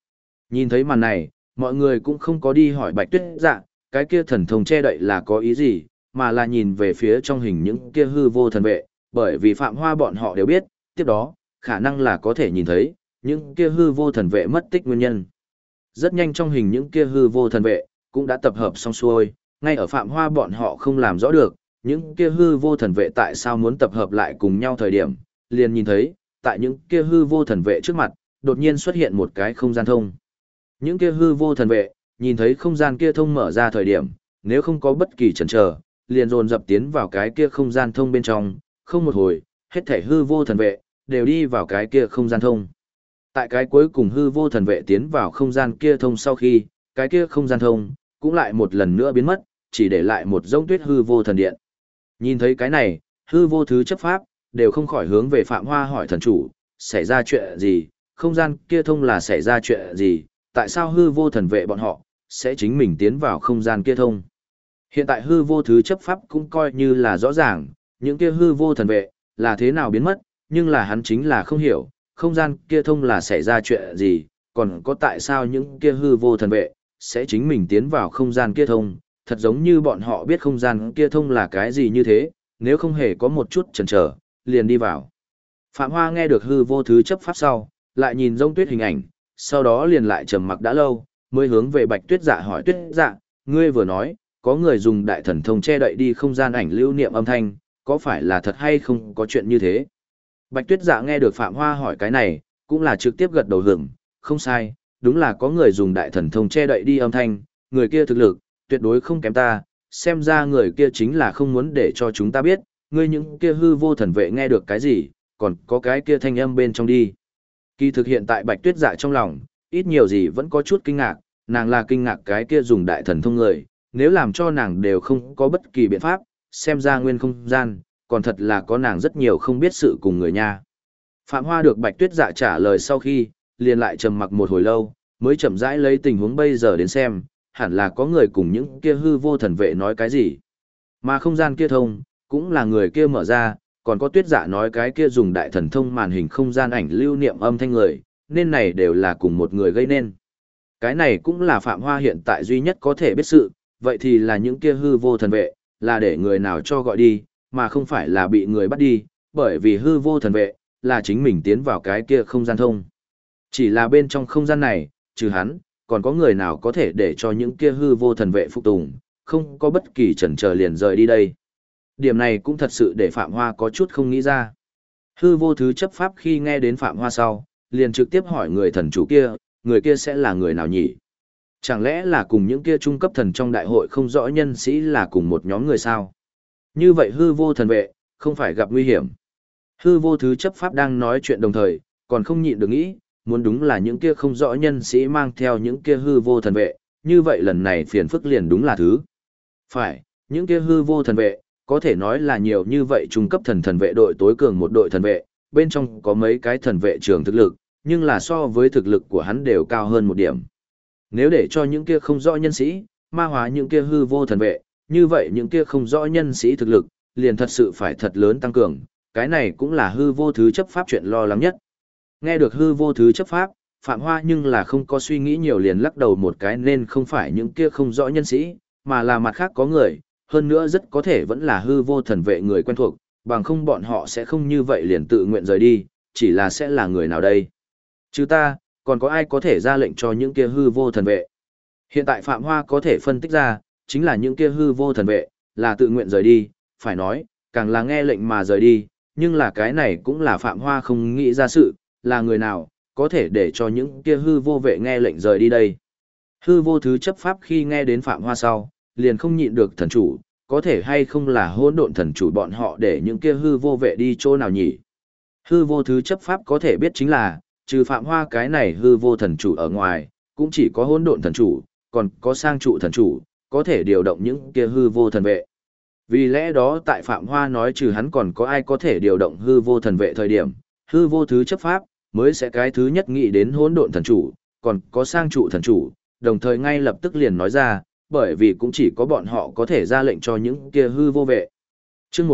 Nhìn thấy màn này, mọi người cũng không có đi hỏi Bạch Tuyết Dạ, cái kia thần thông che đậy là có ý gì, mà là nhìn về phía trong hình những kia hư vô thần vệ, bởi vì Phạm Hoa bọn họ đều biết, tiếp đó, khả năng là có thể nhìn thấy, những kia hư vô thần vệ mất tích nguyên nhân. Rất nhanh trong hình những kia hư vô thần vệ, cũng đã tập hợp xong xuôi, ngay ở Phạm Hoa bọn họ không làm rõ được, những kia hư vô thần vệ tại sao muốn tập hợp lại cùng nhau thời điểm, liền nhìn thấy, tại những kia hư vô thần vệ trước mặt, đột nhiên xuất hiện một cái không gian thông. Những kia hư vô thần vệ, nhìn thấy không gian kia thông mở ra thời điểm, nếu không có bất kỳ chần chờ, liền dồn dập tiến vào cái kia không gian thông bên trong, không một hồi, hết thảy hư vô thần vệ, đều đi vào cái kia không gian thông. Tại cái cuối cùng hư vô thần vệ tiến vào không gian kia thông sau khi, cái kia không gian thông, cũng lại một lần nữa biến mất, chỉ để lại một giống tuyết hư vô thần điện. Nhìn thấy cái này, hư vô thứ chấp pháp, đều không khỏi hướng về Phạm Hoa hỏi thần chủ, xảy ra chuyện gì, không gian kia thông là xảy ra chuyện gì, tại sao hư vô thần vệ bọn họ, sẽ chính mình tiến vào không gian kia thông. Hiện tại hư vô thứ chấp pháp cũng coi như là rõ ràng, những kia hư vô thần vệ, là thế nào biến mất, nhưng là hắn chính là không hiểu, không gian kia thông là xảy ra chuyện gì, còn có tại sao những kia hư vô thần vệ, sẽ chính mình tiến vào không gian kia thông, thật giống như bọn họ biết không gian kia thông là cái gì như thế, nếu không hề có một chút chần chờ, liền đi vào. Phạm Hoa nghe được hư vô thứ chấp pháp sau, lại nhìn Rông Tuyết hình ảnh, sau đó liền lại trầm mặc đã lâu, mới hướng về Bạch Tuyết Dạ hỏi: Tuyết Dạ, ngươi vừa nói, có người dùng đại thần thông che đậy đi không gian ảnh lưu niệm âm thanh, có phải là thật hay không có chuyện như thế? Bạch Tuyết Dạ nghe được Phạm Hoa hỏi cái này, cũng là trực tiếp gật đầu hưởng, không sai, đúng là có người dùng đại thần thông che đậy đi âm thanh, người kia thực lực, tuyệt đối không kém ta, xem ra người kia chính là không muốn để cho chúng ta biết, ngươi những kia hư vô thần vệ nghe được cái gì, còn có cái kia thanh âm bên trong đi. Kỳ thực hiện tại Bạch Tuyết Dạ trong lòng, ít nhiều gì vẫn có chút kinh ngạc, nàng là kinh ngạc cái kia dùng đại thần thông người, nếu làm cho nàng đều không có bất kỳ biện pháp, xem ra nguyên không gian, còn thật là có nàng rất nhiều không biết sự cùng người nha. Phạm Hoa được Bạch Tuyết Dạ trả lời sau khi, liền lại trầm mặc một hồi lâu, mới chậm rãi lấy tình huống bây giờ đến xem, hẳn là có người cùng những kia hư vô thần vệ nói cái gì. Mà không gian kia thông, cũng là người kia mở ra, còn có Tuyết Dạ nói cái kia dùng đại thần thông màn hình không gian ảnh lưu niệm âm thanh người, nên này đều là cùng một người gây nên. Cái này cũng là Phạm Hoa hiện tại duy nhất có thể biết sự, vậy thì là những kia hư vô thần vệ, là để người nào cho gọi đi, mà không phải là bị người bắt đi, bởi vì hư vô thần vệ, là chính mình tiến vào cái kia không gian thông. Chỉ là bên trong không gian này, trừ hắn, còn có người nào có thể để cho những kia hư vô thần vệ phục tùng, không có bất kỳ chần chờ liền rời đi đây. Điểm này cũng thật sự để Phạm Hoa có chút không nghĩ ra. Hư vô thứ chấp pháp khi nghe đến Phạm Hoa sau, liền trực tiếp hỏi người thần chủ kia, người kia sẽ là người nào nhỉ? Chẳng lẽ là cùng những kia trung cấp thần trong đại hội không rõ nhân sĩ là cùng một nhóm người sao? Như vậy hư vô thần vệ, không phải gặp nguy hiểm. Hư vô thứ chấp pháp đang nói chuyện đồng thời, còn không nhịn được nghĩ, muốn đúng là những kia không rõ nhân sĩ mang theo những kia hư vô thần vệ, như vậy lần này phiền phức liền đúng là thứ. Phải, những kia hư vô thần vệ, có thể nói là nhiều như vậy trung cấp thần vệ đội tối cường một đội thần vệ, bên trong có mấy cái thần vệ trường thực lực, nhưng là so với thực lực của hắn đều cao hơn một điểm. Nếu để cho những kia không rõ nhân sĩ, ma hóa những kia hư vô thần vệ, như vậy những kia không rõ nhân sĩ thực lực, liền thật sự phải thật lớn tăng cường, cái này cũng là hư vô thứ chấp pháp chuyện lo lắng nhất. Nghe được hư vô thứ chấp pháp, Phạm Hoa nhưng là không có suy nghĩ nhiều liền lắc đầu một cái, nên không phải những kia không rõ nhân sĩ, mà là mặt khác có người, hơn nữa rất có thể vẫn là hư vô thần vệ người quen thuộc, bằng không bọn họ sẽ không như vậy liền tự nguyện rời đi, chỉ là sẽ là người nào đây. Chứ ta, còn có ai có thể ra lệnh cho những kia hư vô thần vệ? Hiện tại Phạm Hoa có thể phân tích ra, chính là những kia hư vô thần vệ, là tự nguyện rời đi, phải nói, càng là nghe lệnh mà rời đi, nhưng là cái này cũng là Phạm Hoa không nghĩ ra sự, là người nào, có thể để cho những kia hư vô vệ nghe lệnh rời đi đây. Hư vô thứ chấp pháp khi nghe đến Phạm Hoa sau, liền không nhịn được thần chủ, có thể hay không là hỗn độn thần chủ bọn họ để những kia hư vô vệ đi chỗ nào nhỉ? Hư vô thứ chấp pháp có thể biết chính là, trừ Phạm Hoa cái này hư vô thần chủ ở ngoài, cũng chỉ có hỗn độn thần chủ, còn có sang trụ thần chủ, có thể điều động những kia hư vô thần vệ. Vì lẽ đó tại Phạm Hoa nói trừ hắn còn có ai có thể điều động hư vô thần vệ thời điểm, hư vô thứ chấp pháp, mới sẽ cái thứ nhất nghĩ đến hỗn độn thần chủ, còn có sang trụ thần chủ, đồng thời ngay lập tức liền nói ra, bởi vì cũng chỉ có bọn họ có thể ra lệnh cho những kia hư vô vệ. Chương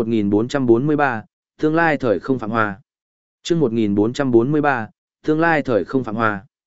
1443, tương lai thời không Phạm Hoa. Chương 1443, tương lai thời không Phạm Hoa.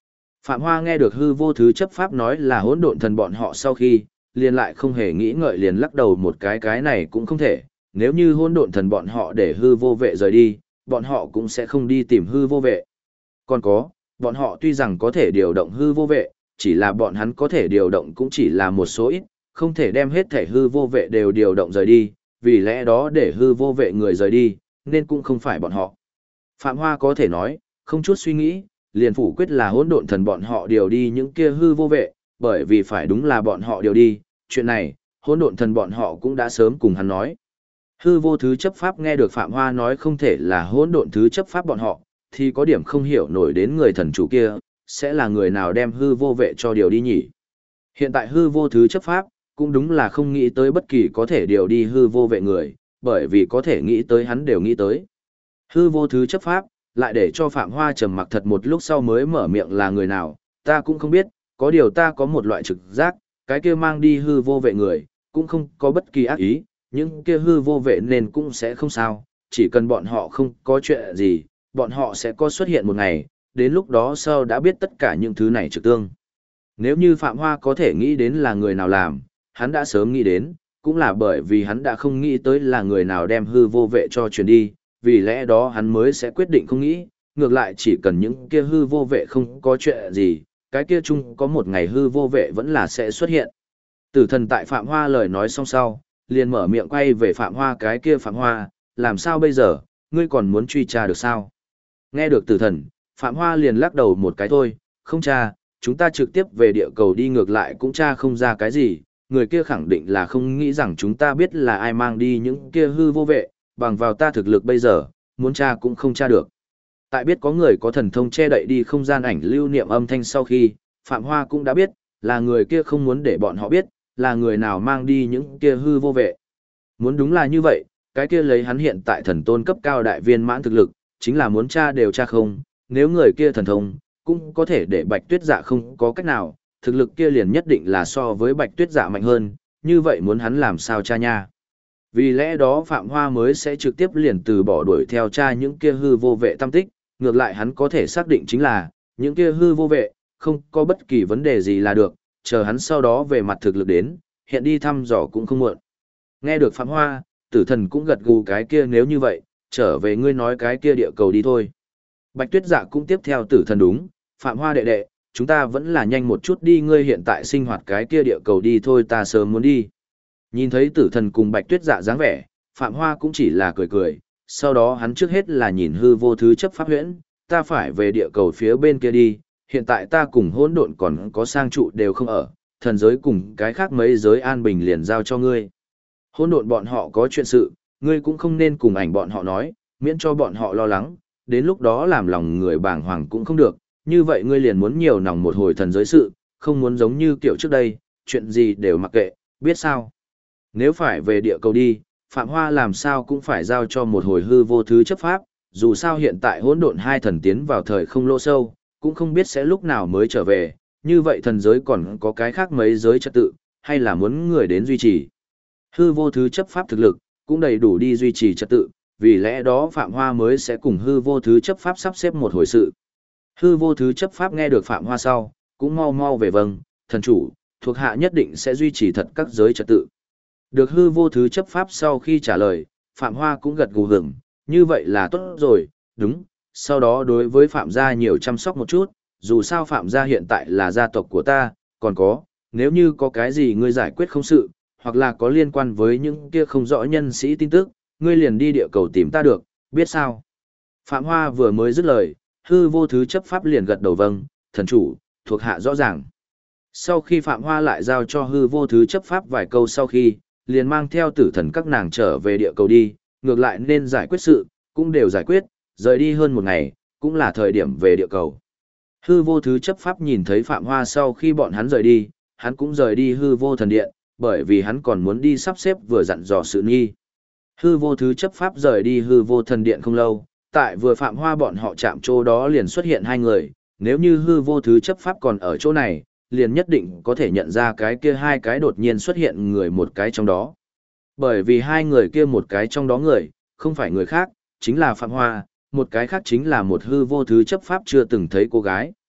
Phạm Hoa nghe được hư vô thứ chấp pháp nói là hỗn độn thần bọn họ sau khi, liền lại không hề nghĩ ngợi liền lắc đầu một cái này cũng không thể, nếu như hỗn độn thần bọn họ để hư vô vệ rời đi, bọn họ cũng sẽ không đi tìm hư vô vệ. Còn có, bọn họ tuy rằng có thể điều động hư vô vệ, chỉ là bọn hắn có thể điều động cũng chỉ là một số ít, không thể đem hết thể hư vô vệ đều điều động rời đi, vì lẽ đó để hư vô vệ người rời đi, nên cũng không phải bọn họ. Phạm Hoa có thể nói, không chút suy nghĩ, liền phủ quyết là hỗn độn thần bọn họ điều đi những kia hư vô vệ, bởi vì phải đúng là bọn họ điều đi, chuyện này, hỗn độn thần bọn họ cũng đã sớm cùng hắn nói. Hư vô thứ chấp pháp nghe được Phạm Hoa nói không thể là hỗn độn thứ chấp pháp bọn họ, thì có điểm không hiểu nổi đến người thần chủ kia, sẽ là người nào đem hư vô vệ cho điều đi nhỉ. Hiện tại hư vô thứ chấp pháp, cũng đúng là không nghĩ tới bất kỳ có thể điều đi hư vô vệ người, bởi vì có thể nghĩ tới hắn đều nghĩ tới. Hư vô thứ chấp pháp, lại để cho Phạm Hoa trầm mặc thật một lúc sau mới mở miệng là người nào, ta cũng không biết, có điều ta có một loại trực giác, cái kia mang đi hư vô vệ người, cũng không có bất kỳ ác ý, những kia hư vô vệ nên cũng sẽ không sao, chỉ cần bọn họ không có chuyện gì, bọn họ sẽ có xuất hiện một ngày, đến lúc đó sau đã biết tất cả những thứ này trực tương. Nếu như Phạm Hoa có thể nghĩ đến là người nào làm, hắn đã sớm nghĩ đến, cũng là bởi vì hắn đã không nghĩ tới là người nào đem hư vô vệ cho truyền đi, vì lẽ đó hắn mới sẽ quyết định không nghĩ, ngược lại chỉ cần những kia hư vô vệ không có chuyện gì, cái kia chung có một ngày hư vô vệ vẫn là sẽ xuất hiện. Tử thần tại Phạm Hoa lời nói xong sau, liền mở miệng quay về Phạm Hoa cái kia Phạm Hoa, làm sao bây giờ, ngươi còn muốn truy tra được sao? Nghe được tử thần, Phạm Hoa liền lắc đầu một cái thôi, không tra, chúng ta trực tiếp về địa cầu đi ngược lại cũng tra không ra cái gì, người kia khẳng định là không nghĩ rằng chúng ta biết là ai mang đi những kia hư vô vệ, bằng vào ta thực lực bây giờ, muốn tra cũng không tra được. Tại biết có người có thần thông che đậy đi không gian ảnh lưu niệm âm thanh sau khi, Phạm Hoa cũng đã biết, là người kia không muốn để bọn họ biết, là người nào mang đi những kia hư vô vệ. Muốn đúng là như vậy, cái kia lấy hắn hiện tại thần tôn cấp cao đại viên mãn thực lực, chính là muốn tra đều tra không, nếu người kia thần thông, cũng có thể để Bạch Tuyết Dạ không có cách nào, thực lực kia liền nhất định là so với Bạch Tuyết Dạ mạnh hơn, như vậy muốn hắn làm sao tra nha. Vì lẽ đó Phạm Hoa mới sẽ trực tiếp liền từ bỏ đuổi theo tra những kia hư vô vệ tâm tích, ngược lại hắn có thể xác định chính là, những kia hư vô vệ, không có bất kỳ vấn đề gì là được, chờ hắn sau đó về mặt thực lực đến, hiện đi thăm dò cũng không muộn. Nghe được Phạm Hoa, tử thần cũng gật gù cái kia nếu như vậy, trở về ngươi nói cái kia địa cầu đi thôi. Bạch Tuyết Dạ cũng tiếp theo tử thần đúng, Phạm Hoa đệ đệ, chúng ta vẫn là nhanh một chút đi ngươi hiện tại sinh hoạt cái kia địa cầu đi thôi ta sớm muốn đi. Nhìn thấy tử thần cùng Bạch Tuyết Dạ dáng vẻ, Phạm Hoa cũng chỉ là cười cười, sau đó hắn trước hết là nhìn hư vô thứ chấp pháp huyễn, ta phải về địa cầu phía bên kia đi, hiện tại ta cùng hỗn độn còn có sang trụ đều không ở, thần giới cùng cái khác mấy giới an bình liền giao cho ngươi. Hỗn độn bọn họ có chuyện sự, ngươi cũng không nên cùng ảnh bọn họ nói, miễn cho bọn họ lo lắng, đến lúc đó làm lòng người bàng hoàng cũng không được, như vậy ngươi liền muốn nhiều nòng một hồi thần giới sự, không muốn giống như kiểu trước đây, chuyện gì đều mặc kệ, biết sao. Nếu phải về địa cầu đi, Phạm Hoa làm sao cũng phải giao cho một hồi hư vô thứ chấp pháp, dù sao hiện tại hỗn độn hai thần tiến vào thời không lỗ sâu, cũng không biết sẽ lúc nào mới trở về, như vậy thần giới còn có cái khác mấy giới trật tự, hay là muốn người đến duy trì. Hư vô thứ chấp pháp thực lực, cũng đầy đủ đi duy trì trật tự, vì lẽ đó Phạm Hoa mới sẽ cùng hư vô thứ chấp pháp sắp xếp một hồi sự. Hư vô thứ chấp pháp nghe được Phạm Hoa sau, cũng mau mau về vâng, thần chủ, thuộc hạ nhất định sẽ duy trì thật các giới trật tự. Được hư vô thứ chấp pháp sau khi trả lời, Phạm Hoa cũng gật gù hưởng, như vậy là tốt rồi, đúng, sau đó đối với Phạm gia nhiều chăm sóc một chút, dù sao Phạm gia hiện tại là gia tộc của ta, còn có, nếu như có cái gì ngươi giải quyết không sự, hoặc là có liên quan với những kia không rõ nhân sĩ tin tức, ngươi liền đi địa cầu tìm ta được, biết sao? Phạm Hoa vừa mới dứt lời, hư vô thứ chấp pháp liền gật đầu vâng, thần chủ, thuộc hạ rõ ràng. Sau khi Phạm Hoa lại giao cho hư vô thứ chấp pháp vài câu sau khi, liền mang theo tử thần các nàng trở về địa cầu đi, ngược lại nên giải quyết sự, cũng đều giải quyết, rời đi hơn một ngày, cũng là thời điểm về địa cầu. Hư vô thứ chấp pháp nhìn thấy Phạm Hoa sau khi bọn hắn rời đi, hắn cũng rời đi hư vô thần điện, bởi vì hắn còn muốn đi sắp xếp vừa dặn dò sự nghi. Hư vô thứ chấp pháp rời đi hư vô thần điện không lâu, tại vừa Phạm Hoa bọn họ chạm chỗ đó liền xuất hiện hai người, nếu như hư vô thứ chấp pháp còn ở chỗ này, liền nhất định có thể nhận ra cái kia hai cái đột nhiên xuất hiện người một cái trong đó. Bởi vì hai người kia một cái trong đó người, không phải người khác, chính là Phạm Hoa, một cái khác chính là một hư vô thứ chấp pháp chưa từng thấy cô gái.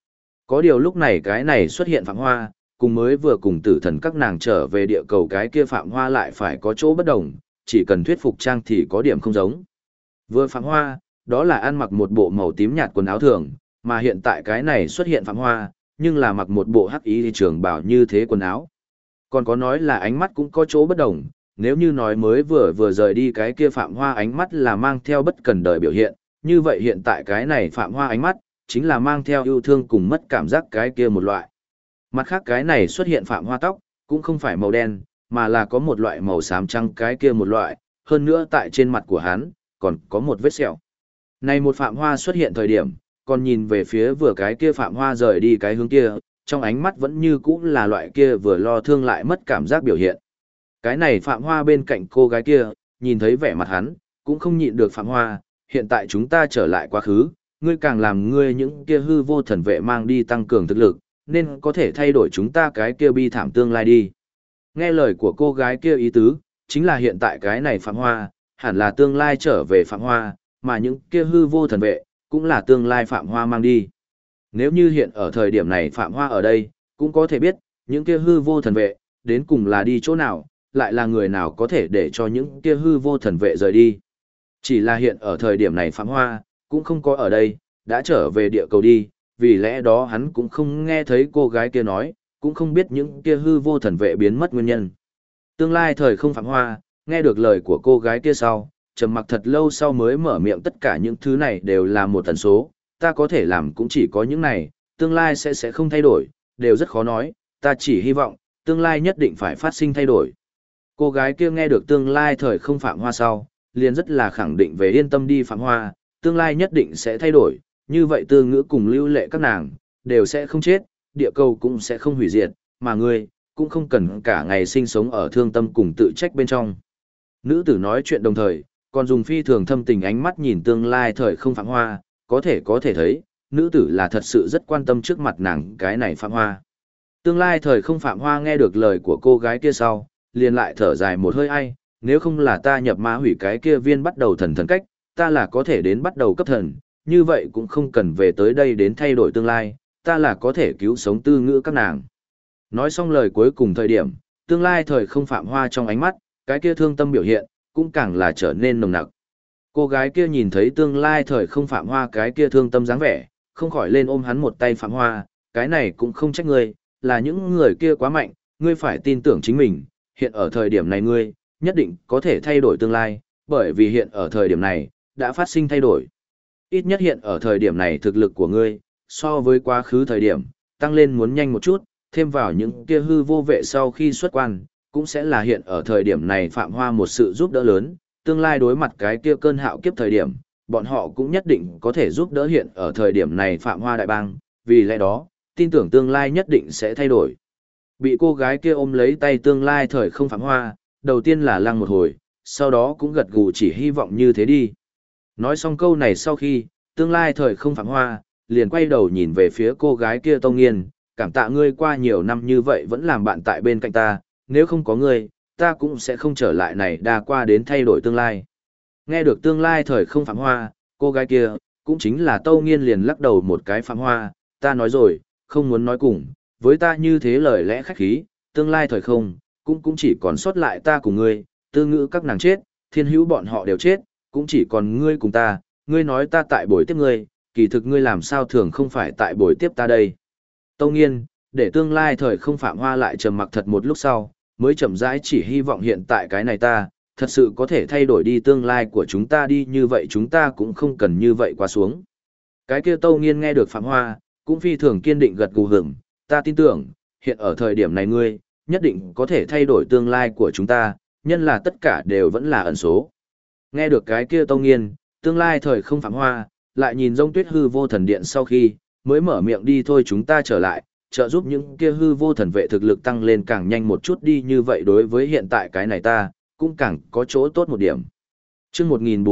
Có điều lúc này cái này xuất hiện Phạm Hoa, cùng mới vừa cùng tử thần các nàng trở về địa cầu cái kia Phạm Hoa lại phải có chỗ bất đồng, chỉ cần thuyết phục trang thì có điểm không giống. Vừa Phạm Hoa, đó là ăn mặc một bộ màu tím nhạt quần áo thường, mà hiện tại cái này xuất hiện Phạm Hoa, nhưng là mặc một bộ hắc y trường bào như thế quần áo. Còn có nói là ánh mắt cũng có chỗ bất đồng, nếu như nói mới vừa rời đi cái kia Phạm Hoa ánh mắt là mang theo bất cần đời biểu hiện, như vậy hiện tại cái này Phạm Hoa ánh mắt, chính là mang theo yêu thương cùng mất cảm giác cái kia một loại. Mặt khác cái này xuất hiện Phạm Hoa tóc, cũng không phải màu đen, mà là có một loại màu xám trắng cái kia một loại, hơn nữa tại trên mặt của hắn, còn có một vết sẹo. Này một Phạm Hoa xuất hiện thời điểm, còn nhìn về phía vừa cái kia Phạm Hoa rời đi cái hướng kia, trong ánh mắt vẫn như cũ là loại kia vừa lo thương lại mất cảm giác biểu hiện. Cái này Phạm Hoa bên cạnh cô gái kia, nhìn thấy vẻ mặt hắn, cũng không nhịn được Phạm Hoa, hiện tại chúng ta trở lại quá khứ, ngươi càng làm ngươi những kia hư vô thần vệ mang đi tăng cường thực lực, nên có thể thay đổi chúng ta cái kia bi thảm tương lai đi. Nghe lời của cô gái kia ý tứ, chính là hiện tại cái này Phạm Hoa, hẳn là tương lai trở về Phạm Hoa, mà những kia hư vô thần vệ, cũng là tương lai Phạm Hoa mang đi. Nếu như hiện ở thời điểm này Phạm Hoa ở đây, cũng có thể biết, những kia hư vô thần vệ, đến cùng là đi chỗ nào, lại là người nào có thể để cho những kia hư vô thần vệ rời đi. Chỉ là hiện ở thời điểm này Phạm Hoa, cũng không có ở đây, đã trở về địa cầu đi, vì lẽ đó hắn cũng không nghe thấy cô gái kia nói, cũng không biết những kia hư vô thần vệ biến mất nguyên nhân. Tương lai thời không Phạm Hoa, nghe được lời của cô gái kia sau, trầm mặc thật lâu sau mới mở miệng tất cả những thứ này đều là một tần số, ta có thể làm cũng chỉ có những này, tương lai sẽ không thay đổi, đều rất khó nói, ta chỉ hy vọng, tương lai nhất định phải phát sinh thay đổi. Cô gái kia nghe được tương lai thời không Phạm Hoa sau, liền rất là khẳng định về yên tâm đi Phạm Hoa, tương lai nhất định sẽ thay đổi, như vậy Tư Ngữ cùng Lưu Lệ các nàng, đều sẽ không chết, địa cầu cũng sẽ không hủy diệt, mà ngươi, cũng không cần cả ngày sinh sống ở thương tâm cùng tự trách bên trong. Nữ tử nói chuyện đồng thời, còn dùng phi thường thâm tình ánh mắt nhìn tương lai thời không Phạm Hoa, có thể thấy, nữ tử là thật sự rất quan tâm trước mặt nàng cái này Phạm Hoa. Tương lai thời không Phạm Hoa nghe được lời của cô gái kia sau, liền lại thở dài một hơi ai, nếu không là ta nhập ma hủy cái kia viên bắt đầu thần cách, ta là có thể đến bắt đầu cấp thần, như vậy cũng không cần về tới đây đến thay đổi tương lai, ta là có thể cứu sống Tư Ngữ các nàng. Nói xong lời cuối cùng thời điểm, tương lai thời không Phạm Hoa trong ánh mắt, cái kia thương tâm biểu hiện, cũng càng là trở nên nồng nặc. Cô gái kia nhìn thấy tương lai thời không Phạm Hoa cái kia thương tâm dáng vẻ, không khỏi lên ôm hắn một tay Phạm Hoa, cái này cũng không trách ngươi, là những người kia quá mạnh, ngươi phải tin tưởng chính mình, hiện ở thời điểm này ngươi, nhất định có thể thay đổi tương lai, bởi vì hiện ở thời điểm này, đã phát sinh thay đổi. Ít nhất hiện ở thời điểm này thực lực của ngươi, so với quá khứ thời điểm, tăng lên muốn nhanh một chút, thêm vào những kia hư vô vệ sau khi xuất quan, cũng sẽ là hiện ở thời điểm này Phạm Hoa một sự giúp đỡ lớn, tương lai đối mặt cái kia cơn hạo kiếp thời điểm, bọn họ cũng nhất định có thể giúp đỡ hiện ở thời điểm này Phạm Hoa đại bang, vì lẽ đó, tin tưởng tương lai nhất định sẽ thay đổi. Bị cô gái kia ôm lấy tay tương lai thời không Phạm Hoa, đầu tiên là lăng một hồi, sau đó cũng gật gù chỉ hy vọng như thế đi. Nói xong câu này sau khi, tương lai thời không Phạm Hoa, liền quay đầu nhìn về phía cô gái kia Tông Nghiên, cảm tạ ngươi qua nhiều năm như vậy vẫn làm bạn tại bên cạnh ta, nếu không có ngươi, ta cũng sẽ không trở lại này đa qua đến thay đổi tương lai. Nghe được tương lai thời không Phạm Hoa, cô gái kia, cũng chính là Tâu Nghiên liền lắc đầu một cái Phạm Hoa, ta nói rồi, không muốn nói cùng, với ta như thế lời lẽ khách khí, tương lai thời không, cũng chỉ còn sót lại ta cùng ngươi, Tư Ngữ các nàng chết, Thiên Hữu bọn họ đều chết, cũng chỉ còn ngươi cùng ta, ngươi nói ta tại buổi tiếp ngươi, kỳ thực ngươi làm sao thường không phải tại buổi tiếp ta đây. Tâu Nghiên, để tương lai thời không Phạm Hoa lại trầm mặc thật một lúc sau, mới chậm rãi chỉ hy vọng hiện tại cái này ta, thật sự có thể thay đổi đi tương lai của chúng ta đi như vậy chúng ta cũng không cần như vậy qua xuống. Cái kia Tâu Nghiên nghe được Phạm Hoa, cũng phi thường kiên định gật gù hưởng, ta tin tưởng, hiện ở thời điểm này ngươi, nhất định có thể thay đổi tương lai của chúng ta, nhân là tất cả đều vẫn là ẩn số. Nghe được cái kia Tâu Nghiên, tương lai thời không Phạm Hoa, lại nhìn Rông Tuyết hư vô thần điện sau khi, mới mở miệng đi thôi chúng ta trở lại, trợ giúp những kia hư vô thần vệ thực lực tăng lên càng nhanh một chút đi như vậy đối với hiện tại cái này ta, cũng càng có chỗ tốt một điểm. Chương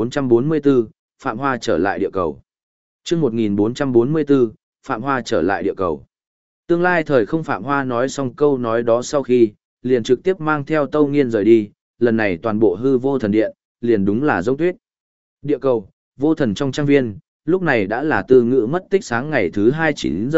1444, Phạm Hoa trở lại địa cầu. Chương 1444, Phạm Hoa trở lại địa cầu. Tương lai thời không Phạm Hoa nói xong câu nói đó sau khi, liền trực tiếp mang theo Tâu Nghiên rời đi, lần này toàn bộ hư vô thần điện, liền đúng là Rông Tuyết. Địa cầu, vô thần trong trang viên, lúc này đã là Tư Ngữ mất tích sáng ngày thứ 29 giờ,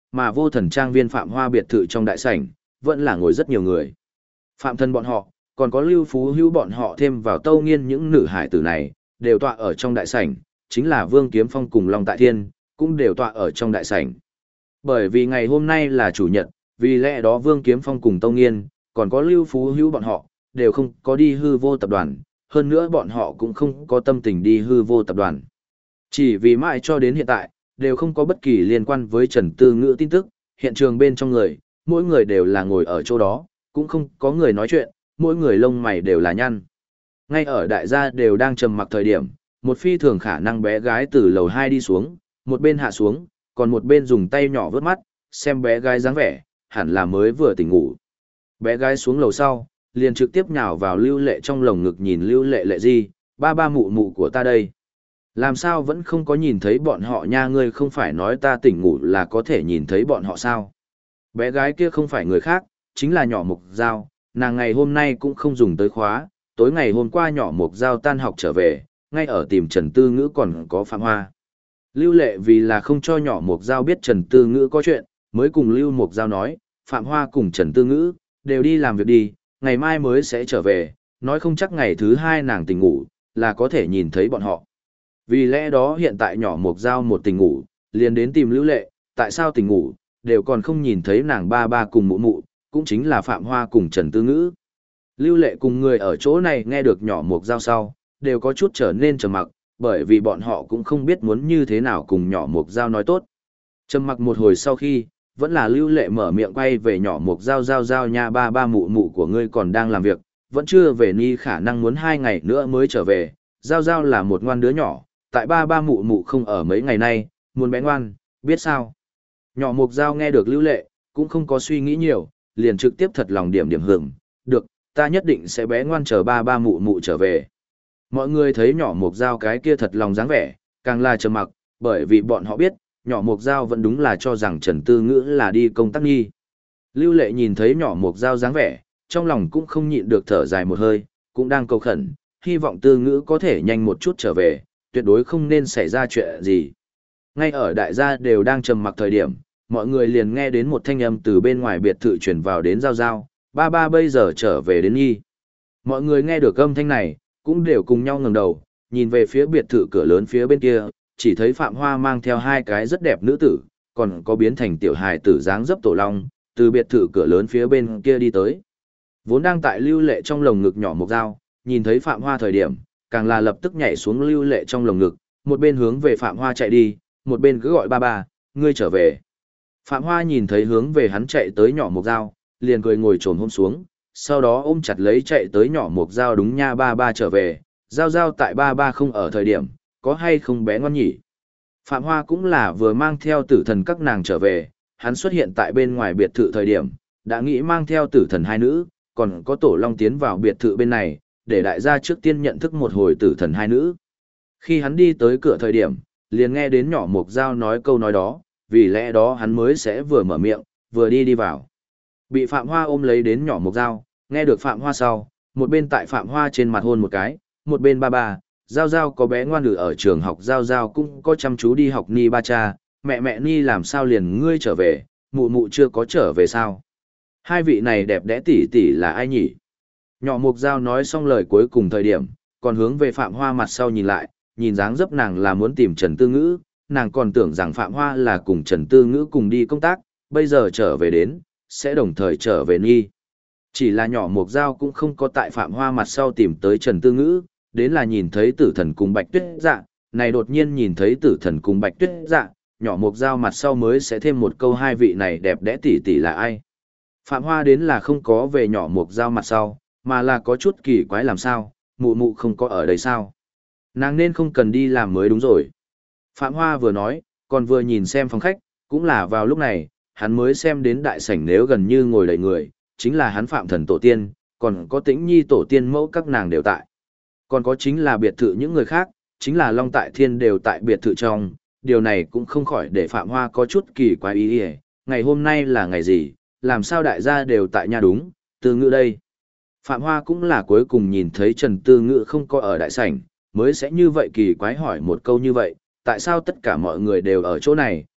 mà Vô Thần trang viên Phạm Hoa biệt thự trong đại sảnh, vẫn là ngồi rất nhiều người. Phạm Thần bọn họ, còn có Lưu Phú Hữu bọn họ thêm vào Tâu Nghiên những nữ hải tử này, đều tọa ở trong đại sảnh, chính là Vương Kiếm Phong cùng Long Tại Thiên, cũng đều tọa ở trong đại sảnh. Bởi vì ngày hôm nay là chủ nhật, vì lẽ đó Vương Kiếm Phong cùng Tâu Nghiên, còn có Lưu Phú Hữu bọn họ, đều không có đi hư vô tập đoàn, hơn nữa bọn họ cũng không có tâm tình đi hư vô tập đoàn. Chỉ vì mãi cho đến hiện tại, đều không có bất kỳ liên quan với Trần Tư Ngữ tin tức, hiện trường bên trong người, mỗi người đều là ngồi ở chỗ đó, cũng không có người nói chuyện, mỗi người lông mày đều là nhăn. Ngay ở đại gia đều đang trầm mặc thời điểm, một phi thường khả năng bé gái từ lầu 2 đi xuống, một bên hạ xuống, còn một bên dùng tay nhỏ vớt mắt, xem bé gái dáng vẻ, hẳn là mới vừa tỉnh ngủ. Bé gái xuống lầu sau, liền trực tiếp nhào vào Lưu Lệ trong lồng ngực nhìn Lưu Lệ Lệ gì, ba ba mụ mụ của ta đây. Làm sao vẫn không có nhìn thấy bọn họ nha, ngươi không phải nói ta tỉnh ngủ là có thể nhìn thấy bọn họ sao? Bé gái kia không phải người khác, chính là nhỏ Mục Giao, nàng ngày hôm nay cũng không dùng tới khóa, tối ngày hôm qua nhỏ Mục Giao tan học trở về, ngay ở tìm Trần Tư Ngữ còn có Phạm Hoa. Lưu Lệ vì là không cho nhỏ Mục Giao biết Trần Tư Ngữ có chuyện, mới cùng Lưu Mục Giao nói, Phạm Hoa cùng Trần Tư Ngữ, đều đi làm việc đi, ngày mai mới sẽ trở về, nói không chắc ngày thứ 2 nàng tỉnh ngủ, là có thể nhìn thấy bọn họ. Vì lẽ đó hiện tại nhỏ Mục Giao một tỉnh ngủ, liền đến tìm Lưu Lệ, tại sao tỉnh ngủ, đều còn không nhìn thấy nàng ba ba cùng mụ mụ, cũng chính là Phạm Hoa cùng Trần Tư Ngữ. Lưu Lệ cùng người ở chỗ này nghe được nhỏ Mục Giao sau, đều có chút trở nên trầm mặc, bởi vì bọn họ cũng không biết muốn như thế nào cùng nhỏ Mục Giao nói tốt. Trầm mặc một hồi sau khi, vẫn là Lưu Lệ mở miệng quay về nhỏ Mục Giao, Giao nha, ba ba mụ mụ của ngươi còn đang làm việc, vẫn chưa về, ni khả năng muốn 2 ngày nữa mới trở về. Giao là một ngoan đứa nhỏ, tại ba ba mụ mụ không ở mấy ngày nay, muốn bé ngoan, biết sao? Nhỏ Mục Giao nghe được Lưu Lệ, cũng không có suy nghĩ nhiều, liền trực tiếp thật lòng điểm hưởng, được, ta nhất định sẽ bé ngoan chờ ba ba mụ mụ trở về. Mọi người thấy nhỏ Mục Giao cái kia thật lòng dáng vẻ, càng là trầm mặc, bởi vì bọn họ biết, nhỏ Mục Giao vẫn đúng là cho rằng Trần Tư Ngữ là đi công tác nghi. Lưu Lệ nhìn thấy nhỏ Mục Giao dáng vẻ, trong lòng cũng không nhịn được thở dài một hơi, cũng đang cầu khẩn, hy vọng Tư Ngữ có thể nhanh một chút trở về, tuyệt đối không nên xảy ra chuyện gì. Ngay ở đại gia đều đang trầm mặc thời điểm, mọi người liền nghe đến một thanh âm từ bên ngoài biệt thự truyền vào đến Giao, ba ba bây giờ trở về đến nhi. Mọi người nghe được âm thanh này, cũng đều cùng nhau ngẩng đầu, nhìn về phía biệt thự cửa lớn phía bên kia, chỉ thấy Phạm Hoa mang theo 2 cái rất đẹp nữ tử, còn có biến thành tiểu hài tử dáng dấp tổ long, từ biệt thự cửa lớn phía bên kia đi tới. Vốn đang tại Lưu Lệ trong lồng ngực nhỏ Mục Giao, nhìn thấy Phạm Hoa thời điểm, càng là lập tức nhảy xuống Lưu Lệ trong lồng ngực, một bên hướng về Phạm Hoa chạy đi, một bên cứ gọi ba ba, ngươi trở về. Phạm Hoa nhìn thấy hướng về hắn chạy tới nhỏ Mục Giao, liền cười ngồi trồn hôm xuống, sau đó ôm chặt lấy chạy tới nhỏ Mục Giao, đúng nha ba ba trở về, Giao tại ba ba không ở thời điểm, có hay không bé ngoan nhỉ? Phạm Hoa cũng là vừa mang theo tử thần các nàng trở về, hắn xuất hiện tại bên ngoài biệt thự thời điểm, đã nghĩ mang theo tử thần 2 nữ, còn có tổ long tiến vào biệt thự bên này, để đại gia trước tiên nhận thức một hồi tử thần 2 nữ. Khi hắn đi tới cửa thời điểm, liền nghe đến nhỏ Mục Giao nói câu nói đó, vì lẽ đó hắn mới sẽ vừa mở miệng, vừa đi vào. Bị Phạm Hoa ôm lấy đến nhỏ Mục Giao, nghe được Phạm Hoa sau, một bên tại Phạm Hoa trên mặt hôn một cái, một bên ba ba, Giao có bé ngoan ở trường học, Giao cũng có chăm chú đi học ni ba cha, mẹ ni làm sao liền ngươi trở về, mụ mụ chưa có trở về sao? 2 vị này đẹp đẽ tỷ tỷ là ai nhỉ? Nhỏ Mục Giao nói xong lời cuối cùng thời điểm, còn hướng về Phạm Hoa mặt sau nhìn lại, nhìn dáng dấp nàng là muốn tìm Trần Tư Ngữ, nàng còn tưởng rằng Phạm Hoa là cùng Trần Tư Ngữ cùng đi công tác, bây giờ trở về đến, sẽ đồng thời trở về nghi. Chỉ là nhỏ Mục Giao cũng không có tại Phạm Hoa mặt sau tìm tới Trần Tư Ngữ, đến là nhìn thấy tử thần cùng Bạch Tuyết Dạ, này đột nhiên nhìn thấy tử thần cùng Bạch Tuyết Dạ, nhỏ Mục Giao mặt sau mới sẽ thêm một câu 2 vị này đẹp đẽ tỷ tỷ là ai. Phạm Hoa đến là không có về nhỏ Mục Giao mặt sau, mà là có chút kỳ quái làm sao, mụ mụ không có ở đây sao. Nàng nên không cần đi làm mới đúng rồi. Phạm Hoa vừa nói, còn vừa nhìn xem phòng khách, cũng là vào lúc này, hắn mới xem đến đại sảnh nếu gần như ngồi đầy người, chính là hắn Phạm Thần tổ tiên, còn có Tĩnh Nhi tổ tiên mẫu các nàng đều tại. Còn có chính là biệt thự những người khác, chính là Long Tại Thiên đều tại biệt thự trong, điều này cũng không khỏi để Phạm Hoa có chút kỳ quái ý. Ngày hôm nay là ngày gì, làm sao đại gia đều tại nhà đúng, Tư Ngữ đây. Phạm Hoa cũng là cuối cùng nhìn thấy Trần Tư Ngữ không có ở đại sảnh, mới sẽ như vậy kỳ quái hỏi một câu như vậy, tại sao tất cả mọi người đều ở chỗ này,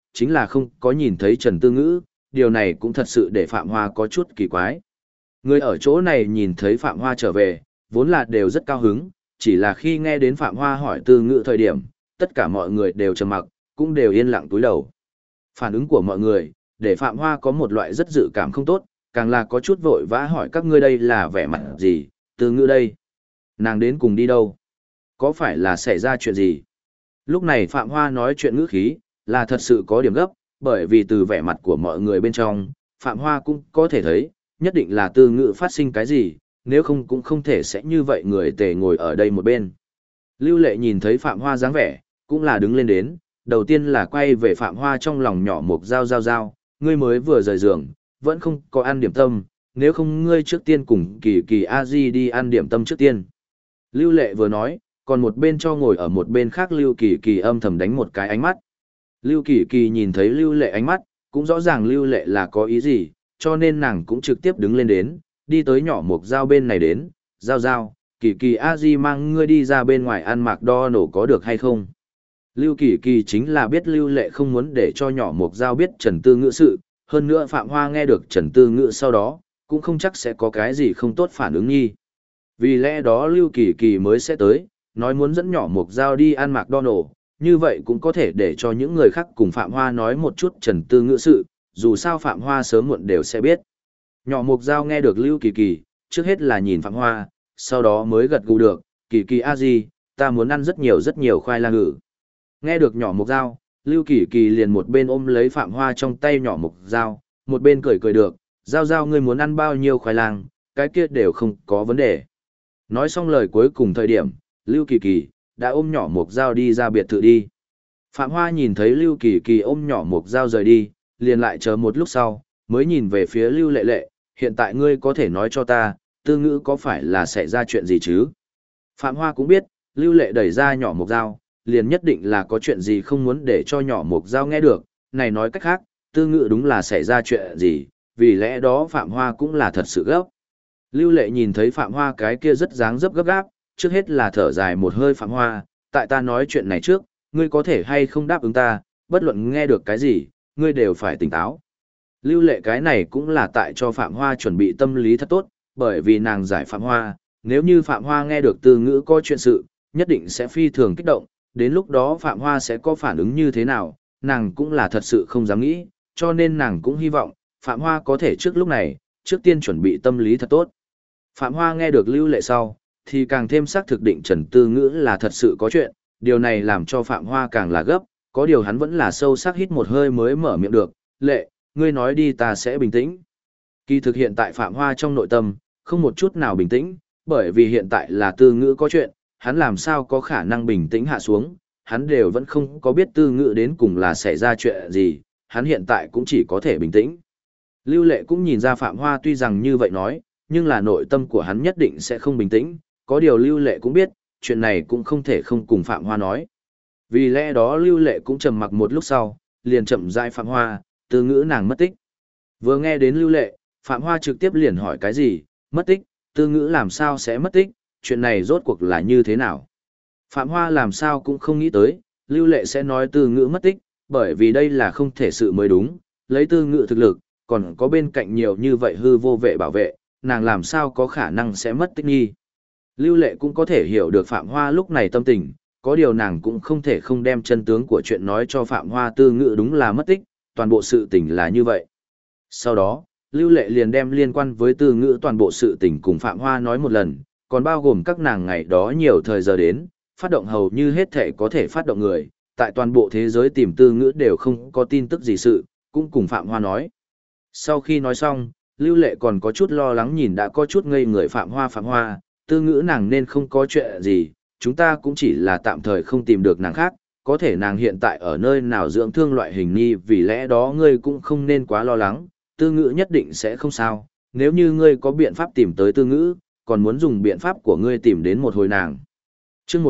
chính là không có nhìn thấy Trần Tư Ngữ, điều này cũng thật sự để Phạm Hoa có chút kỳ quái. Người ở chỗ này nhìn thấy Phạm Hoa trở về, vốn là đều rất cao hứng, chỉ là khi nghe đến Phạm Hoa hỏi Tư Ngữ thời điểm, tất cả mọi người đều trầm mặc, cũng đều yên lặng túi đầu. Phản ứng của mọi người, để Phạm Hoa có một loại rất dự cảm không tốt, càng là có chút vội vã hỏi các ngươi đây là vẻ mặt gì, Tư Ngữ đây. Nàng đến cùng đi đâu? Có phải là xảy ra chuyện gì? Lúc này Phạm Hoa nói chuyện ngữ khí, là thật sự có điểm gấp, bởi vì từ vẻ mặt của mọi người bên trong, Phạm Hoa cũng có thể thấy, nhất định là Tư Ngữ phát sinh cái gì, nếu không cũng không thể sẽ như vậy người tề ngồi ở đây một bên. Lưu Lệ nhìn thấy Phạm Hoa dáng vẻ, cũng là đứng lên đến, đầu tiên là quay về Phạm Hoa trong lòng nhỏ một dao, ngươi mới vừa rời giường, vẫn không có ăn điểm tâm, nếu không ngươi trước tiên cùng Kỳ Kỳ a di đi ăn điểm tâm trước tiên. Lưu Lệ vừa nói, còn một bên cho ngồi ở một bên khác Lưu Kỳ Kỳ âm thầm đánh một cái ánh mắt. Lưu Kỳ Kỳ nhìn thấy Lưu Lệ ánh mắt, cũng rõ ràng Lưu Lệ là có ý gì, cho nên nàng cũng trực tiếp đứng lên đến, đi tới nhỏ mục dao bên này đến, dao, Kỳ Kỳ a di mang ngươi đi ra bên ngoài ăn mạc đo nổ có được hay không. Lưu Kỳ Kỳ chính là biết Lưu Lệ không muốn để cho nhỏ mục dao biết Trần Tư Ngữ sự, hơn nữa Phạm Hoa nghe được Trần Tư Ngữ sau đó, cũng không chắc sẽ có cái gì không tốt phản ứng nghi. Vì lẽ đó Lưu Kỳ Kỳ mới sẽ tới, nói muốn dẫn nhỏ mục dao đi ăn mạc đo nổ, như vậy cũng có thể để cho những người khác cùng Phạm Hoa nói một chút Trần Tư Ngữ sự, dù sao Phạm Hoa sớm muộn đều sẽ biết. Nhỏ mục dao nghe được Lưu Kỳ Kỳ, trước hết là nhìn Phạm Hoa, sau đó mới gật gù được, Kỳ Kỳ a di, ta muốn ăn rất nhiều khoai lang ngự. Nghe được nhỏ mục dao, Lưu Kỳ Kỳ liền một bên ôm lấy Phạm Hoa trong tay nhỏ mục dao, một bên cười được, dao ngươi muốn ăn bao nhiêu khoai lang, cái kia đều không có vấn đề. Nói xong lời cuối cùng thời điểm, Lưu Kỳ Kỳ đã ôm nhỏ mục dao đi ra biệt thự đi. Phạm Hoa nhìn thấy Lưu Kỳ Kỳ ôm nhỏ mục dao rời đi, liền lại chờ một lúc sau, mới nhìn về phía Lưu Lệ Lệ, hiện tại ngươi có thể nói cho ta, Tư Ngữ có phải là xảy ra chuyện gì chứ? Phạm Hoa cũng biết, Lưu Lệ đẩy ra nhỏ mục dao, liền nhất định là có chuyện gì không muốn để cho nhỏ mục dao nghe được, này nói cách khác, Tư Ngữ đúng là xảy ra chuyện gì, vì lẽ đó Phạm Hoa cũng là thật sự gấp. Lưu Lệ nhìn thấy Phạm Hoa cái kia rất dáng dấp gấp gáp, trước hết là thở dài một hơi Phạm Hoa, tại ta nói chuyện này trước, ngươi có thể hay không đáp ứng ta, bất luận nghe được cái gì, ngươi đều phải tỉnh táo. Lưu Lệ cái này cũng là tại cho Phạm Hoa chuẩn bị tâm lý thật tốt, bởi vì nàng giải Phạm Hoa, nếu như Phạm Hoa nghe được Tư Ngữ có chuyện sự, nhất định sẽ phi thường kích động, đến lúc đó Phạm Hoa sẽ có phản ứng như thế nào, nàng cũng là thật sự không dám nghĩ, cho nên nàng cũng hy vọng, Phạm Hoa có thể trước lúc này, trước tiên chuẩn bị tâm lý thật tốt. Phạm Hoa nghe được Lưu Lệ sau, thì càng thêm xác thực định Trần Tư Ngữ là thật sự có chuyện, điều này làm cho Phạm Hoa càng là gấp, có điều hắn vẫn là sâu sắc hít một hơi mới mở miệng được, Lệ, ngươi nói đi ta sẽ bình tĩnh. Kỳ thực hiện tại Phạm Hoa trong nội tâm, không một chút nào bình tĩnh, bởi vì hiện tại là Tư Ngữ có chuyện, hắn làm sao có khả năng bình tĩnh hạ xuống, hắn đều vẫn không có biết Tư Ngữ đến cùng là xảy ra chuyện gì, hắn hiện tại cũng chỉ có thể bình tĩnh. Lưu Lệ cũng nhìn ra Phạm Hoa tuy rằng như vậy nói, nhưng là nội tâm của hắn nhất định sẽ không bình tĩnh, có điều Lưu Lệ cũng biết, chuyện này cũng không thể không cùng Phạm Hoa nói. Vì lẽ đó Lưu Lệ cũng trầm mặc một lúc sau, liền chậm rãi Phạm Hoa, Tư Ngữ nàng mất tích. Vừa nghe đến Lưu Lệ, Phạm Hoa trực tiếp liền hỏi cái gì, mất tích, Tư Ngữ làm sao sẽ mất tích, chuyện này rốt cuộc là như thế nào. Phạm Hoa làm sao cũng không nghĩ tới, Lưu Lệ sẽ nói Tư Ngữ mất tích, bởi vì đây là không thể sự mới đúng, lấy Tư Ngữ thực lực, còn có bên cạnh nhiều như vậy hư vô vệ bảo vệ, nàng làm sao có khả năng sẽ mất tích nghi. Lưu Lệ cũng có thể hiểu được Phạm Hoa lúc này tâm tình, có điều nàng cũng không thể không đem chân tướng của chuyện nói cho Phạm Hoa. Tư Ngữ đúng là mất tích, toàn bộ sự tình là như vậy. Sau đó, Lưu Lệ liền đem liên quan với Tư Ngữ toàn bộ sự tình cùng Phạm Hoa nói một lần, còn bao gồm các nàng ngày đó nhiều thời giờ đến, phát động hầu như hết thể có thể phát động người, tại toàn bộ thế giới tìm Tư Ngữ đều không có tin tức gì sự, cũng cùng Phạm Hoa nói. Sau khi nói xong, Lưu Lệ còn có chút lo lắng nhìn đã có chút ngây người Phạm Hoa, Tư Ngữ nàng nên không có chuyện gì, chúng ta cũng chỉ là tạm thời không tìm được nàng khác, có thể nàng hiện tại ở nơi nào dưỡng thương loại hình nghi, vì lẽ đó ngươi cũng không nên quá lo lắng, Tư Ngữ nhất định sẽ không sao, nếu như ngươi có biện pháp tìm tới Tư Ngữ, còn muốn dùng biện pháp của ngươi tìm đến một hồi nàng. Chương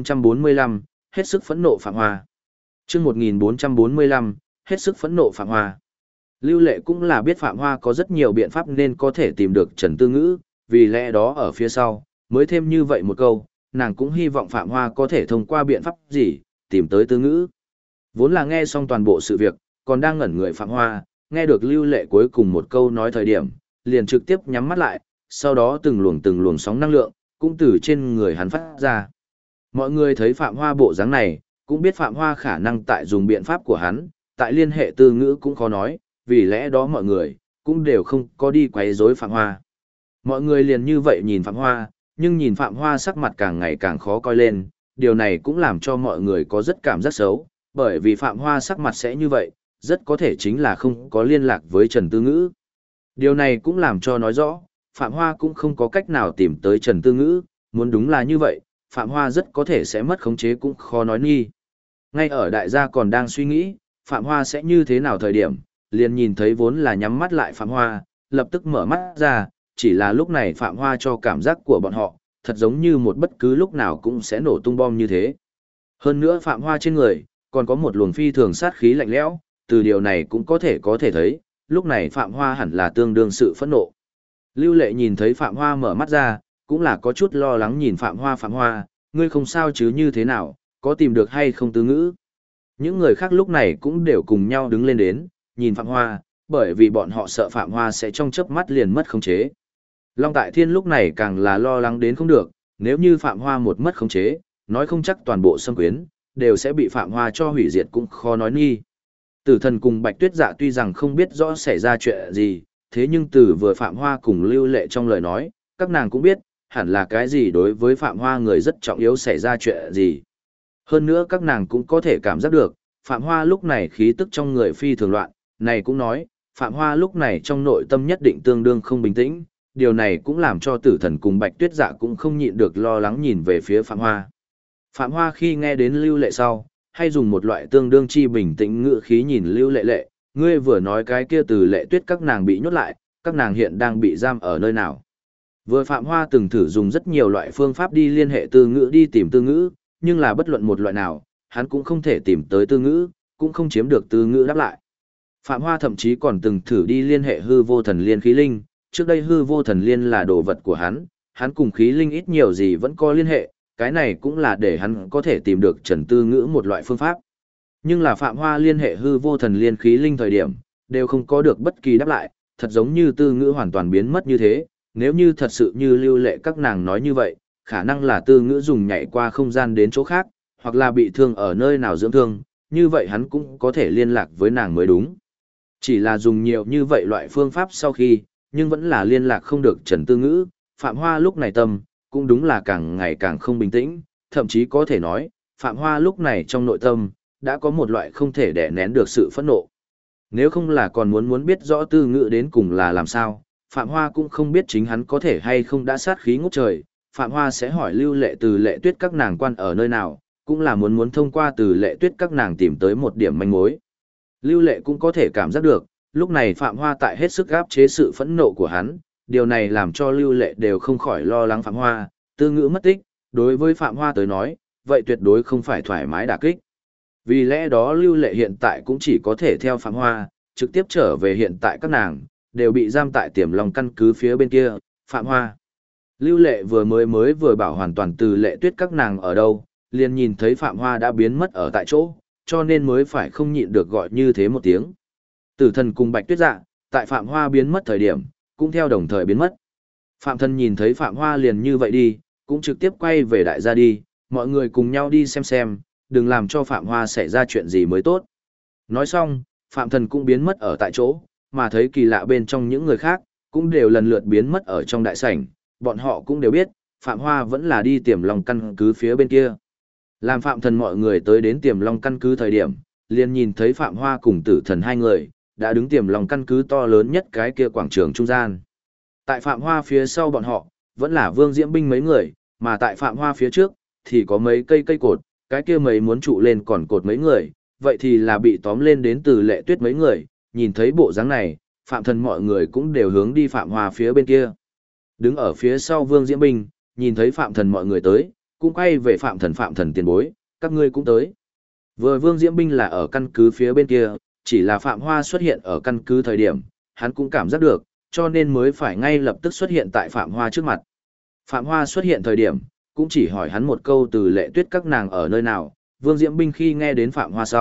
1445, hết sức phẫn nộ Phạm Hoa. Chương 1445, hết sức phẫn nộ Phạm Hoa. Lưu Lệ cũng là biết Phạm Hoa có rất nhiều biện pháp nên có thể tìm được Trần Tư Ngữ, vì lẽ đó ở phía sau, mới thêm như vậy một câu, nàng cũng hy vọng Phạm Hoa có thể thông qua biện pháp gì, tìm tới Tư Ngữ. Vốn là nghe xong toàn bộ sự việc, còn đang ngẩn người Phạm Hoa, nghe được Lưu Lệ cuối cùng một câu nói thời điểm, liền trực tiếp nhắm mắt lại, sau đó từng luồng sóng năng lượng, cũng từ trên người hắn phát ra. Mọi người thấy Phạm Hoa bộ dáng này, cũng biết Phạm Hoa khả năng tại dùng biện pháp của hắn, tại liên hệ từ ngữ cũng khó nói, vì lẽ đó mọi người, cũng đều không có đi quấy rối Phạm Hoa. Mọi người liền như vậy nhìn Phạm Hoa, nhưng nhìn Phạm Hoa sắc mặt càng ngày càng khó coi lên, điều này cũng làm cho mọi người có rất cảm giác xấu, bởi vì Phạm Hoa sắc mặt sẽ như vậy, rất có thể chính là không có liên lạc với Trần Tư Ngữ. Điều này cũng làm cho nói rõ, Phạm Hoa cũng không có cách nào tìm tới Trần Tư Ngữ, muốn đúng là như vậy, Phạm Hoa rất có thể sẽ mất khống chế cũng khó nói nghi. Ngay ở đại gia còn đang suy nghĩ, Phạm Hoa sẽ như thế nào thời điểm, liền nhìn thấy vốn là nhắm mắt lại Phạm Hoa, lập tức mở mắt ra, chỉ là lúc này Phạm Hoa cho cảm giác của bọn họ, thật giống như một bất cứ lúc nào cũng sẽ nổ tung bom như thế. Hơn nữa Phạm Hoa trên người, còn có một luồng phi thường sát khí lạnh lẽo, từ điều này cũng có thể thấy, lúc này Phạm Hoa hẳn là tương đương sự phẫn nộ. Lưu Lệ nhìn thấy Phạm Hoa mở mắt ra, cũng là có chút lo lắng nhìn Phạm Hoa, ngươi không sao chứ như thế nào, có tìm được hay không Tư Ngữ. Những người khác lúc này cũng đều cùng nhau đứng lên đến, nhìn Phạm Hoa, bởi vì bọn họ sợ Phạm Hoa sẽ trong chớp mắt liền mất khống chế. Long Tại Thiên lúc này càng là lo lắng đến không được, nếu như Phạm Hoa một mất khống chế, nói không chắc toàn bộ Sâm Quyến, đều sẽ bị Phạm Hoa cho hủy diệt cũng khó nói nghi. Tử Thần cùng Bạch Tuyết Dạ tuy rằng không biết rõ xảy ra chuyện gì, thế nhưng từ vừa Phạm Hoa cùng Lưu Lệ trong lời nói, các nàng cũng biết, hẳn là cái gì đối với Phạm Hoa người rất trọng yếu xảy ra chuyện gì. Hơn nữa các nàng cũng có thể cảm giác được, Phạm Hoa lúc này khí tức trong người phi thường loạn, này cũng nói, Phạm Hoa lúc này trong nội tâm nhất định tương đương không bình tĩnh, điều này cũng làm cho Tử Thần cùng Bạch Tuyết Dạ cũng không nhịn được lo lắng nhìn về phía Phạm Hoa. Phạm Hoa khi nghe đến Lưu Lệ sau, hay dùng một loại tương đương chi bình tĩnh ngữ khí nhìn Lưu Lệ, ngươi vừa nói cái kia từ Lệ Tuyết các nàng bị nhốt lại, các nàng hiện đang bị giam ở nơi nào. Vừa Phạm Hoa từng thử dùng rất nhiều loại phương pháp đi liên hệ Tư Ngữ đi tìm Tư Ngữ, nhưng là bất luận một loại nào, hắn cũng không thể tìm tới Tư Ngữ, cũng không chiếm được Tư Ngữ đáp lại. Phạm Hoa thậm chí còn từng thử đi liên hệ hư vô thần liên khí linh, trước đây hư vô thần liên là đồ vật của hắn cùng khí linh ít nhiều gì vẫn có liên hệ, cái này cũng là để hắn có thể tìm được Trần Tư Ngữ một loại phương pháp. Nhưng là Phạm Hoa liên hệ hư vô thần liên khí linh thời điểm, đều không có được bất kỳ đáp lại, thật giống như Tư Ngữ hoàn toàn biến mất như thế, nếu như thật sự như Lưu Lệ các nàng nói như vậy, khả năng là Tư Ngữ dùng nhảy qua không gian đến chỗ khác, hoặc là bị thương ở nơi nào dưỡng thương, như vậy hắn cũng có thể liên lạc với nàng mới đúng. Chỉ là dùng nhiều như vậy loại phương pháp sau khi, nhưng vẫn là liên lạc không được Trần Tư Ngữ, Phạm Hoa lúc này tâm, cũng đúng là càng ngày càng không bình tĩnh, thậm chí có thể nói, Phạm Hoa lúc này trong nội tâm, đã có một loại không thể đè nén được sự phẫn nộ. Nếu không là còn muốn biết rõ Tư Ngữ đến cùng là làm sao, Phạm Hoa cũng không biết chính hắn có thể hay không đã sát khí ngút trời, Phạm Hoa sẽ hỏi Lưu Lệ từ Lệ Tuyết các nàng quan ở nơi nào, cũng là muốn thông qua từ Lệ Tuyết các nàng tìm tới một điểm manh mối. Lưu Lệ cũng có thể cảm giác được, lúc này Phạm Hoa tại hết sức áp chế sự phẫn nộ của hắn, điều này làm cho Lưu Lệ đều không khỏi lo lắng Phạm Hoa, Tư Ngữ mất tích, đối với Phạm Hoa tới nói, vậy tuyệt đối không phải thoải mái đả kích. Vì lẽ đó Lưu Lệ hiện tại cũng chỉ có thể theo Phạm Hoa, trực tiếp trở về hiện tại các nàng, đều bị giam tại Tiềm Long căn cứ phía bên kia, Phạm Hoa. Lưu Lệ vừa bảo hoàn toàn từ Lệ Tuyết các nàng ở đâu, liền nhìn thấy Phạm Hoa đã biến mất ở tại chỗ, cho nên mới phải không nhịn được gọi như thế một tiếng. Tử Thần cùng Bạch Tuyết Dạ, tại Phạm Hoa biến mất thời điểm, cũng theo đồng thời biến mất. Phạm Thần nhìn thấy Phạm Hoa liền như vậy đi, cũng trực tiếp quay về đại gia đi, mọi người cùng nhau đi xem, đừng làm cho Phạm Hoa xảy ra chuyện gì mới tốt. Nói xong, Phạm Thần cũng biến mất ở tại chỗ, mà thấy kỳ lạ bên trong những người khác, cũng đều lần lượt biến mất ở trong đại sảnh, bọn họ cũng đều biết, Phạm Hoa vẫn là đi Tiềm Long căn cứ phía bên kia. Làm Phạm Thần mọi người tới đến Tiềm Long căn cứ thời điểm, liền nhìn thấy Phạm Hoa cùng Tử Thần hai người, đã đứng Tiềm Long căn cứ to lớn nhất cái kia quảng trường trung gian. Tại Phạm Hoa phía sau bọn họ, vẫn là Vương Diễm Binh mấy người, mà tại Phạm Hoa phía trước, thì có mấy cây cột, cái kia mấy muốn trụ lên còn cột mấy người, vậy thì là bị tóm lên đến từ Lệ Tuyết mấy người, nhìn thấy bộ dáng này, Phạm Thần mọi người cũng đều hướng đi Phạm Hoa phía bên kia. Đứng ở phía sau Vương Diễm Binh, nhìn thấy Phạm Thần mọi người tới, cũng quay về Phạm Thần tiền bối, các ngươi cũng tới. Vừa Vương Diễm Binh là ở căn cứ phía bên kia, chỉ là Phạm Hoa xuất hiện ở căn cứ thời điểm, hắn cũng cảm giác được, cho nên mới phải ngay lập tức xuất hiện tại Phạm Hoa trước mặt. Phạm Hoa xuất hiện thời điểm, cũng chỉ hỏi hắn một câu từ Lệ Tuyết các nàng ở nơi nào, Vương Diễm Binh khi nghe đến Phạm Hoa sau,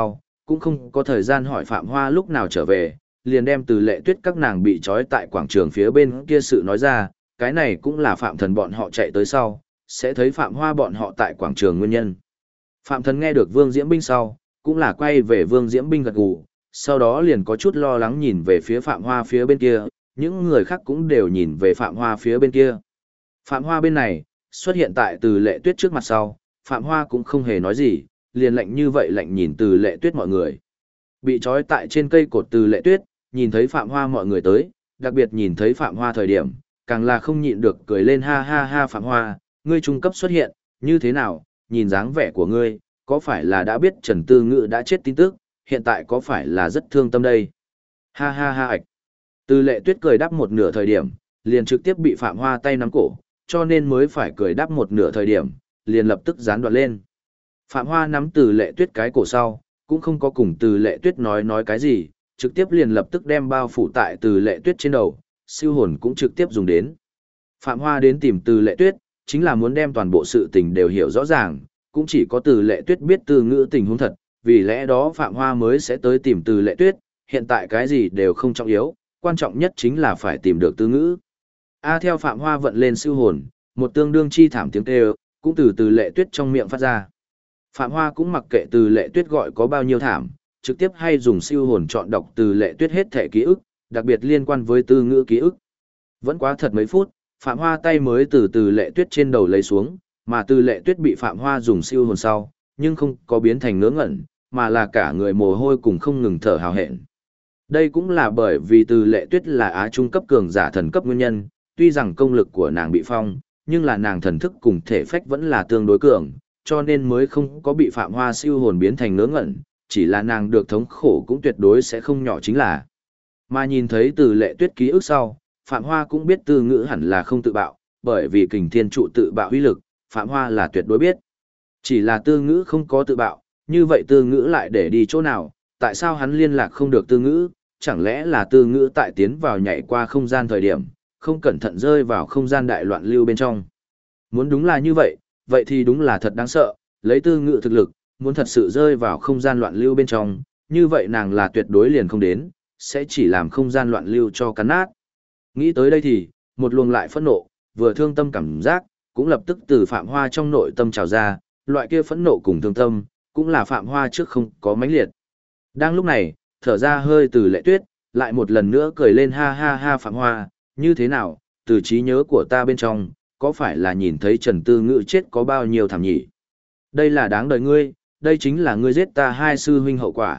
cũng không có thời gian hỏi Phạm Hoa lúc nào trở về, liền đem Từ Lệ Tuyết các nàng bị trói tại quảng trường phía bên kia sự nói ra, cái này cũng là Phạm Thần bọn họ chạy tới sau, sẽ thấy Phạm Hoa bọn họ tại quảng trường nguyên nhân. Phạm Thần nghe được Vương Diễm Binh sau, cũng là quay về Vương Diễm Binh gật gù, sau đó liền có chút lo lắng nhìn về phía Phạm Hoa phía bên kia, những người khác cũng đều nhìn về Phạm Hoa phía bên kia. Phạm Hoa bên này, xuất hiện tại Từ Lệ Tuyết trước mặt sau, Phạm Hoa cũng không hề nói gì, liền lạnh như vậy lạnh nhìn Từ Lệ Tuyết mọi người. Bị trói tại trên cây cột Từ Lệ Tuyết, nhìn thấy Phạm Hoa mọi người tới, đặc biệt nhìn thấy Phạm Hoa thời điểm, càng là không nhịn được cười lên ha ha ha Phạm Hoa, ngươi trung cấp xuất hiện, như thế nào, nhìn dáng vẻ của ngươi, có phải là đã biết Trần Tư Ngữ đã chết tin tức, hiện tại có phải là rất thương tâm đây? Ha ha ha ạch. Từ Lệ Tuyết cười đáp một nửa thời điểm, liền trực tiếp bị Phạm Hoa tay nắm cổ, cho nên mới phải cười đáp một nửa thời điểm, liền lập tức gián đoạn lên. Phạm Hoa nắm Từ Lệ Tuyết cái cổ sau, cũng không có cùng Từ Lệ Tuyết nói cái gì, trực tiếp liền lập tức đem bao phủ tại Từ Lệ Tuyết trên đầu, siêu hồn cũng trực tiếp dùng đến. Phạm Hoa đến tìm Từ Lệ Tuyết, chính là muốn đem toàn bộ sự tình đều hiểu rõ ràng, cũng chỉ có Từ Lệ Tuyết biết Tư Ngữ tình huống thật, vì lẽ đó Phạm Hoa mới sẽ tới tìm Từ Lệ Tuyết, hiện tại cái gì đều không trọng yếu, quan trọng nhất chính là phải tìm được Tư Ngữ. Theo Phạm Hoa vận lên siêu hồn, một tương đương chi thảm tiếng kêu, cũng từ Từ Lệ Tuyết trong miệng phát ra. Phạm Hoa cũng mặc kệ Từ Lệ Tuyết gọi có bao nhiêu thảm, trực tiếp hay dùng siêu hồn chọn đọc Từ Lệ Tuyết hết thể ký ức, đặc biệt liên quan với Tư Ngữ ký ức. Vẫn quá thật mấy phút, Phạm Hoa tay mới từ Từ Lệ Tuyết trên đầu lấy xuống, mà Từ Lệ Tuyết bị Phạm Hoa dùng siêu hồn sau, nhưng không có biến thành ngớ ngẩn, mà là cả người mồ hôi cùng không ngừng thở hào hẹn. Đây cũng là bởi vì Từ Lệ Tuyết là Á Trung cấp cường giả thần cấp nguyên nhân, tuy rằng công lực của nàng bị phong, nhưng là nàng thần thức cùng thể phách vẫn là tương đối cường, cho nên mới không có bị Phạm Hoa siêu hồn biến thành ngớ ngẩn, chỉ là nàng được thống khổ cũng tuyệt đối sẽ không nhỏ chính là. Mà nhìn thấy Từ Lệ Tuyết ký ức sau, Phạm Hoa cũng biết Tư Ngữ hẳn là không tự bạo, bởi vì Kình Thiên trụ tự bạo uy lực, Phạm Hoa là tuyệt đối biết. Chỉ là Tư Ngữ không có tự bạo, như vậy Tư Ngữ lại để đi chỗ nào, tại sao hắn liên lạc không được Tư Ngữ, chẳng lẽ là Tư Ngữ tại tiến vào nhảy qua không gian thời điểm, không cẩn thận rơi vào không gian đại loạn lưu bên trong. Muốn đúng là như vậy, vậy thì đúng là thật đáng sợ, lấy Tư Ngữ thực lực, muốn thật sự rơi vào không gian loạn lưu bên trong, như vậy nàng là tuyệt đối liền không đến, sẽ chỉ làm không gian loạn lưu cho cắn nát. Nghĩ tới đây thì, một luồng lại phẫn nộ, vừa thương tâm cảm giác, cũng lập tức từ Phạm Hoa trong nội tâm trào ra, loại kia phẫn nộ cùng thương tâm, cũng là Phạm Hoa trước không có mãnh liệt. Đang lúc này, thở ra hơi Từ Lệ Tuyết, lại một lần nữa cười lên ha ha ha Phạm Hoa, như thế nào, từ trí nhớ của ta bên trong, có phải là nhìn thấy Trần Tư Ngữ chết có bao nhiêu thảm nhỉ? Đây là đáng đời ngươi, đây chính là ngươi giết ta hai sư huynh hậu quả.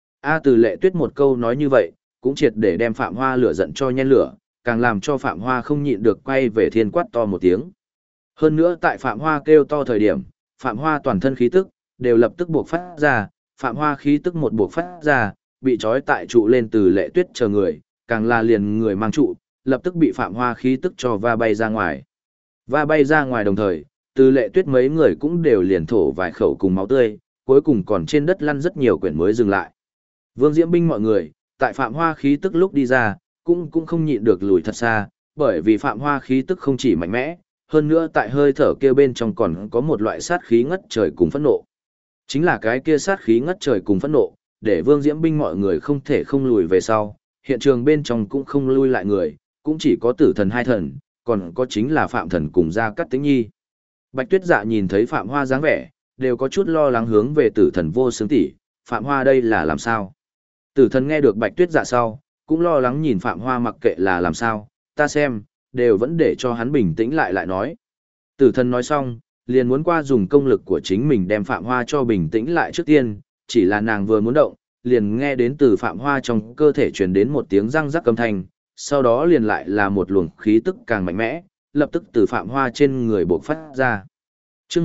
Từ Lệ Tuyết một câu nói như vậy, cũng triệt để đem Phạm Hoa lửa giận cho nhen lửa, càng làm cho Phạm Hoa không nhịn được quay về thiên quát to một tiếng. Hơn nữa tại Phạm Hoa kêu to thời điểm, Phạm Hoa toàn thân khí tức, đều lập tức buộc phát ra, Phạm Hoa khí tức một buộc phát ra, bị trói tại trụ lên Từ Lệ Tuyết chờ người, càng là liền người mang trụ, lập tức bị Phạm Hoa khí tức cho va bay ra ngoài. Va bay ra ngoài đồng thời, Từ Lệ Tuyết mấy người cũng đều liền thổ vài khẩu cùng máu tươi, cuối cùng còn trên đất lăn rất nhiều quyển mới dừng lại. Vương Diễm Binh mọi người, tại Phạm Hoa khí tức lúc đi ra, cũng không nhịn được lùi thật xa, bởi vì Phạm Hoa khí tức không chỉ mạnh mẽ, hơn nữa tại hơi thở kia bên trong còn có một loại sát khí ngất trời cùng phẫn nộ. Chính là cái kia sát khí ngất trời cùng phẫn nộ, để Vương Diễm Binh mọi người không thể không lùi về sau, hiện trường bên trong cũng không lui lại người, cũng chỉ có Tử Thần hai thần, còn có chính là Phạm Thần cùng Gia Cát Tĩnh Nhi. Bạch Tuyết Dạ nhìn thấy Phạm Hoa dáng vẻ, đều có chút lo lắng hướng về Tử Thần vô xướng tỷ, Phạm Hoa đây là làm sao? Tử Thần nghe được Bạch Tuyết Dạ sau, cũng lo lắng nhìn Phạm Hoa mặc kệ là làm sao, ta xem, đều vẫn để cho hắn bình tĩnh lại nói. Tử Thần nói xong, liền muốn qua dùng công lực của chính mình đem Phạm Hoa cho bình tĩnh lại trước tiên, chỉ là nàng vừa muốn động, liền nghe đến từ Phạm Hoa trong cơ thể truyền đến một tiếng răng rắc âm thanh, sau đó liền lại là một luồng khí tức càng mạnh mẽ, lập tức từ Phạm Hoa trên người bộc phát ra. Chương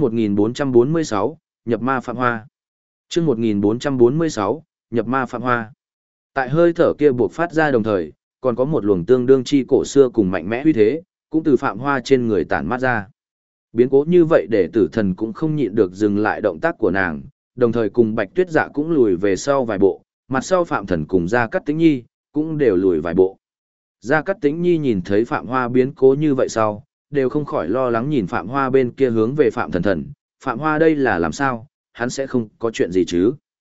1446, nhập ma Phạm Hoa. Chương 1446, nhập ma Phạm Hoa. Tại hơi thở kia bộc phát ra đồng thời, còn có một luồng tương đương chi cổ xưa cùng mạnh mẽ uy thế, cũng từ Phạm Hoa trên người tản mát ra. Biến cố như vậy để Tử Thần cũng không nhịn được dừng lại động tác của nàng, đồng thời cùng Bạch Tuyết Dạ cũng lùi về sau vài bộ, mặt sau Phạm Thần cùng Gia Cát Tĩnh Nhi cũng đều lùi vài bộ. Gia Cát Tĩnh Nhi nhìn thấy Phạm Hoa biến cố như vậy sau, đều không khỏi lo lắng nhìn Phạm Hoa bên kia hướng về Phạm Thần Thần, Phạm Hoa đây là làm sao, hắn sẽ không có chuyện gì chứ?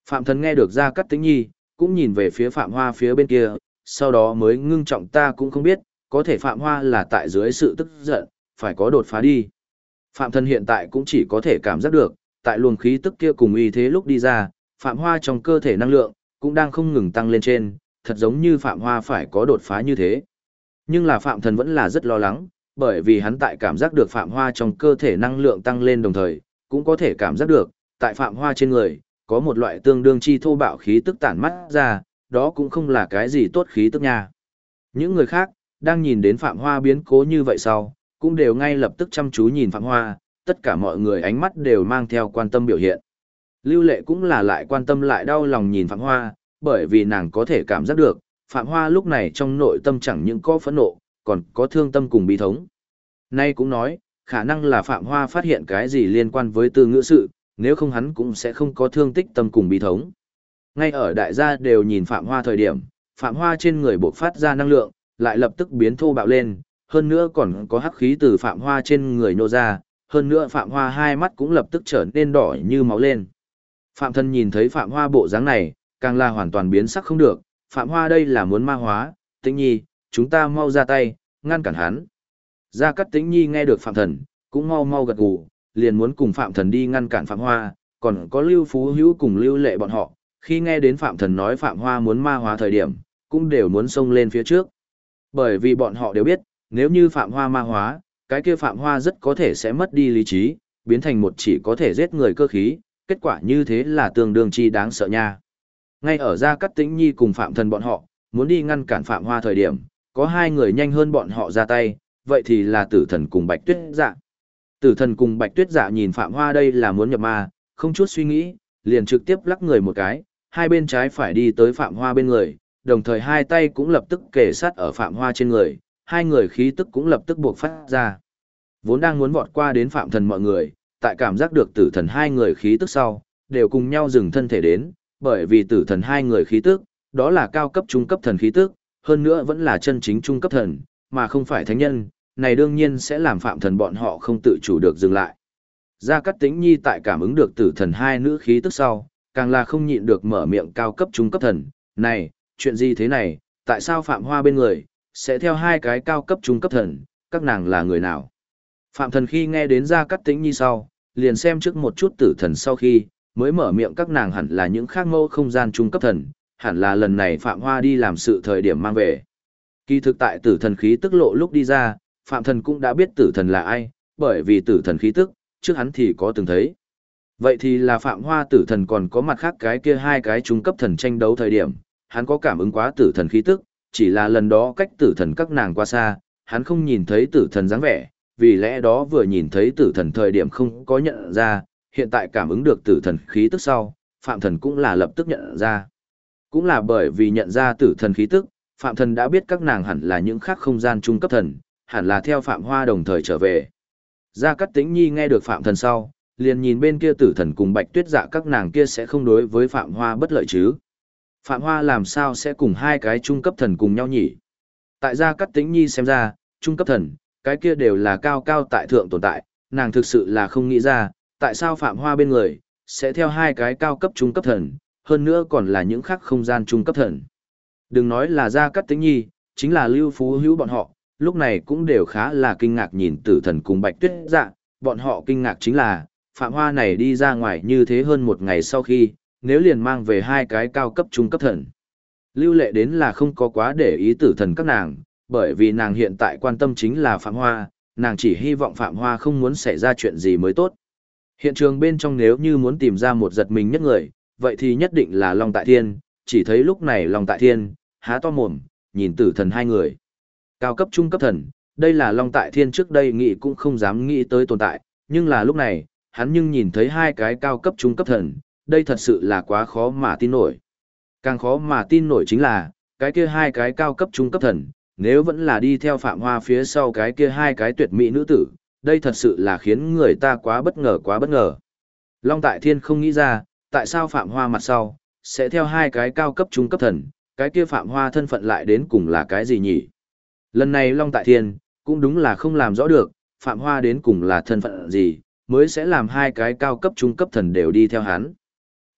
Phạm Thần nghe được Gia Cát Tĩnh Nhi, cũng nhìn về phía Phạm Hoa phía bên kia, sau đó mới ngưng trọng ta cũng không biết, có thể Phạm Hoa là tại dưới sự tức giận, phải có đột phá đi. Phạm Thần hiện tại cũng chỉ có thể cảm giác được, tại luồng khí tức kia cùng uy thế lúc đi ra, Phạm Hoa trong cơ thể năng lượng, cũng đang không ngừng tăng lên trên, thật giống như Phạm Hoa phải có đột phá như thế. Nhưng là Phạm Thần vẫn là rất lo lắng, bởi vì hắn tại cảm giác được Phạm Hoa trong cơ thể năng lượng tăng lên đồng thời, cũng có thể cảm giác được, tại Phạm Hoa trên người, có một loại tương đương chi thô bạo khí tức tản mắt ra, đó cũng không là cái gì tốt khí tức nha. Những người khác, đang nhìn đến Phạm Hoa biến cố như vậy sau, cũng đều ngay lập tức chăm chú nhìn Phạm Hoa, tất cả mọi người ánh mắt đều mang theo quan tâm biểu hiện. Lưu Lệ cũng là lại quan tâm lại đau lòng nhìn Phạm Hoa, bởi vì nàng có thể cảm giác được, Phạm Hoa lúc này trong nội tâm chẳng những có phẫn nộ, còn có thương tâm cùng bi thống. Nay cũng nói, khả năng là Phạm Hoa phát hiện cái gì liên quan với Tư Ngữ sự, nếu không hắn cũng sẽ không có thương tích tâm cùng bi thống. Ngay ở đại gia đều nhìn Phạm Hoa thời điểm, Phạm Hoa trên người bộc phát ra năng lượng, lại lập tức biến thô bạo lên, hơn nữa còn có hắc khí từ Phạm Hoa trên người nô ra, hơn nữa Phạm Hoa hai mắt cũng lập tức trở nên đỏ như máu lên. Phạm Thần nhìn thấy Phạm Hoa bộ dáng này, càng là hoàn toàn biến sắc không được, Phạm Hoa đây là muốn ma hóa, Tĩnh Nhi, chúng ta mau ra tay, ngăn cản hắn. Gia Cát Tĩnh Nhi nghe được Phạm Thần, cũng mau mau gật gù, liền muốn cùng Phạm Thần đi ngăn cản Phạm Hoa, còn có Lưu Phú Hữu cùng Lưu Lệ bọn họ, khi nghe đến Phạm Thần nói Phạm Hoa muốn ma hóa thời điểm, cũng đều muốn xông lên phía trước. Bởi vì bọn họ đều biết, nếu như Phạm Hoa ma hóa, cái kia Phạm Hoa rất có thể sẽ mất đi lý trí, biến thành một chỉ có thể giết người cơ khí, kết quả như thế là tương đương chi đáng sợ nha. Ngay ở Gia Cát Tĩnh Nhi cùng Phạm Thần bọn họ, muốn đi ngăn cản Phạm Hoa thời điểm, có hai người nhanh hơn bọn họ ra tay, vậy thì là Tử Thần cùng Bạch Tuyết Dạ. Tử Thần cùng Bạch Tuyết Dạ nhìn Phạm Hoa đây là muốn nhập ma, không chút suy nghĩ, liền trực tiếp lắc người một cái, hai bên trái phải đi tới Phạm Hoa bên người, đồng thời hai tay cũng lập tức kề sát ở Phạm Hoa trên người, hai người khí tức cũng lập tức buộc phát ra. Vốn đang muốn vọt qua đến Phạm Thần mọi người, tại cảm giác được Tử Thần hai người khí tức sau, đều cùng nhau dừng thân thể đến, bởi vì Tử Thần hai người khí tức, đó là cao cấp trung cấp thần khí tức, hơn nữa vẫn là chân chính trung cấp thần, mà không phải thánh nhân, này đương nhiên sẽ làm Phạm Thần bọn họ không tự chủ được dừng lại. Gia Cát Tĩnh Nhi tại cảm ứng được Tử Thần hai nữ khí tức sau, càng là không nhịn được mở miệng cao cấp trung cấp thần, này, chuyện gì thế này, tại sao Phạm Hoa bên người, sẽ theo hai cái cao cấp trung cấp thần, các nàng là người nào? Phạm Thần khi nghe đến Gia Cát Tĩnh Nhi sau, liền xem trước một chút Tử Thần sau khi, mới mở miệng các nàng hẳn là những khác mẫu không gian trung cấp thần, hẳn là lần này Phạm Hoa đi làm sự thời điểm mang về. Kỳ thực tại Tử Thần khí tức lộ lúc đi ra, Phạm Thần cũng đã biết Tử Thần là ai, bởi vì Tử Thần khí tức, trước hắn thì có từng thấy. Vậy thì là Phạm Hoa Tử Thần còn có mặt khác cái kia hai cái trung cấp thần tranh đấu thời điểm, hắn có cảm ứng quá Tử Thần khí tức, chỉ là lần đó cách Tử Thần các nàng quá xa, hắn không nhìn thấy Tử Thần dáng vẻ, vì lẽ đó vừa nhìn thấy Tử Thần thời điểm không có nhận ra, hiện tại cảm ứng được Tử Thần khí tức sau, Phạm Thần cũng là lập tức nhận ra. Cũng là bởi vì nhận ra Tử Thần khí tức, Phạm Thần đã biết các nàng hẳn là những khác không gian trung cấp thần, hẳn là theo Phạm Hoa đồng thời trở về. Gia Cát Tĩnh Nhi nghe được Phạm Thần sau, liền nhìn bên kia Tử Thần cùng Bạch Tuyết Dạ các nàng kia sẽ không đối với Phạm Hoa bất lợi chứ. Phạm Hoa làm sao sẽ cùng hai cái trung cấp thần cùng nhau nhỉ? Tại Gia Cát Tĩnh Nhi xem ra, trung cấp thần, cái kia đều là cao cao tại thượng tồn tại, nàng thực sự là không nghĩ ra, tại sao Phạm Hoa bên người, sẽ theo hai cái cao cấp trung cấp thần, hơn nữa còn là những khác không gian trung cấp thần. Đừng nói là Gia Cát Tĩnh Nhi, chính là Lưu Phú Hữu bọn họ, lúc này cũng đều khá là kinh ngạc nhìn Tử Thần cùng Bạch Tuyết Dạ, bọn họ kinh ngạc chính là, Phạm Hoa này đi ra ngoài như thế hơn một ngày sau khi, nếu liền mang về hai cái cao cấp trung cấp thần. Lưu Lệ đến là không có quá để ý Tử Thần các nàng, bởi vì nàng hiện tại quan tâm chính là Phạm Hoa, nàng chỉ hy vọng Phạm Hoa không muốn xảy ra chuyện gì mới tốt. Hiện trường bên trong nếu như muốn tìm ra một giật mình nhất người, vậy thì nhất định là Long Tại Thiên, chỉ thấy lúc này Long Tại Thiên, há to mồm, nhìn Tử Thần hai người. Cao cấp trung cấp thần, đây là Long Tại Thiên trước đây nghĩ cũng không dám nghĩ tới tồn tại, nhưng là lúc này, hắn nhưng nhìn thấy hai cái cao cấp trung cấp thần, đây thật sự là quá khó mà tin nổi. Càng khó mà tin nổi chính là, cái kia hai cái cao cấp trung cấp thần, nếu vẫn là đi theo Phạm Hoa phía sau cái kia hai cái tuyệt mỹ nữ tử, đây thật sự là khiến người ta quá bất ngờ quá bất ngờ. Long Tại Thiên không nghĩ ra, tại sao Phạm Hoa mặt sau, sẽ theo hai cái cao cấp trung cấp thần, cái kia Phạm Hoa thân phận lại đến cùng là cái gì nhỉ? Lần này Long Tại Thiên, cũng đúng là không làm rõ được, Phạm Hoa đến cùng là thân phận gì, mới sẽ làm hai cái cao cấp trung cấp thần đều đi theo hắn.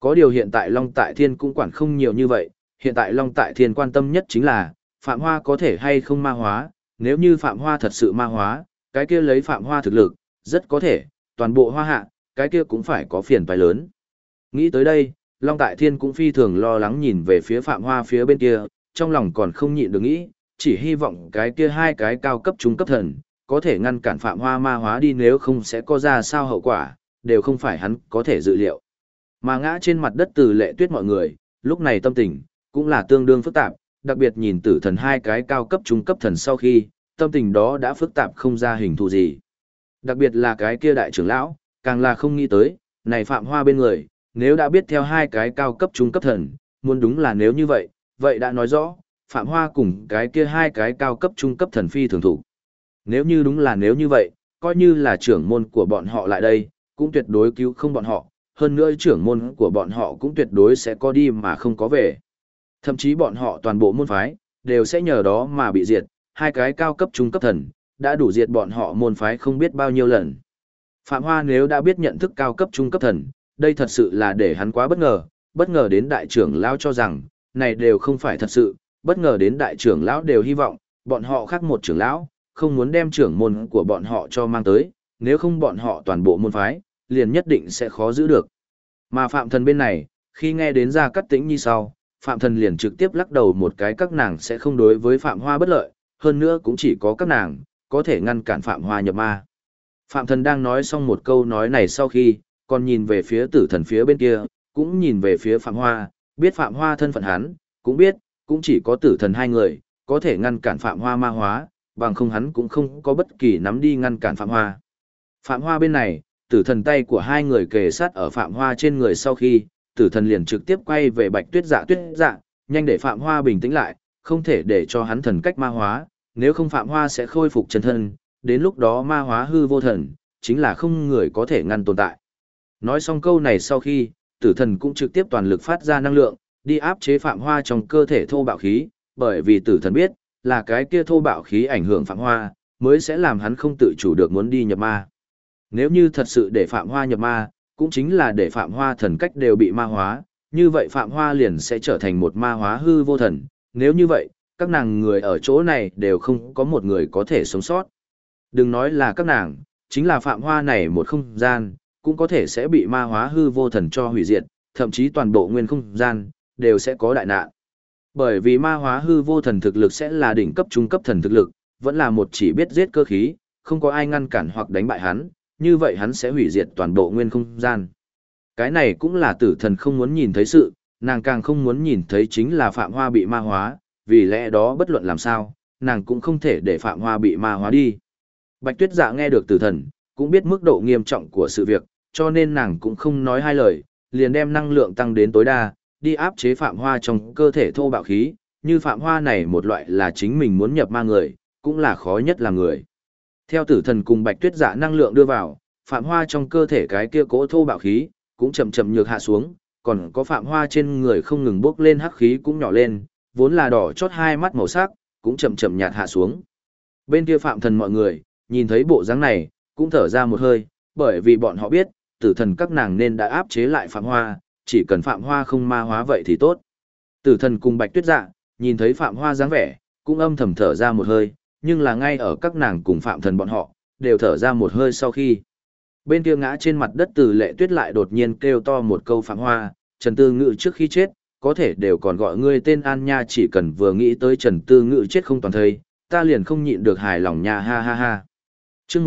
Có điều hiện tại Long Tại Thiên cũng quản không nhiều như vậy, hiện tại Long Tại Thiên quan tâm nhất chính là, Phạm Hoa có thể hay không ma hóa, nếu như Phạm Hoa thật sự ma hóa, cái kia lấy Phạm Hoa thực lực, rất có thể, toàn bộ Hoa Hạ, cái kia cũng phải có phiền toái lớn. Nghĩ tới đây, Long Tại Thiên cũng phi thường lo lắng nhìn về phía Phạm Hoa phía bên kia, trong lòng còn không nhịn được nghĩ, chỉ hy vọng cái kia hai cái cao cấp trung cấp thần, có thể ngăn cản Phạm Hoa ma hóa đi, nếu không sẽ có ra sao hậu quả, đều không phải hắn có thể dự liệu. Mà ngã trên mặt đất Từ Lệ Tuyết mọi người, lúc này tâm tình, cũng là tương đương phức tạp, đặc biệt nhìn Tử Thần hai cái cao cấp trung cấp thần sau khi, tâm tình đó đã phức tạp không ra hình thù gì. Đặc biệt là cái kia đại trưởng lão, càng là không nghĩ tới, này Phạm Hoa bên người, nếu đã biết theo hai cái cao cấp trung cấp thần, muốn đúng là nếu như vậy, vậy đã nói rõ, Phạm Hoa cùng cái kia hai cái cao cấp trung cấp thần phi thường thủ. Nếu như đúng là nếu như vậy, coi như là trưởng môn của bọn họ lại đây, cũng tuyệt đối cứu không bọn họ, hơn nữa trưởng môn của bọn họ cũng tuyệt đối sẽ có đi mà không có về. Thậm chí bọn họ toàn bộ môn phái, đều sẽ nhờ đó mà bị diệt, hai cái cao cấp trung cấp thần, đã đủ diệt bọn họ môn phái không biết bao nhiêu lần. Phạm Hoa nếu đã biết nhận thức cao cấp trung cấp thần, đây thật sự là để hắn quá bất ngờ đến đại trưởng lão cho rằng, này đều không phải thật sự, bất ngờ đến đại trưởng lão đều hy vọng, bọn họ khác một trưởng lão, không muốn đem trưởng môn của bọn họ cho mang tới, nếu không bọn họ toàn bộ môn phái, liền nhất định sẽ khó giữ được. Mà Phạm Thần bên này, khi nghe đến Gia Cát Tĩnh Nhi sau, Phạm Thần liền trực tiếp lắc đầu một cái, các nàng sẽ không đối với Phạm Hoa bất lợi, hơn nữa cũng chỉ có các nàng, có thể ngăn cản Phạm Hoa nhập ma. Phạm Thần đang nói xong một câu nói này sau khi, còn nhìn về phía Tử Thần phía bên kia, cũng nhìn về phía Phạm Hoa, biết Phạm Hoa thân phận hắn, cũng biết, cũng chỉ có Tử Thần hai người, có thể ngăn cản Phạm Hoa ma hóa, bằng không hắn cũng không có bất kỳ nắm đi ngăn cản Phạm Hoa. Phạm Hoa bên này, Tử Thần tay của hai người kề sát ở Phạm Hoa trên người sau khi, Tử Thần liền trực tiếp quay về Bạch Tuyết Dạ, nhanh để Phạm Hoa bình tĩnh lại, không thể để cho hắn thần cách ma hóa, nếu không Phạm Hoa sẽ khôi phục chân thân, đến lúc đó ma hóa hư vô thần, chính là không người có thể ngăn tồn tại. Nói xong câu này sau khi, Tử Thần cũng trực tiếp toàn lực phát ra năng lượng, đi áp chế Phạm Hoa trong cơ thể thô bạo khí, bởi vì Tử Thần biết, là cái kia thô bạo khí ảnh hưởng Phạm Hoa, mới sẽ làm hắn không tự chủ được muốn đi nhập ma. Nếu như thật sự để Phạm Hoa nhập ma, cũng chính là để Phạm Hoa thần cách đều bị ma hóa, như vậy Phạm Hoa liền sẽ trở thành một ma hóa hư vô thần, nếu như vậy, các nàng người ở chỗ này đều không có một người có thể sống sót. Đừng nói là các nàng, chính là Phạm Hoa này một không gian, cũng có thể sẽ bị ma hóa hư vô thần cho hủy diệt, thậm chí toàn bộ nguyên không gian, đều sẽ có đại nạn. Bởi vì ma hóa hư vô thần thực lực sẽ là đỉnh cấp trung cấp thần thực lực, vẫn là một chỉ biết giết cơ khí, không có ai ngăn cản hoặc đánh bại hắn, như vậy hắn sẽ hủy diệt toàn bộ nguyên không gian. Cái này cũng là Tử Thần không muốn nhìn thấy sự, nàng càng không muốn nhìn thấy chính là Phạm Hoa bị ma hóa, vì lẽ đó bất luận làm sao, nàng cũng không thể để Phạm Hoa bị ma hóa đi. Bạch Tuyết Dạ nghe được Tử Thần, cũng biết mức độ nghiêm trọng của sự việc, cho nên nàng cũng không nói hai lời, liền đem năng lượng tăng đến tối đa, đi áp chế Phạm Hoa trong cơ thể thô bạo khí, như Phạm Hoa này một loại là chính mình muốn nhập ma người, cũng là khó nhất là người. Theo Tử Thần cùng Bạch Tuyết Dạ năng lượng đưa vào, Phạm Hoa trong cơ thể cái kia cỗ thô bạo khí, cũng chậm chậm nhược hạ xuống, còn có Phạm Hoa trên người không ngừng bốc lên hắc khí cũng nhỏ lên, vốn là đỏ chót hai mắt màu sắc, cũng chậm chậm nhạt hạ xuống. Bên kia Phạm Thần mọi người, nhìn thấy bộ dáng này, cũng thở ra một hơi, bởi vì bọn họ biết, Tử Thần các nàng nên đã áp chế lại Phạm Hoa, chỉ cần Phạm Hoa không ma hóa vậy thì tốt. Tử Thần cùng Bạch Tuyết Dạ, nhìn thấy Phạm Hoa dáng vẻ, cũng âm thầm thở ra một hơi, nhưng là ngay ở các nàng cùng Phạm Thần bọn họ, đều thở ra một hơi sau khi. Bên kia ngã trên mặt đất Từ Lệ Tuyết lại đột nhiên kêu to một câu, Phạm Hoa, Trần Tư Ngự trước khi chết, có thể đều còn gọi ngươi tên An nha, chỉ cần vừa nghĩ tới Trần Tư Ngự chết không toàn thây, ta liền không nhịn được hài lòng nha, ha ha ha. Chương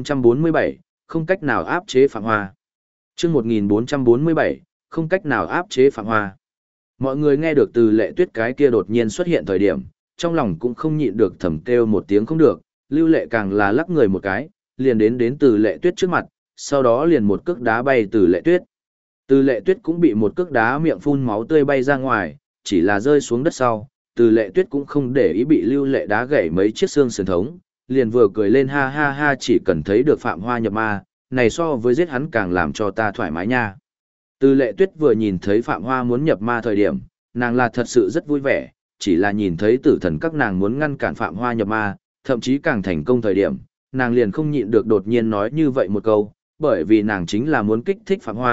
1447, không cách nào áp chế Phạm Hoa. Chương 1447, không cách nào áp chế Phạm Hoa. Mọi người nghe được Từ Lệ Tuyết cái kia đột nhiên xuất hiện thời điểm, trong lòng cũng không nhịn được thầm kêu một tiếng không được, Lưu Lệ càng là lắc người một cái, liền đến Từ Lệ Tuyết trước mặt, sau đó liền một cước đá bay Từ Lệ Tuyết. Từ Lệ Tuyết cũng bị một cước đá miệng phun máu tươi bay ra ngoài, chỉ là rơi xuống đất sau, Từ Lệ Tuyết cũng không để ý bị Lưu Lệ đá gãy mấy chiếc xương sườn thống, liền vừa cười lên, ha ha ha, chỉ cần thấy được Phạm Hoa nhập ma, này so với giết hắn càng làm cho ta thoải mái nha. Từ Lệ Tuyết vừa nhìn thấy Phạm Hoa muốn nhập ma thời điểm, nàng là thật sự rất vui vẻ, chỉ là nhìn thấy Tử Thần các nàng muốn ngăn cản Phạm Hoa nhập ma, thậm chí càng thành công thời điểm, nàng liền không nhịn được đột nhiên nói như vậy một câu, bởi vì nàng chính là muốn kích thích Phạm Hoa,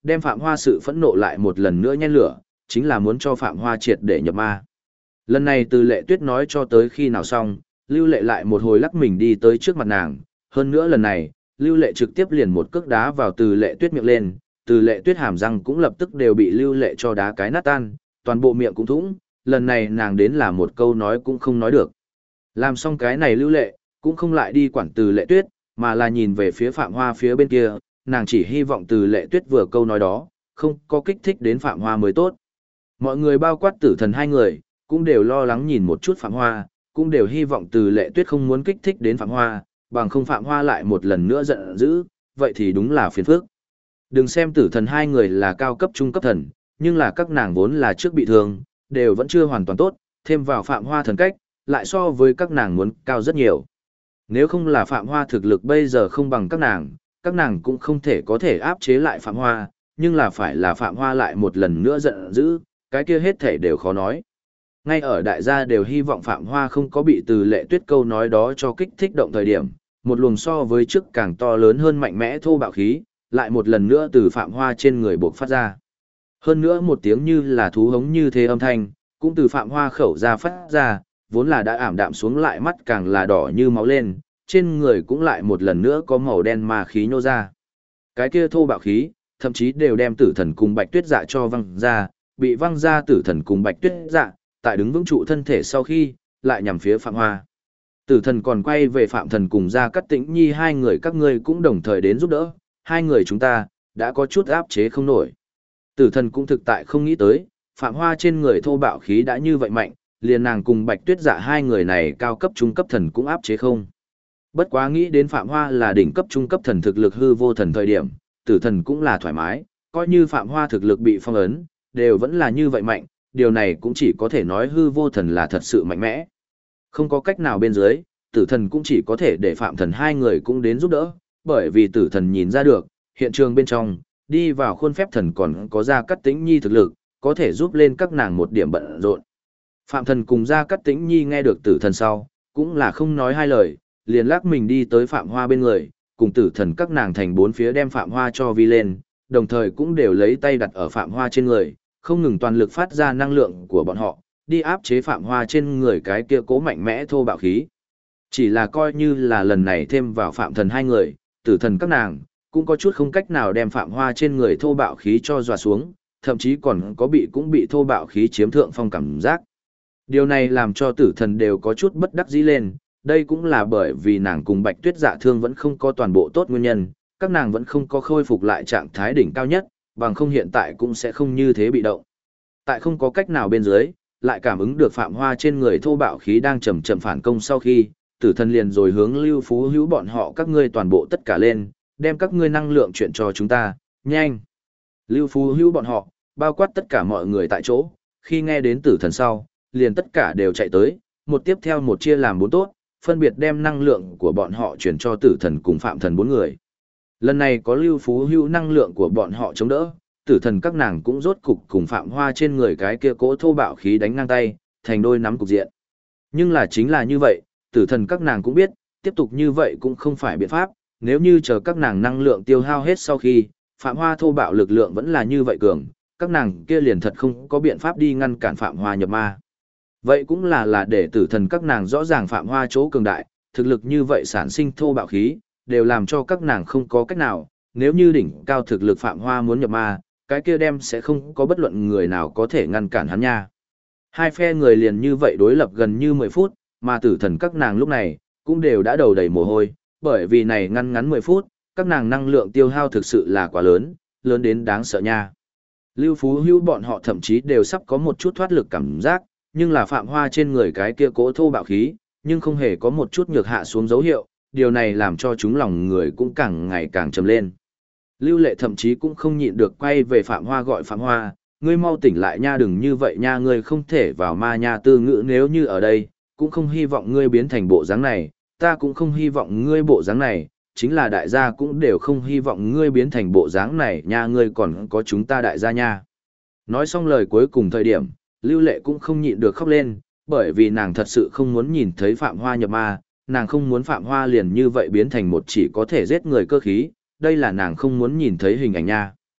đem Phạm Hoa sự phẫn nộ lại một lần nữa nhen lửa, chính là muốn cho Phạm Hoa triệt để nhập ma. Lần này Từ Lệ Tuyết nói cho tới khi nào xong, Lưu Lệ lại một hồi lắc mình đi tới trước mặt nàng, hơn nữa lần này, Lưu Lệ trực tiếp liền một cước đá vào Từ Lệ Tuyết miệng lên, Từ Lệ Tuyết hàm răng cũng lập tức đều bị Lưu Lệ cho đá cái nát tan, toàn bộ miệng cũng thủng, lần này nàng đến là một câu nói cũng không nói được. Làm xong cái này Lưu Lệ, cũng không lại đi quản Từ Lệ Tuyết, mà là nhìn về phía Phạm Hoa phía bên kia, nàng chỉ hy vọng Từ Lệ Tuyết vừa câu nói đó, không có kích thích đến Phạm Hoa mới tốt. Mọi người bao quát Tử Thần hai người, cũng đều lo lắng nhìn một chút Phạm Hoa, cũng đều hy vọng Từ Lệ Tuyết không muốn kích thích đến Phạm Hoa, bằng không Phạm Hoa lại một lần nữa giận dữ, vậy thì đúng là phiền phức. Đừng xem Tử Thần hai người là cao cấp trung cấp thần, nhưng là các nàng vốn là trước bị thương, đều vẫn chưa hoàn toàn tốt, thêm vào Phạm Hoa thần cách, lại so với các nàng muốn cao rất nhiều. Nếu không là Phạm Hoa thực lực bây giờ không bằng các nàng cũng không thể có thể áp chế lại Phạm Hoa, nhưng là phải là Phạm Hoa lại một lần nữa giận dữ, cái kia hết thể đều khó nói. Ngay ở đại gia đều hy vọng Phạm Hoa không có bị Từ Lệ Tuyết câu nói đó cho kích thích động thời điểm, một luồng so với trước càng to lớn hơn mạnh mẽ thô bạo khí, lại một lần nữa từ Phạm Hoa trên người bộc phát ra. Hơn nữa một tiếng như là thú hống như thế âm thanh, cũng từ Phạm Hoa khẩu ra phát ra, vốn là đã ảm đạm xuống lại mắt càng là đỏ như máu lên, trên người cũng lại một lần nữa có màu đen ma khí nhô ra. Cái kia thô bạo khí, thậm chí đều đem Tử Thần cùng Bạch Tuyết Dạ cho văng ra, bị văng ra Tử Thần cùng Bạch Tuyết Dạ, tại đứng vững trụ thân thể sau khi, lại nhằm phía Phạm Hoa. Tử Thần còn quay về Phạm Thần cùng Gia Cát Tĩnh Nhi hai người các ngươi cũng đồng thời đến giúp đỡ, hai người chúng ta, đã có chút áp chế không nổi. Tử Thần cũng thực tại không nghĩ tới, Phạm Hoa trên người thô bạo khí đã như vậy mạnh, liền nàng cùng Bạch Tuyết Dạ hai người này cao cấp trung cấp thần cũng áp chế không. Bất quá nghĩ đến Phạm Hoa là đỉnh cấp trung cấp thần thực lực hư vô thần thời điểm, Tử Thần cũng là thoải mái, coi như Phạm Hoa thực lực bị phong ấn, đều vẫn là như vậy mạnh, điều này cũng chỉ có thể nói hư vô thần là thật sự mạnh mẽ. Không có cách nào bên dưới, Tử Thần cũng chỉ có thể để Phạm Thần hai người cũng đến giúp đỡ, bởi vì Tử Thần nhìn ra được, hiện trường bên trong, đi vào khuôn phép thần còn có Gia Cát Tĩnh Nhi thực lực, có thể giúp lên các nàng một điểm bận rộn. Phạm Thần cùng Gia Cát Tĩnh Nhi nghe được Tử Thần sau, cũng là không nói hai lời, liền lắc mình đi tới Phạm Hoa bên người, cùng Tử Thần các nàng thành bốn phía đem Phạm Hoa cho vi lên, đồng thời cũng đều lấy tay đặt ở Phạm Hoa trên người, không ngừng toàn lực phát ra năng lượng của bọn họ, đi áp chế Phạm Hoa trên người cái kia cố mạnh mẽ thô bạo khí. Chỉ là coi như là lần này thêm vào Phạm Thần hai người, Tử Thần các nàng, cũng có chút không cách nào đem Phạm Hoa trên người thô bạo khí cho dọa xuống, thậm chí còn có cũng bị thô bạo khí chiếm thượng phong cảm giác. Điều này làm cho Tử Thần đều có chút bất đắc dĩ lên, đây cũng là bởi vì nàng cùng Bạch Tuyết Dạ thương vẫn không có toàn bộ tốt nguyên nhân, các nàng vẫn không có khôi phục lại trạng thái đỉnh cao nhất, bằng không hiện tại cũng sẽ không như thế bị động. Tại không có cách nào bên dưới, lại cảm ứng được Phạm Hoa trên người thô bạo khí đang chậm chậm phản công sau khi, Tử Thần liền rồi hướng Lưu Phú Hữu bọn họ các ngươi toàn bộ tất cả lên, đem các ngươi năng lượng chuyện cho chúng ta, nhanh. Lưu Phú Hữu bọn họ, bao quát tất cả mọi người tại chỗ, khi nghe đến Tử Thần sau, liền tất cả đều chạy tới, một tiếp theo một chia làm bốn tốt, phân biệt đem năng lượng của bọn họ chuyển cho Tử Thần cùng Phạm Thần bốn người. Lần này có Lưu Phú Hữu năng lượng của bọn họ chống đỡ, Tử Thần các nàng cũng rốt cục cùng Phạm Hoa trên người cái kia cỗ thô bạo khí đánh ngang tay, thành đôi nắm cục diện. Nhưng là chính là như vậy, Tử Thần các nàng cũng biết, tiếp tục như vậy cũng không phải biện pháp, nếu như chờ các nàng năng lượng tiêu hao hết sau khi, Phạm Hoa thô bạo lực lượng vẫn là như vậy cường, các nàng kia liền thật không có biện pháp đi ngăn cản Phạm Hoa nhập ma. Vậy cũng là để Tử Thần các nàng rõ ràng Phạm Hoa chỗ cường đại, thực lực như vậy sản sinh thô bạo khí, đều làm cho các nàng không có cách nào, nếu như đỉnh cao thực lực Phạm Hoa muốn nhập ma, cái kia đem sẽ không có bất luận người nào có thể ngăn cản hắn nha. Hai phe người liền như vậy đối lập gần như 10 phút, mà Tử Thần các nàng lúc này, cũng đều đã đầu đầy mồ hôi, bởi vì này ngắn 10 phút, các nàng năng lượng tiêu hao thực sự là quá lớn, lớn đến đáng sợ nha. Lưu Phú Hữu bọn họ thậm chí đều sắp có một chút thoát lực cảm giác, nhưng là Phạm Hoa trên người cái kia cỗ thô bạo khí, nhưng không hề có một chút nhược hạ xuống dấu hiệu, điều này làm cho chúng lòng người cũng càng ngày càng trầm lên. Lưu Lệ thậm chí cũng không nhịn được quay về Phạm Hoa gọi Phạm Hoa, ngươi mau tỉnh lại nha, đừng như vậy nha, ngươi không thể vào ma nha, Tư Ngữ nếu như ở đây, cũng không hy vọng ngươi biến thành bộ dáng này, ta cũng không hy vọng ngươi bộ dáng này, chính là đại gia cũng đều không hy vọng ngươi biến thành bộ dáng này nha, ngươi còn có chúng ta đại gia nha. Nói xong lời cuối cùng thời điểm, Lưu Lệ cũng không nhịn được khóc lên, bởi vì nàng thật sự không muốn nhìn thấy Phạm Hoa nhập ma, nàng không muốn Phạm Hoa liền như vậy biến thành một chỉ có thể giết người cơ khí, đây là nàng không muốn nhìn thấy hình ảnh nha.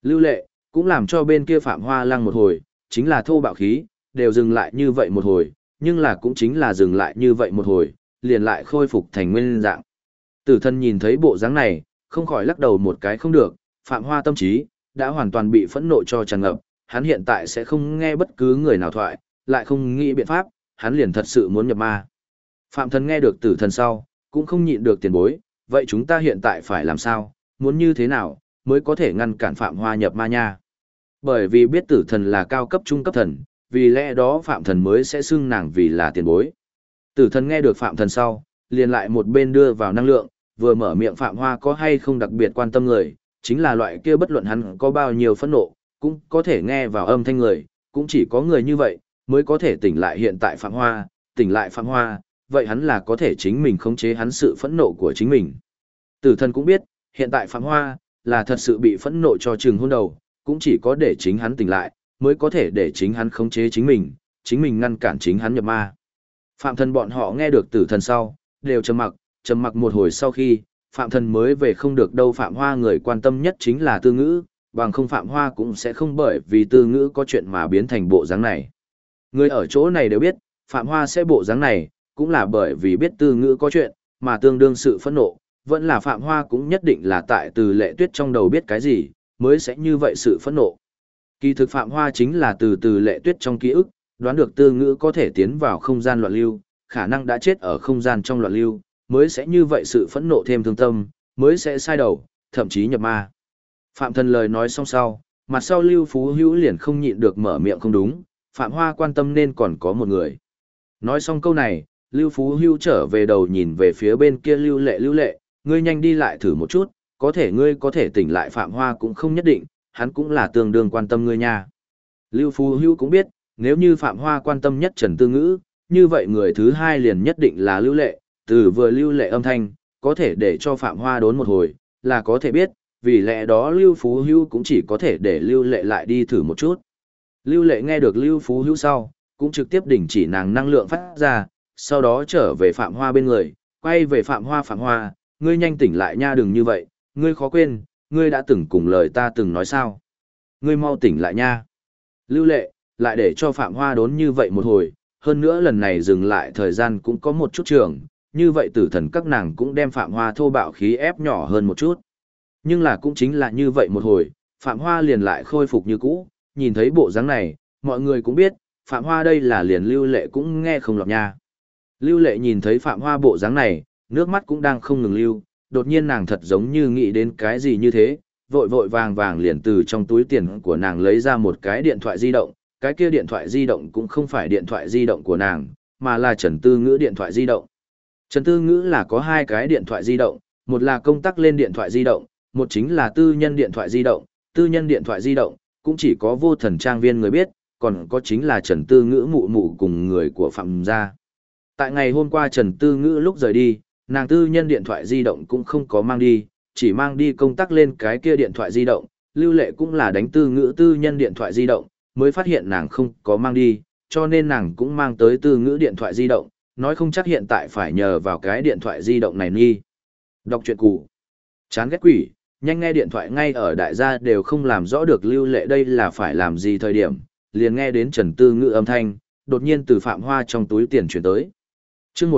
Lưu Lệ, cũng làm cho bên kia Phạm Hoa lăng một hồi, chính là thô bạo khí, đều dừng lại như vậy một hồi, nhưng là cũng chính là dừng lại như vậy một hồi, liền lại khôi phục thành nguyên dạng. Tử Thần nhìn thấy bộ dáng này, không khỏi lắc đầu một cái không được, Phạm Hoa tâm trí đã hoàn toàn bị phẫn nộ cho tràn ngập, hắn hiện tại sẽ không nghe bất cứ người nào thoại, lại không nghĩ biện pháp, hắn liền thật sự muốn nhập ma. Phạm Thần nghe được Tử Thần sau, cũng không nhịn được tiền bối, vậy chúng ta hiện tại phải làm sao, muốn như thế nào, mới có thể ngăn cản Phạm Hoa nhập ma nha. Bởi vì biết Tử Thần là cao cấp trung cấp thần, vì lẽ đó Phạm Thần mới sẽ xưng nàng vì là tiền bối. Tử Thần nghe được Phạm Thần sau, liền lại một bên đưa vào năng lượng, vừa mở miệng Phạm Hoa có hay không đặc biệt quan tâm người, chính là loại kia bất luận hắn có bao nhiêu phẫn nộ, cũng có thể nghe vào âm thanh người, cũng chỉ có người như vậy, mới có thể tỉnh lại hiện tại Phạm Hoa, tỉnh lại Phạm Hoa, vậy hắn là có thể chính mình khống chế hắn sự phẫn nộ của chính mình. Tử Thần cũng biết, hiện tại Phạm Hoa, là thật sự bị phẫn nộ cho chừng hôn đầu, cũng chỉ có để chính hắn tỉnh lại, mới có thể để chính hắn khống chế chính mình ngăn cản chính hắn nhập ma. Phạm Thần bọn họ nghe được Tử Thần sau, đều trầm mặc một hồi sau khi, Phạm Thần mới về không được đâu. Phạm Hoa người quan tâm nhất chính là Tư Ngữ, bằng không Phạm Hoa cũng sẽ không bởi vì Tư Ngữ có chuyện mà biến thành bộ dáng này. Người ở chỗ này đều biết, Phạm Hoa sẽ bộ dáng này, cũng là bởi vì biết Tư Ngữ có chuyện, mà tương đương sự phẫn nộ, vẫn là Phạm Hoa cũng nhất định là tại Từ Lệ Tuyết trong đầu biết cái gì, mới sẽ như vậy sự phẫn nộ. Kỳ thực Phạm Hoa chính là từ Lệ Tuyết trong ký ức, đoán được Tư Ngữ có thể tiến vào không gian loạn lưu, khả năng đã chết ở không gian trong loạn lưu, mới sẽ như vậy sự phẫn nộ thêm thương tâm, mới sẽ sai đầu, thậm chí nhập ma. Phạm Thần lời nói xong sau, mặt sau Lưu Phú Hữu liền không nhịn được mở miệng không đúng, Phạm Hoa quan tâm nên còn có một người. Nói xong câu này, Lưu Phú Hữu trở về đầu nhìn về phía bên kia Lưu Lệ, ngươi nhanh đi lại thử một chút, có thể ngươi có thể tỉnh lại Phạm Hoa cũng không nhất định, hắn cũng là tương đương quan tâm ngươi nha. Lưu Phú Hữu cũng biết, nếu như Phạm Hoa quan tâm nhất Trần Tư Ngữ, như vậy người thứ hai liền nhất định là Lưu Lệ, từ vừa Lưu Lệ âm thanh, có thể để cho Phạm Hoa đốn một hồi, là có thể biết, vì lẽ đó Lưu Phú Hữu cũng chỉ có thể để Lưu Lệ lại đi thử một chút. Lưu Lệ nghe được Lưu Phú Hữu sau, cũng trực tiếp đình chỉ nàng năng lượng phát ra, sau đó trở về Phạm Hoa bên người, quay về Phạm Hoa, ngươi nhanh tỉnh lại nha, đừng như vậy, ngươi khó quên, ngươi đã từng cùng lời ta từng nói sao. Ngươi mau tỉnh lại nha. Lưu Lệ, lại để cho Phạm Hoa đốn như vậy một hồi, hơn nữa lần này dừng lại thời gian cũng có một chút trường, như vậy Tử Thần các nàng cũng đem Phạm Hoa thô bạo khí ép nhỏ hơn một chút. Nhưng là cũng chính là như vậy một hồi, Phạm Hoa liền lại khôi phục như cũ, nhìn thấy bộ dáng này, mọi người cũng biết, Phạm Hoa đây là liền Lưu Lệ cũng nghe không lọt nha. Lưu Lệ nhìn thấy Phạm Hoa bộ dáng này, nước mắt cũng đang không ngừng lưu, đột nhiên nàng thật giống như nghĩ đến cái gì như thế, vội vội vàng vàng liền từ trong túi tiền của nàng lấy ra một cái điện thoại di động, cái kia điện thoại di động cũng không phải điện thoại di động của nàng, mà là Trần Tư Ngữ điện thoại di động. Trần Tư Ngữ là có hai cái điện thoại di động, một là công tác lên điện thoại di động, một chính là tư nhân điện thoại di động, tư nhân điện thoại di động, cũng chỉ có Vô Thần trang viên người biết, còn có chính là Trần Tư Ngữ mụ mụ cùng người của Phạm gia. Tại ngày hôm qua Trần Tư Ngữ lúc rời đi, nàng tư nhân điện thoại di động cũng không có mang đi, chỉ mang đi công tác lên cái kia điện thoại di động, Lưu Lệ cũng là đánh Tư Ngữ tư nhân điện thoại di động, mới phát hiện nàng không có mang đi, cho nên nàng cũng mang tới Tư Ngữ điện thoại di động, nói không chắc hiện tại phải nhờ vào cái điện thoại di động này nghi. Đọc truyện cũ. Chán ghét quỷ, nhanh nghe điện thoại ngay ở đại gia đều không làm rõ được Lưu Lệ đây là phải làm gì thời điểm, liền nghe đến Trần Tư Ngữ âm thanh, đột nhiên từ Phạm Hoa trong túi tiền chuyển tới. Chương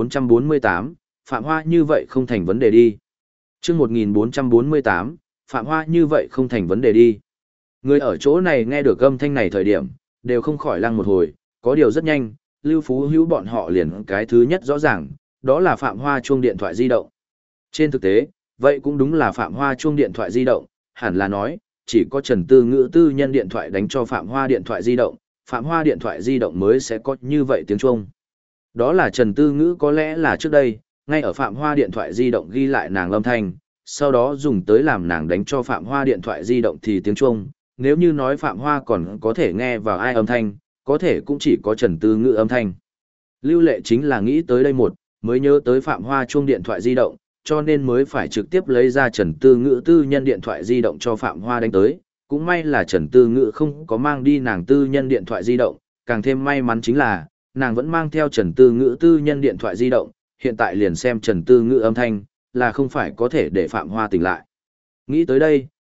1448, Phạm Hoa như vậy không thành vấn đề đi. Chương 1448, Phạm Hoa như vậy không thành vấn đề đi. Người ở chỗ này nghe được âm thanh này thời điểm, đều không khỏi lăng một hồi, có điều rất nhanh, Lưu Phú Hữu bọn họ liền cái thứ nhất rõ ràng, đó là Phạm Hoa chuông điện thoại di động. Trên thực tế, vậy cũng đúng là Phạm Hoa chuông điện thoại di động, hẳn là nói, chỉ có Trần Tư Ngữ tư nhân điện thoại đánh cho Phạm Hoa điện thoại di động, Phạm Hoa điện thoại di động mới sẽ có như vậy tiếng chuông. Đó là Trần Tư Ngữ có lẽ là trước đây, ngay ở Phạm Hoa điện thoại di động ghi lại nàng âm thanh, sau đó dùng tới làm nàng đánh cho Phạm Hoa điện thoại di động thì tiếng chuông. Nếu như nói Phạm Hoa còn có thể nghe vào ai âm thanh, có thể cũng chỉ có Trần Tư Ngữ âm thanh. Lưu Lệ chính là nghĩ tới đây mới nhớ tới Phạm Hoa chuông điện thoại di động, cho nên mới phải trực tiếp lấy ra Trần Tư Ngữ tư nhân điện thoại di động cho Phạm Hoa đánh tới. Cũng may là Trần Tư Ngữ không có mang đi nàng tư nhân điện thoại di động, càng thêm may mắn chính là, nàng vẫn mang theo Trần Tư Ngữ tư nhân điện thoại di động, hiện tại liền xem Trần Tư Ngữ âm thanh, là không phải có thể để Phạm Hoa tỉnh lại. Nghĩ tới đây,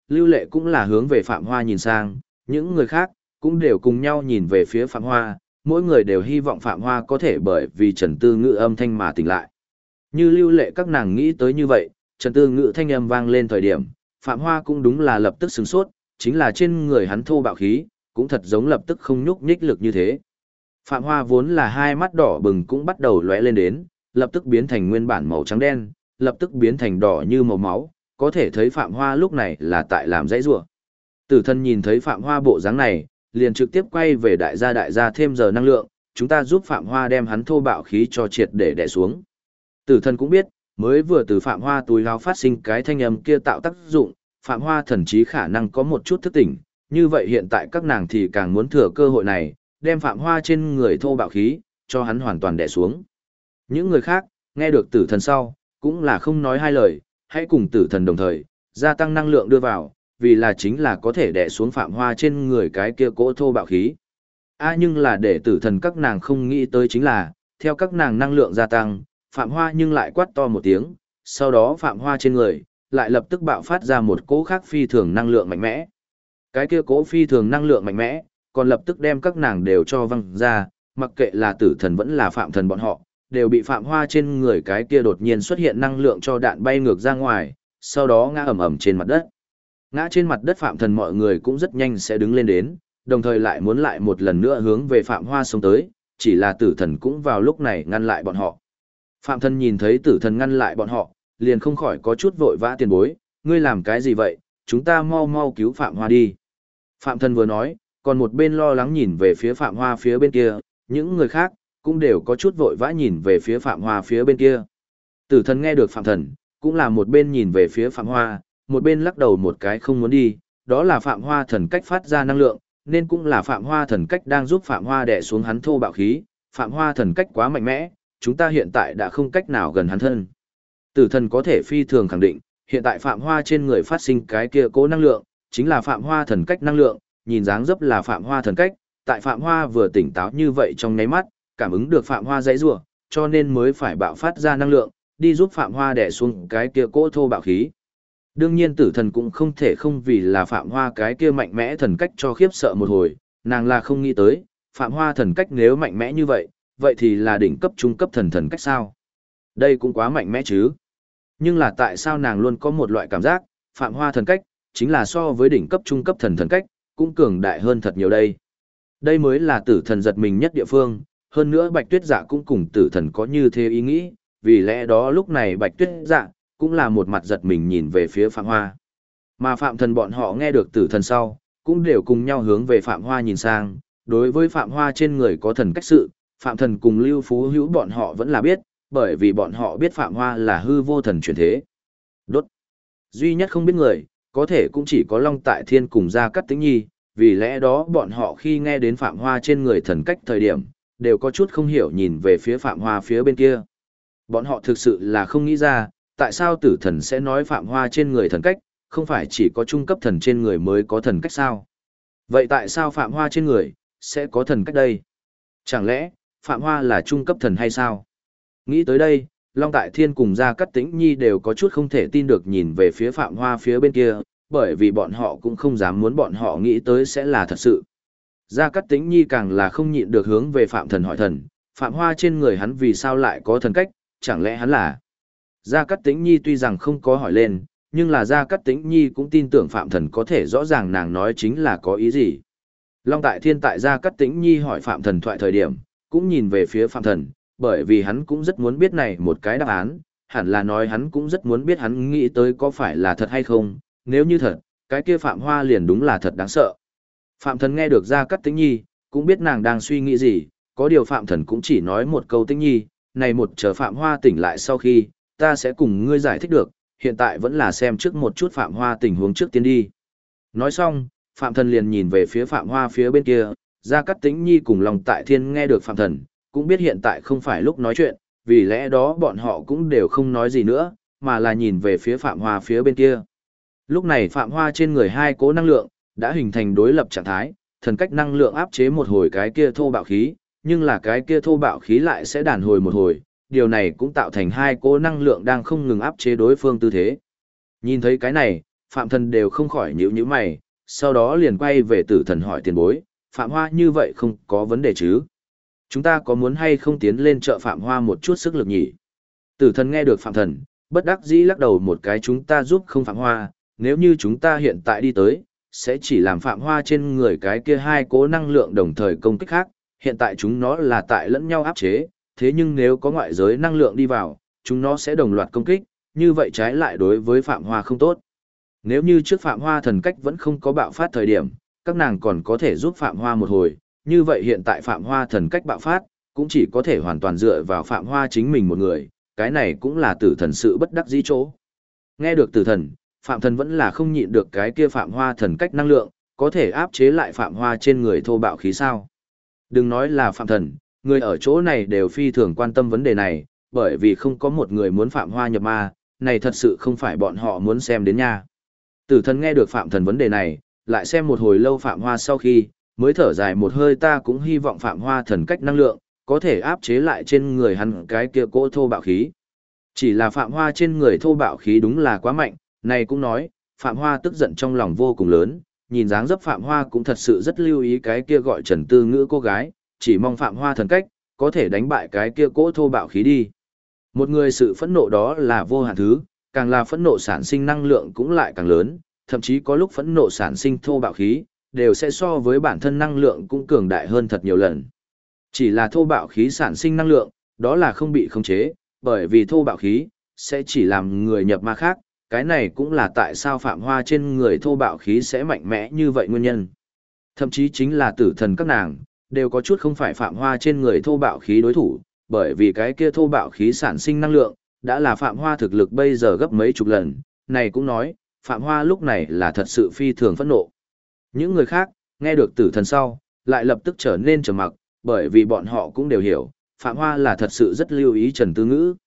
Lưu Lệ cũng là hướng về Phạm Hoa nhìn sang, những người khác cũng đều cùng nhau nhìn về phía Phạm Hoa, mỗi người đều hy vọng Phạm Hoa có thể bởi vì Trần Tư Ngữ âm thanh mà tỉnh lại. Như Lưu Lệ các nàng nghĩ tới như vậy, Trần Tư Ngữ thanh âm vang lên thời điểm, Phạm Hoa cũng đúng là lập tức sửng sốt, chính là trên người hắn thô bạo khí, cũng thật giống lập tức không nhúc nhích lực như thế. Phạm Hoa vốn là hai mắt đỏ bừng cũng bắt đầu lóe lên đến, lập tức biến thành nguyên bản màu trắng đen, lập tức biến thành đỏ như màu máu, có thể thấy Phạm Hoa lúc này là tại làm dãy rủa. Tử Thần nhìn thấy Phạm Hoa bộ dáng này, liền trực tiếp quay về đại gia thêm giờ năng lượng, chúng ta giúp Phạm Hoa đem hắn thô bạo khí cho triệt để đè xuống. Tử Thần cũng biết, mới vừa từ Phạm Hoa túi áo phát sinh cái thanh âm kia tạo tác dụng, Phạm Hoa thần chí khả năng có một chút thức tỉnh, như vậy hiện tại các nàng thì càng muốn thừa cơ hội này, đem Phạm Hoa trên người thô bạo khí, cho hắn hoàn toàn đè xuống. Những người khác, nghe được Tử Thần sau, cũng là không nói hai lời, hãy cùng Tử Thần đồng thời, gia tăng năng lượng đưa vào, vì là chính là có thể đè xuống Phạm Hoa trên người cái kia cỗ thô bạo khí. Nhưng là để Tử Thần các nàng không nghĩ tới chính là, theo các nàng năng lượng gia tăng, Phạm Hoa nhưng lại quát to một tiếng, sau đó Phạm Hoa trên người, lại lập tức bạo phát ra một cỗ khác phi thường năng lượng mạnh mẽ. Cái kia cỗ phi thường năng lượng mạnh mẽ, còn lập tức đem các nàng đều cho văng ra, mặc kệ là Tử Thần vẫn là Phạm Thần bọn họ, đều bị Phạm Hoa trên người cái kia đột nhiên xuất hiện năng lượng cho đạn bay ngược ra ngoài, sau đó ngã ầm ầm trên mặt đất. Ngã trên mặt đất Phạm Thần mọi người cũng rất nhanh sẽ đứng lên đến, đồng thời lại muốn lại một lần nữa hướng về Phạm Hoa sống tới, chỉ là Tử Thần cũng vào lúc này ngăn lại bọn họ. Phạm Thần nhìn thấy Tử Thần ngăn lại bọn họ, liền không khỏi có chút vội vã tiền bối, ngươi làm cái gì vậy, chúng ta mau mau cứu Phạm Hoa đi. Phạm Thần vừa nói, còn một bên lo lắng nhìn về phía Phạm Hoa phía bên kia, những người khác cũng đều có chút vội vã nhìn về phía Phạm Hoa phía bên kia. Tử Thần nghe được Phạm Thần, cũng là một bên nhìn về phía Phạm Hoa, một bên lắc đầu một cái không muốn đi, đó là Phạm Hoa thần cách phát ra năng lượng, nên cũng là Phạm Hoa thần cách đang giúp Phạm Hoa đè xuống hắn thô bạo khí, Phạm Hoa thần cách quá mạnh mẽ, chúng ta hiện tại đã không cách nào gần hắn thân. Tử Thần có thể phi thường khẳng định, hiện tại Phạm Hoa trên người phát sinh cái kia cố năng lượng, chính là Phạm Hoa thần cách năng lượng, nhìn dáng dấp là Phạm Hoa thần cách, tại Phạm Hoa vừa tỉnh táo như vậy trong nháy mắt, cảm ứng được Phạm Hoa dãy rủa, cho nên mới phải bạo phát ra năng lượng, đi giúp Phạm Hoa đè xuống cái kia cỗ thô bạo khí. Đương nhiên Tử Thần cũng không thể không vì là Phạm Hoa cái kia mạnh mẽ thần cách cho khiếp sợ một hồi, nàng là không nghĩ tới, Phạm Hoa thần cách nếu mạnh mẽ như vậy, vậy thì là đỉnh cấp trung cấp thần cách sao? Đây cũng quá mạnh mẽ chứ. Nhưng là tại sao nàng luôn có một loại cảm giác, Phạm Hoa thần cách, chính là so với đỉnh cấp trung cấp thần cách, cũng cường đại hơn thật nhiều đây. Đây mới là Tử Thần giật mình nhất địa phương, hơn nữa Bạch Tuyết Dạ cũng cùng Tử Thần có như thế ý nghĩ, vì lẽ đó lúc này Bạch Tuyết Dạ cũng là một mặt giật mình nhìn về phía Phạm Hoa. Mà Phạm Thần bọn họ nghe được Tử Thần sau, cũng đều cùng nhau hướng về Phạm Hoa nhìn sang, đối với Phạm Hoa trên người có thần cách sự, Phạm Thần cùng Lưu Phú Hữu bọn họ vẫn là biết, bởi vì bọn họ biết Phạm Hoa là hư vô thần chuyển thế. Đốt. Duy nhất không biết người, có thể cũng chỉ có Long Tại Thiên cùng Gia Cát Tĩnh Nhi, vì lẽ đó bọn họ khi nghe đến Phạm Hoa trên người thần cách thời điểm, đều có chút không hiểu nhìn về phía Phạm Hoa phía bên kia. Bọn họ thực sự là không nghĩ ra, tại sao Tử Thần sẽ nói Phạm Hoa trên người thần cách, không phải chỉ có trung cấp thần trên người mới có thần cách sao? Vậy tại sao Phạm Hoa trên người sẽ có thần cách đây? Chẳng lẽ Phạm Hoa là trung cấp thần hay sao? Nghĩ tới đây, Long Tại Thiên cùng Gia Cát Tĩnh Nhi đều có chút không thể tin được nhìn về phía Phạm Hoa phía bên kia, bởi vì bọn họ cũng không dám muốn bọn họ nghĩ tới sẽ là thật sự. Gia Cát Tĩnh Nhi càng là không nhịn được hướng về Phạm Thần hỏi thần, Phạm Hoa trên người hắn vì sao lại có thần cách, chẳng lẽ hắn là... Gia Cát Tĩnh Nhi tuy rằng không có hỏi lên, nhưng là Gia Cát Tĩnh Nhi cũng tin tưởng Phạm Thần có thể rõ ràng nàng nói chính là có ý gì. Long Tại Thiên tại Gia Cát Tĩnh Nhi hỏi Phạm Thần thoại thời điểm, cũng nhìn về phía Phạm Thần, bởi vì hắn cũng rất muốn biết này một cái đáp án, hẳn là nói hắn cũng rất muốn biết hắn nghĩ tới có phải là thật hay không, nếu như thật, cái kia Phạm Hoa liền đúng là thật đáng sợ. Phạm Thần nghe được Gia Cát Tĩnh Nhi, cũng biết nàng đang suy nghĩ gì, có điều Phạm Thần cũng chỉ nói một câu Tĩnh Nhi, này một chờ Phạm Hoa tỉnh lại sau khi, ta sẽ cùng ngươi giải thích được, hiện tại vẫn là xem trước một chút Phạm Hoa tình huống trước tiên đi. Nói xong, Phạm Thần liền nhìn về phía Phạm Hoa phía bên kia, Gia Cát Tĩnh Nhi cùng Long Tại Thiên nghe được Phạm Thần, cũng biết hiện tại không phải lúc nói chuyện, vì lẽ đó bọn họ cũng đều không nói gì nữa, mà là nhìn về phía Phạm Hoa phía bên kia. Lúc này Phạm Hoa trên người hai cỗ năng lượng, đã hình thành đối lập trạng thái, thần cách năng lượng áp chế một hồi cái kia thô bạo khí, nhưng là cái kia thô bạo khí lại sẽ đàn hồi một hồi, điều này cũng tạo thành hai cỗ năng lượng đang không ngừng áp chế đối phương tư thế. Nhìn thấy cái này, Phạm Thần đều không khỏi nhíu nhíu mày, sau đó liền quay về Tử Thần hỏi tiền bối, Phạm Hoa như vậy không có vấn đề chứ? Chúng ta có muốn hay không tiến lên trợ Phạm Hoa một chút sức lực nhỉ? Tử Thần nghe được Phạm Thần, bất đắc dĩ lắc đầu một cái, chúng ta giúp không Phạm Hoa, nếu như chúng ta hiện tại đi tới, sẽ chỉ làm Phạm Hoa trên người cái kia hai cố năng lượng đồng thời công kích khác, hiện tại chúng nó là tại lẫn nhau áp chế, thế nhưng nếu có ngoại giới năng lượng đi vào, chúng nó sẽ đồng loạt công kích, như vậy trái lại đối với Phạm Hoa không tốt. Nếu như trước Phạm Hoa thần cách vẫn không có bạo phát thời điểm, các nàng còn có thể giúp Phạm Hoa một hồi, như vậy hiện tại Phạm Hoa thần cách bạo phát, cũng chỉ có thể hoàn toàn dựa vào Phạm Hoa chính mình một người, cái này cũng là Tử Thần sự bất đắc dĩ chỗ. Nghe được Tử Thần, Phạm Thần vẫn là không nhịn được cái kia Phạm Hoa thần cách năng lượng, có thể áp chế lại Phạm Hoa trên người thô bạo khí sao. Đừng nói là Phạm Thần, người ở chỗ này đều phi thường quan tâm vấn đề này, bởi vì không có một người muốn Phạm Hoa nhập ma, này thật sự không phải bọn họ muốn xem đến nha. Tử Thần nghe được Phạm Thần vấn đề này, lại xem một hồi lâu Phạm Hoa sau khi, mới thở dài một hơi, ta cũng hy vọng Phạm Hoa thần cách năng lượng, có thể áp chế lại trên người hắn cái kia cỗ thô bạo khí. Chỉ là Phạm Hoa trên người thô bạo khí đúng là quá mạnh, này cũng nói, Phạm Hoa tức giận trong lòng vô cùng lớn, nhìn dáng dấp Phạm Hoa cũng thật sự rất lưu ý cái kia gọi Trần Tư Ngữ cô gái, chỉ mong Phạm Hoa thần cách, có thể đánh bại cái kia cỗ thô bạo khí đi. Một người sự phẫn nộ đó là vô hạn thứ, càng là phẫn nộ sản sinh năng lượng cũng lại càng lớn, thậm chí có lúc phẫn nộ sản sinh thô bạo khí, đều sẽ so với bản thân năng lượng cũng cường đại hơn thật nhiều lần. Chỉ là thô bạo khí sản sinh năng lượng, đó là không bị khống chế, bởi vì thô bạo khí sẽ chỉ làm người nhập ma khác, cái này cũng là tại sao Phạm Hoa trên người thô bạo khí sẽ mạnh mẽ như vậy nguyên nhân. Thậm chí chính là Tử Thần các nàng, đều có chút không phải Phạm Hoa trên người thô bạo khí đối thủ, bởi vì cái kia thô bạo khí sản sinh năng lượng, đã là Phạm Hoa thực lực bây giờ gấp mấy chục lần, này cũng nói, Phạm Hoa lúc này là thật sự phi thường phẫn nộ. Những người khác, nghe được Tử Thần sau, lại lập tức trở nên trầm mặc, bởi vì bọn họ cũng đều hiểu, Phạm Hoa là thật sự rất lưu ý Trần Tư Ngữ.